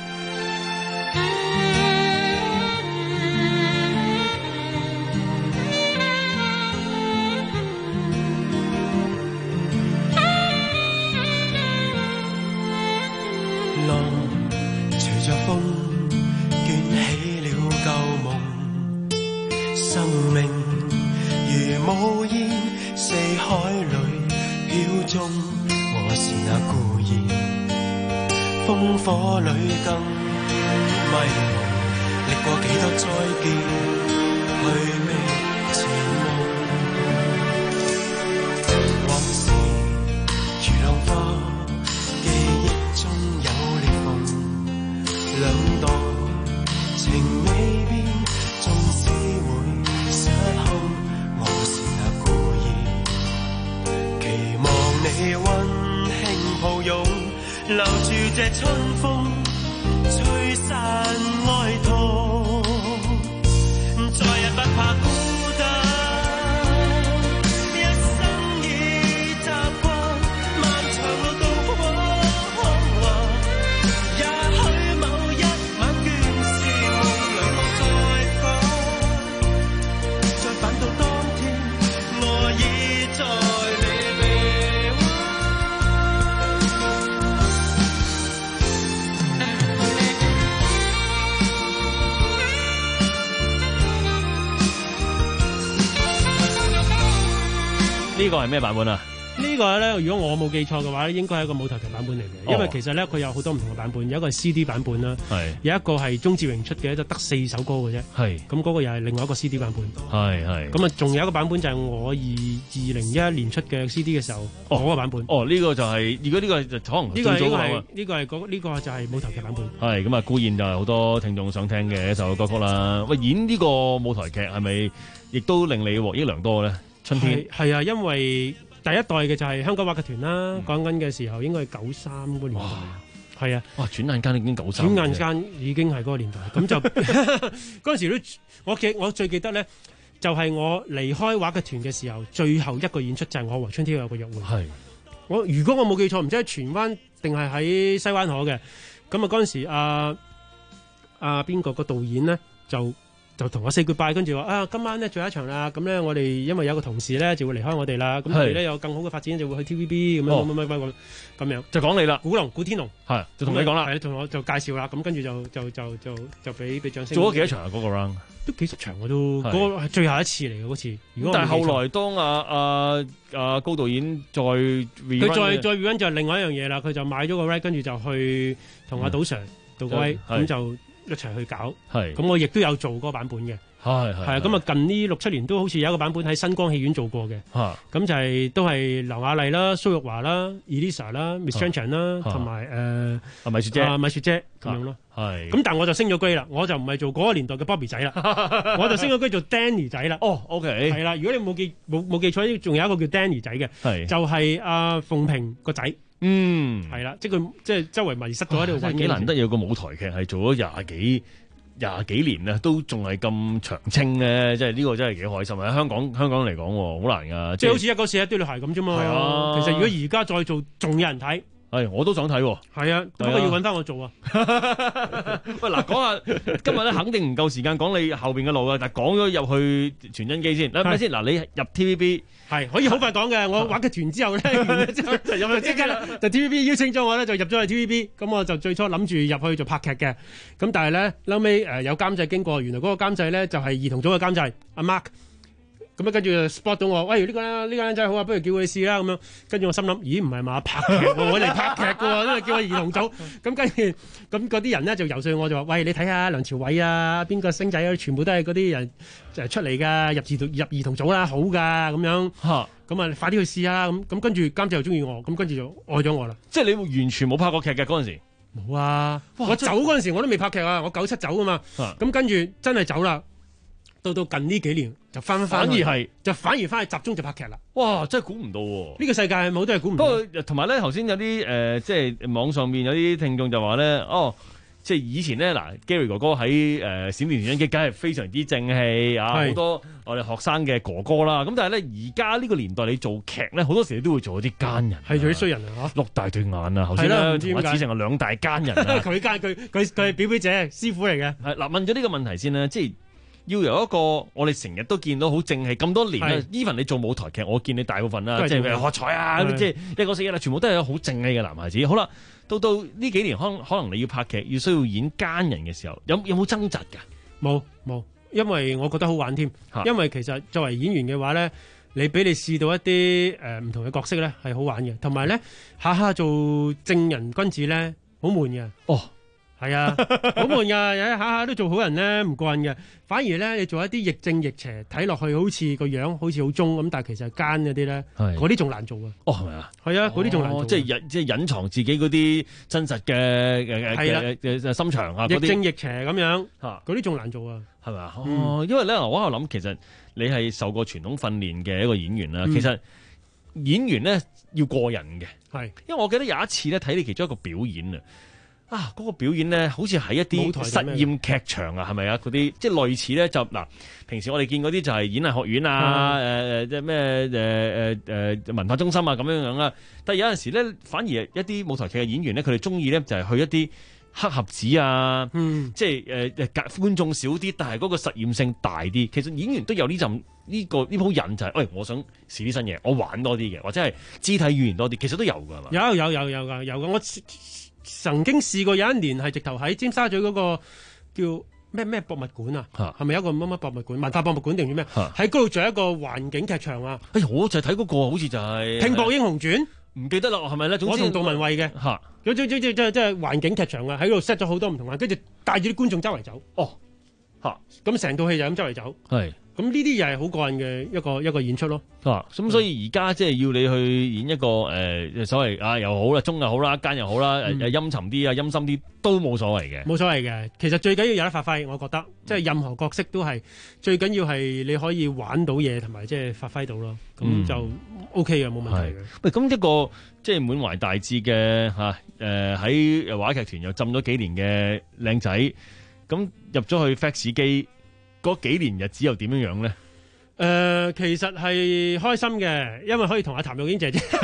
浪隨着風捲起了舊夢，生命如霧煙四海裏飄縱，我是那孤燕，烽火裏更迷蒙，歷過幾多再見，去覓前夢，往事如浪花，記憶中有裂縫，兩代情未變，縱使會失控，我是那孤燕，期望你溫馨抱擁，留住這春風，吹散哀痛，再日不怕孤單，一生已習慣漫長路途。也許某一晚倦時夢裏我再返，再返到當天，我已在你臂呢個係咩版本啊？ 呢個咧，如果我冇記錯嘅話咧，應該係一個舞台劇版本嚟嘅。因為其實咧，佢有好多唔同嘅版本，有一個係 C D 版本啦，有一個係鍾志榮出嘅，就得四首歌嘅啫。係咁嗰個又係另外一個 C D 版本。係係咁啊，仲有一個版本就係我二二零一一年出嘅 C D 嘅時候嗰個版本。 哦，呢個就係如果呢個就可能呢個最早係呢個係嗰呢個就係舞台劇版本。 係咁啊，固然就係好多聽眾想聽嘅一首歌曲啦。喂，演呢個舞台劇係咪亦都令你獲益良多咧？春天係啊，因為第一代嘅就係香港話劇團啦，講緊嘅時候應該係九三嗰年代，係啊， 哇！轉眼間已經九三， 轉眼間已經係嗰個年代，咁就嗰陣時都我記我最記得咧，就係我離開話劇團嘅時候，最後一個演出就係我和春天有個約會。係我如果我冇記錯，唔知喺荃灣定係喺西灣河嘅，咁啊嗰陣時阿阿邊個個導演咧就。就同我 say goodbye，跟住話啊，今晚咧最後一場啦，咁咧我哋因為有個同事咧就會離開我哋啦，咁我哋咧有更好嘅發展就會去 T V B 咁樣乜乜乜乜咁樣， 就講你啦， 古龍古天龍係就同你講啦， 係同我就介紹啦，咁跟住就就就就就俾俾掌聲。 做咗幾多場啊？嗰個 round 都幾十場我都，嗰個係最後一次嚟嘅嗰次。如果但係後來當阿阿阿高導演再佢再再 run 就係另外一樣嘢啦，佢就買咗個 right，跟住就去同阿杜 Sir 杜國威咁就一齊去搞。係咁我亦都有做嗰個版本嘅。係係啊，咁啊近呢六七年都好似有一個版本喺新光戲院做過嘅，咁就係都係劉雅麗啦、蘇玉華啦、Elisa 啦、Miss Chan Chan 啦，同埋誒阿米雪姐、 阿米雪姐咁樣咯。係，咁但係我就升咗居啦，我就唔係做嗰個年代嘅 Bobby 仔啦，我就升咗居做 Danny 仔啦。哦 ，OK，係啦，如果你冇記冇冇記錯，仲有一個叫 Danny 仔嘅，就係阿鳳萍個仔。嗯，係啦，即係佢即係周圍迷失咗喺度揾。幾難得有個舞台劇係做咗廿幾。廿幾年啦，都仲係咁長青咧，即係呢個真係幾開心啊！喺香港香港嚟講，好難噶，即係好似一九四一堆女孩咁啫嘛。係啊，其實如果而家再做，仲有人睇。係，我都想睇。係啊，不過要揾翻我做啊。喂，嗱，講下今日咧，肯定唔夠時間講你後邊嘅路啊。但係講咗入去傳真機先，係咪先？嗱，你入 T V B 係可以好快講嘅。我話劇團之後咧，完咗之後就入去即刻啦。就 T V B 邀請咗我咧，就入咗去 T V B。咁我就最初諗住入去做拍劇嘅。咁但係咧，後尾誒有監製經過，原來嗰個監製咧就係兒童組嘅監製阿 Mark。咁啊，跟住就 spot 到我，喂呢、呢個呢、呢個僆仔好啊，不如叫佢試啦咁樣。跟住我心諗，咦唔係嘛拍劇喎，我嚟拍劇嘅喎，因為叫我兒童組。咁跟住咁嗰啲人咧就游說我就話，喂你睇下梁朝偉啊，邊個星仔啊，全部都係嗰啲人就出嚟㗎，入兒童入兒童組啦，好㗎咁樣。嚇！咁啊，快啲去試啊！咁咁跟住監製又中意我，咁跟住就愛咗我啦。即係你完全冇拍過劇嘅嗰陣時？冇啊！我走嗰陣時我都未拍劇啊，我九七走㗎嘛。咁跟住真係走啦。到到近呢幾年就翻翻，反而係就反而翻去集中就拍劇啦。哇！真係估唔到喎！呢個世界係冇都係估唔到。不過同埋咧，頭先有啲誒、呃，即係網上面有啲聽眾就話咧，哦， 即係以前咧，嗱 Gary 哥哥喺誒閃電傳真機，梗係非常之正氣啊！好多我哋學生嘅哥哥啦。咁但係咧，而家呢個年代你做劇咧，好多時你都會做啲奸人， 係做啲衰人啊！ 碌大對眼啊！頭先咧，阿子成係兩大奸人啊！ 佢奸佢佢佢係表表姐師傅嚟嘅。 係嗱，問咗呢個問題先啦，即係要由一個我哋成日都見到好正氣咁多年啦。even 你做舞台劇，我見你大部分啦，即係學彩啊，即係一個四一啦，全部都係好正氣嘅男孩子。好啦。到到呢幾年，可能可能你要拍劇，要需要演奸人嘅時候，有有冇掙扎㗎？ 冇冇，因為我覺得好玩添。因為其實作為演員嘅話咧，你俾你試到一啲誒唔同嘅角色咧，係好玩嘅。同埋咧，下下做正人君子咧，好悶嘅。 哦， 係啊，好悶㗎，有下下都做好人咧，唔慣嘅。反而咧，你做一啲亦正亦邪，睇落去好似個樣好似好忠咁，但係其實係奸嗰啲咧，嗰啲仲難做啊！ 哦，係咪啊？ 係啊，嗰啲仲難做。 即係隱即係隱藏自己嗰啲真實嘅嘅嘅嘅心腸啊！ 亦正亦邪咁樣嗰啲仲難做啊！ 係咪啊？哦，因為咧，我喺度諗，其實你係受過傳統訓練嘅一個演員啦。其實演員咧要過人嘅，係因為我記得有一次咧睇你其中一個表演啊。啊！嗰、那個表演咧，好似喺一啲實驗劇場啊，係咪啊？嗰啲即係類似咧，就嗱，平時我哋見嗰啲就係演藝學院啊，誒誒、嗯，即係咩誒誒誒文化中心啊咁樣樣啦。但係有陣時咧，反而一啲舞台劇嘅演員咧，佢哋中意咧就係去一啲黑盒子啊，嗯、即係誒誒觀眾少啲，但係嗰個實驗性大啲。其實演員都有呢陣呢個呢鋪癮就係、是，喂、哎，我想試啲新嘢，我玩多啲嘅，或者係肢體語言多啲，其實都有㗎，係嘛？ 有有有有㗎有㗎，我曾經試過有一年係直頭喺尖沙咀嗰個叫咩咩博物館啊，係咪有一個乜乜博物館、文化博物館定唔知咩？喺嗰度做一個環境劇場啊！ 哎呀，我就係睇嗰個，好似就係 《拼搏英雄傳》， 唔記得啦，係咪咧？ 我同杜文慧嘅嚇，即即即即即即係環境劇場啊！喺度 set 咗好多唔同嘅，跟住帶住啲觀眾周圍走。 哦，嚇！ 咁成套戲就咁周圍走。 係。 咁呢啲又係好過癮嘅一個一個演出咯。 啊，咁所以而家即係要你去演一個誒、呃、所謂啊又好啦，忠又好啦，奸又好啦，誒、嗯、陰沉啲啊，陰森啲都冇所謂嘅。 冇所謂嘅，其實最緊要有得發揮，我覺得、嗯、即係任何角色都係最緊要係你可以玩到嘢同埋即係發揮到咯。咁、嗯、就 OK 嘅，冇問題嘅。 喂，咁一個即係滿懷大志嘅嚇誒喺話劇團又浸咗幾年嘅靚仔，咁入咗去 fax 機。嗰幾年日子又點樣樣咧？誒、 呃，其實係開心嘅，因為可以同阿譚玉英姐姐，唔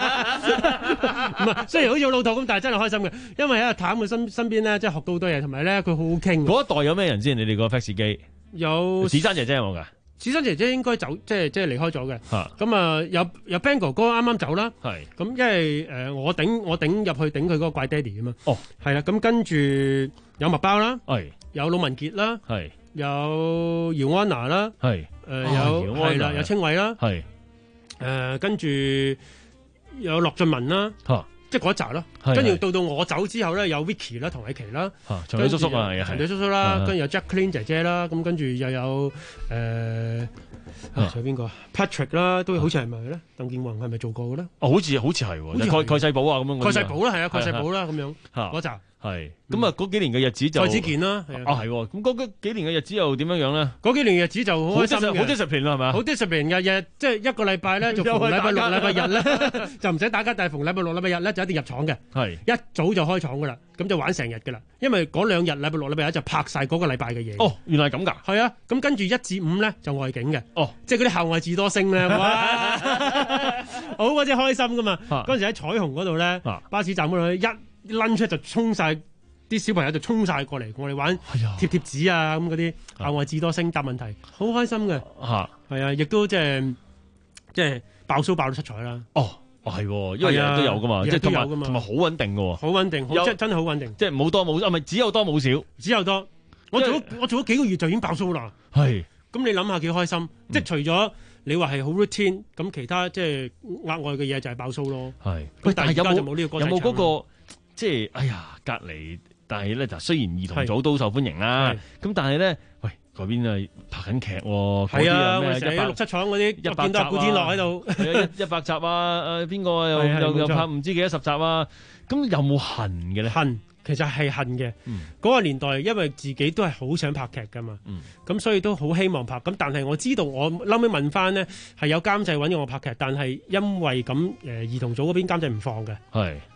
係雖然好似好老土咁，但係真係開心嘅，因為喺阿譚嘅身身邊咧，即係學到好多嘢，同埋咧佢好好傾。 嗰一代有咩人先？你哋個 fax 機有史珊姐姐有冇㗎？ 史珊姐姐應該走，即係即係離開咗嘅。咁啊，有有 Ben 哥哥啱啱走啦。係。咁因為誒、呃、我頂我頂入去頂佢嗰個怪爹哋啊嘛。哦。係啦，咁跟住有麥包啦。係。有魯文傑啦。係。有姚安娜啦，係誒、呃、有係啦、啊，有清偉啦，係誒跟住有樂俊文啦，嚇，即係嗰一集咯。跟住到到我走之後咧，有 Vicky 啦，唐偉琪啦，嚇，長腿叔叔啊，係長腿叔叔啦，跟住有 Jacqueline 姐姐啦，咁跟住又有誒仲有邊個 Patrick 啦，都好似係咪咧？鄧健泓係咪做過嘅咧？哦，好似好似係喎，蓋蓋世寶啊咁樣。蓋世寶啦，係啊，蓋世寶啦咁樣嗰集。係，咁啊嗰幾年嘅日子就蔡子健啦，啊係，咁嗰幾年嘅日子又點樣樣咧？嗰幾年嘅日子就好開心嘅，好 discipline 啦係咪？好 discipline 嘅日，即係一個禮拜咧，就逢禮拜六、禮拜日咧，就唔使打卡，但係逢禮拜六、禮拜日咧就一定入廠嘅，係一早就開廠噶啦，咁就玩成日噶啦，因為嗰兩日禮拜六、禮拜日就拍晒嗰個禮拜嘅嘢。哦，原來係咁㗎。係啊，咁跟住一至五咧就外景嘅。哦，即係嗰啲校外智多星咧，哇，好鬼之開心噶嘛！嗰陣時喺彩虹嗰度咧，巴士站嗰度一 lunch 就衝晒啲小朋友就衝晒過嚟，我哋玩貼貼紙啊咁嗰啲校外智多星答問題，好開心嘅嚇，係啊，亦都即係即係爆蘇爆到七彩啦。哦，哦係，因為日日都有噶嘛，即係同埋同埋好穩定嘅，好穩定，真真係好穩定，即係冇多冇啊，唔係只有多冇少，只有多。我做咗我做咗幾個月就已經爆蘇啦。係，咁你諗下幾開心？即係除咗你話係好 routine，咁其他即係額外嘅嘢就係爆蘇咯。係，但係有冇有冇嗰個即係哎呀隔離？但係咧，就雖然兒童組都受歡迎啦，咁但係咧，喂嗰邊啊拍緊劇喎，係啊，我哋成日六七廠嗰啲，一百集啊，古天樂喺度，一一百集啊，誒邊個又又又拍唔知幾多十集啊，咁有冇恨嘅咧？恨，其實係恨嘅。嗰個年代，因為自己都係好想拍劇噶嘛，咁所以都好希望拍。咁但係我知道，我後尾問翻咧，係有監製揾我拍劇，但係因為咁誒兒童組嗰邊監製唔放嘅。係。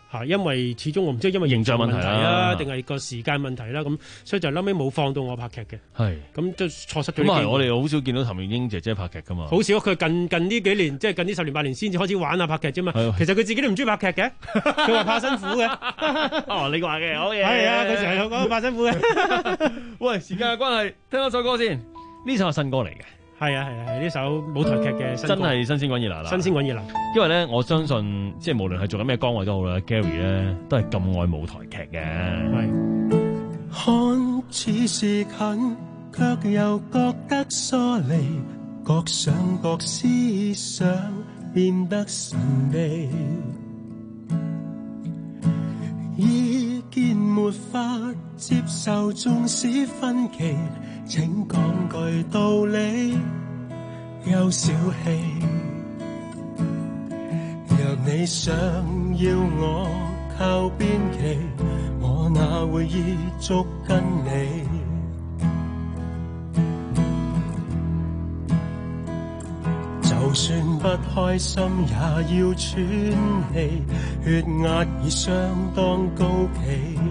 嚇，因為始終我唔知因為形象問題啊，定係個時間問題啦，咁所以就後尾冇放到我拍劇嘅。 係咁就錯失咗。 咁係我哋好少見到譚詠英姐姐拍劇噶嘛。 好少，佢近近呢幾年，即係近呢十年八年先至開始玩下拍劇啫嘛。其實佢自己都唔中意拍劇嘅，佢話怕辛苦嘅。 哦，你話嘅好嘢。 係啊，佢成日有講怕辛苦嘅。 喂，時間嘅關係，聽多首歌先。呢首係新歌嚟嘅。 係啊係啊係，呢首舞台劇嘅新歌， 真係新鮮滾熱辣啦！ 新鮮滾熱辣。 因為咧，我相信即係無論係做緊咩崗位都好啦 ，Gary 咧都係咁愛舞台劇嘅。 係。 看似是近，卻又覺得疏離，各想各思想變得神秘，意見沒法接受，縱使分歧，請講句道理，有小氣。若你想要我靠邊企，我哪會依足跟你？就算不開心也要喘氣，血壓已相當高企。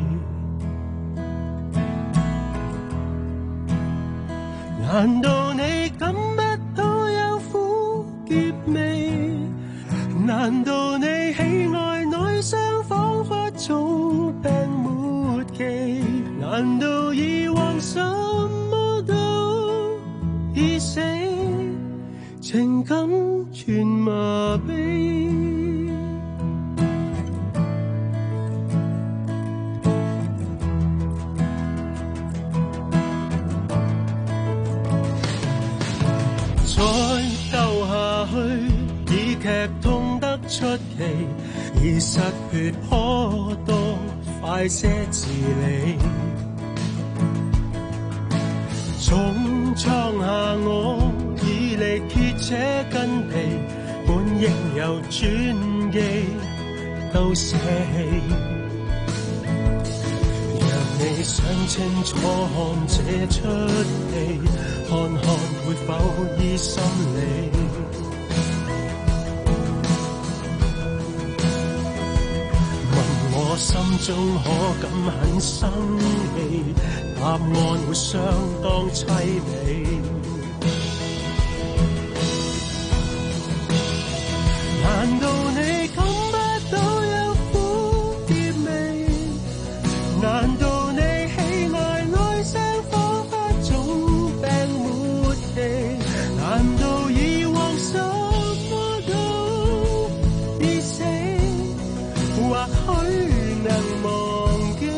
難道你感不到有苦澀味？難道你喜愛內傷彷彿總病末期？難道以往什麼都已死，情感全麻痹？再鬥下去，以劇痛得出奇，已失血頗多，快些治理。重創下我，以力竭這筋皮，本應由轉機都捨棄。若你想清楚看這出戲，看看會否醫心理？問我心中可感很生氣，答案會相當凄美。難道你感不到有苦澀味？難道你喜愛內傷彷彿總病末期？難道以往什麼都已死，或許能忘記？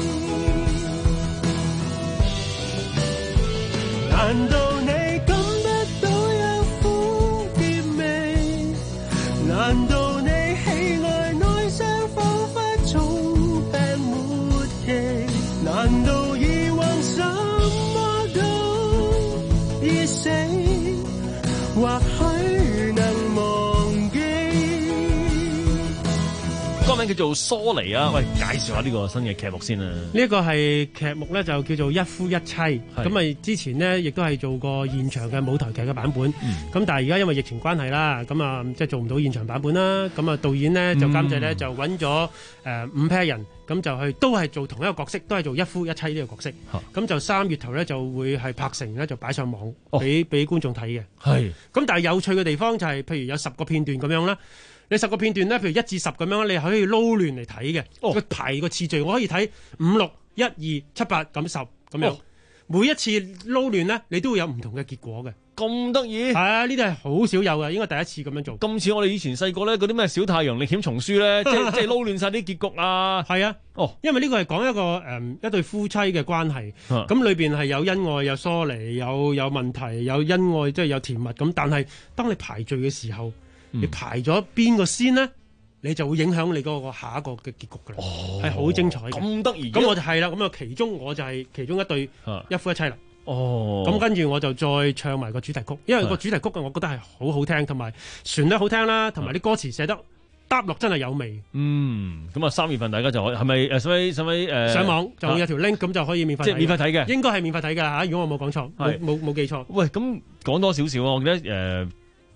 難道你感不到有苦澀味？難道你喜愛內傷彷彿總病末期？難道以往什麼都已死，或許能忘記？ 歌名叫做《疏離》啊！喂，介紹下呢個新嘅劇目先啊！ 呢一個係劇目咧，就叫做《一夫一妻》。咁咪之前呢，亦都係做過現場嘅舞台劇嘅版本。咁、嗯、但係而家因為疫情關係啦，咁啊即係做唔到現場版本啦。咁啊導演呢，就監製咧就揾咗誒五 pair 人，咁就去都係做同一個角色，都係做一夫一妻呢個角色。咁、啊、就三月頭咧就會係拍成咧就擺上網俾俾、哦、觀眾睇嘅。係。咁但係有趣嘅地方就係、是，譬如有十個片段咁樣啦。你十個片段咧，譬如一至十咁樣，你可以撈亂嚟睇嘅。哦，排個次序，我可以睇五六一二七八咁十咁樣。哦、每一次撈亂咧，你都會有唔同嘅結果嘅。 咁得意？係啊，呢啲係好少有嘅，應該第一次咁樣做。 咁似我哋以前細個咧，嗰啲咩小太陽歷險叢書咧，即係即係撈亂晒啲結局啊。 係啊，哦，因為呢個係講一個誒、嗯、一對夫妻嘅關係，咁裏邊係有恩愛、有疏離、有有問題、有恩愛，即係有甜蜜咁。但係當你排序嘅時候，你排咗邊個先呢？你就會影響你嗰個下一個嘅結局㗎啦，係好、哦、精彩嘅。咁得意！咁我就係啦，咁啊其中我就係其中一對一夫一妻啦。哦，咁跟住我就再唱埋個主題曲，因為個主題曲我覺得係好好聽，同埋旋律好聽啦，同埋啲歌詞寫得搭落真係有味。 嗯，咁啊三月份大家就可以係咪誒？使唔使誒？ 上網就會有條 link，咁、啊、就可以免費，即係免費睇嘅，應該係免費睇㗎嚇。如果我冇講錯，冇冇冇記錯。 喂，咁講多少少啊？我記得誒。呃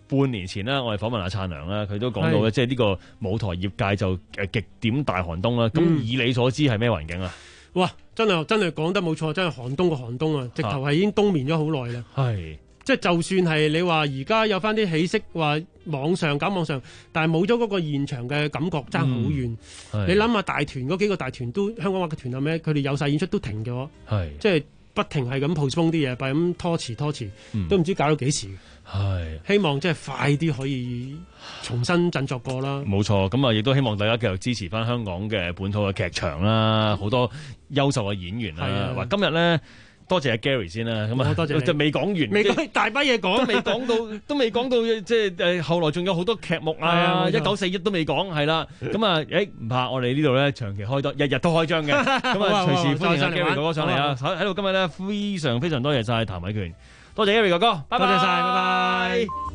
半年前啦，我哋訪問阿燦良啦，佢都講到咧，即係呢個舞台業界就誒極點大寒冬啦。咁、嗯、以你所知係咩環境啊？ 哇！真係真係講得冇錯，真係寒冬個寒冬啊！直頭係已經冬眠咗好耐啦。係，即係就算係你話而家有翻啲起色，話網上搞網上，但係冇咗嗰個現場嘅感覺，爭好遠。你諗下大團嗰幾個大團都香港話嘅團係咩？佢哋有晒演出都停咗，係即係不停係咁 postpone 啲嘢，係咁拖遲拖遲，嗯、都唔知搞到幾時。係希望即係快啲可以重新振作過啦。冇錯，咁啊亦都希望大家繼續支持翻香港嘅本土嘅劇場啦，好多優秀嘅演員啦。話今日咧多謝阿 Gary 先啦，咁啊多謝就未講完，未講大把嘢講，都未講到，都未講到即係誒後來仲有好多劇目啊，一九四一都未講，係啦。咁啊誒唔怕，我哋呢度咧長期開多，日日都開張嘅。咁啊隨時歡迎阿 Gary 哥哥上嚟啊！喺喺度今日咧非常非常多謝晒譚偉權。多謝 Gary 哥哥，拜拜，多謝晒，拜拜。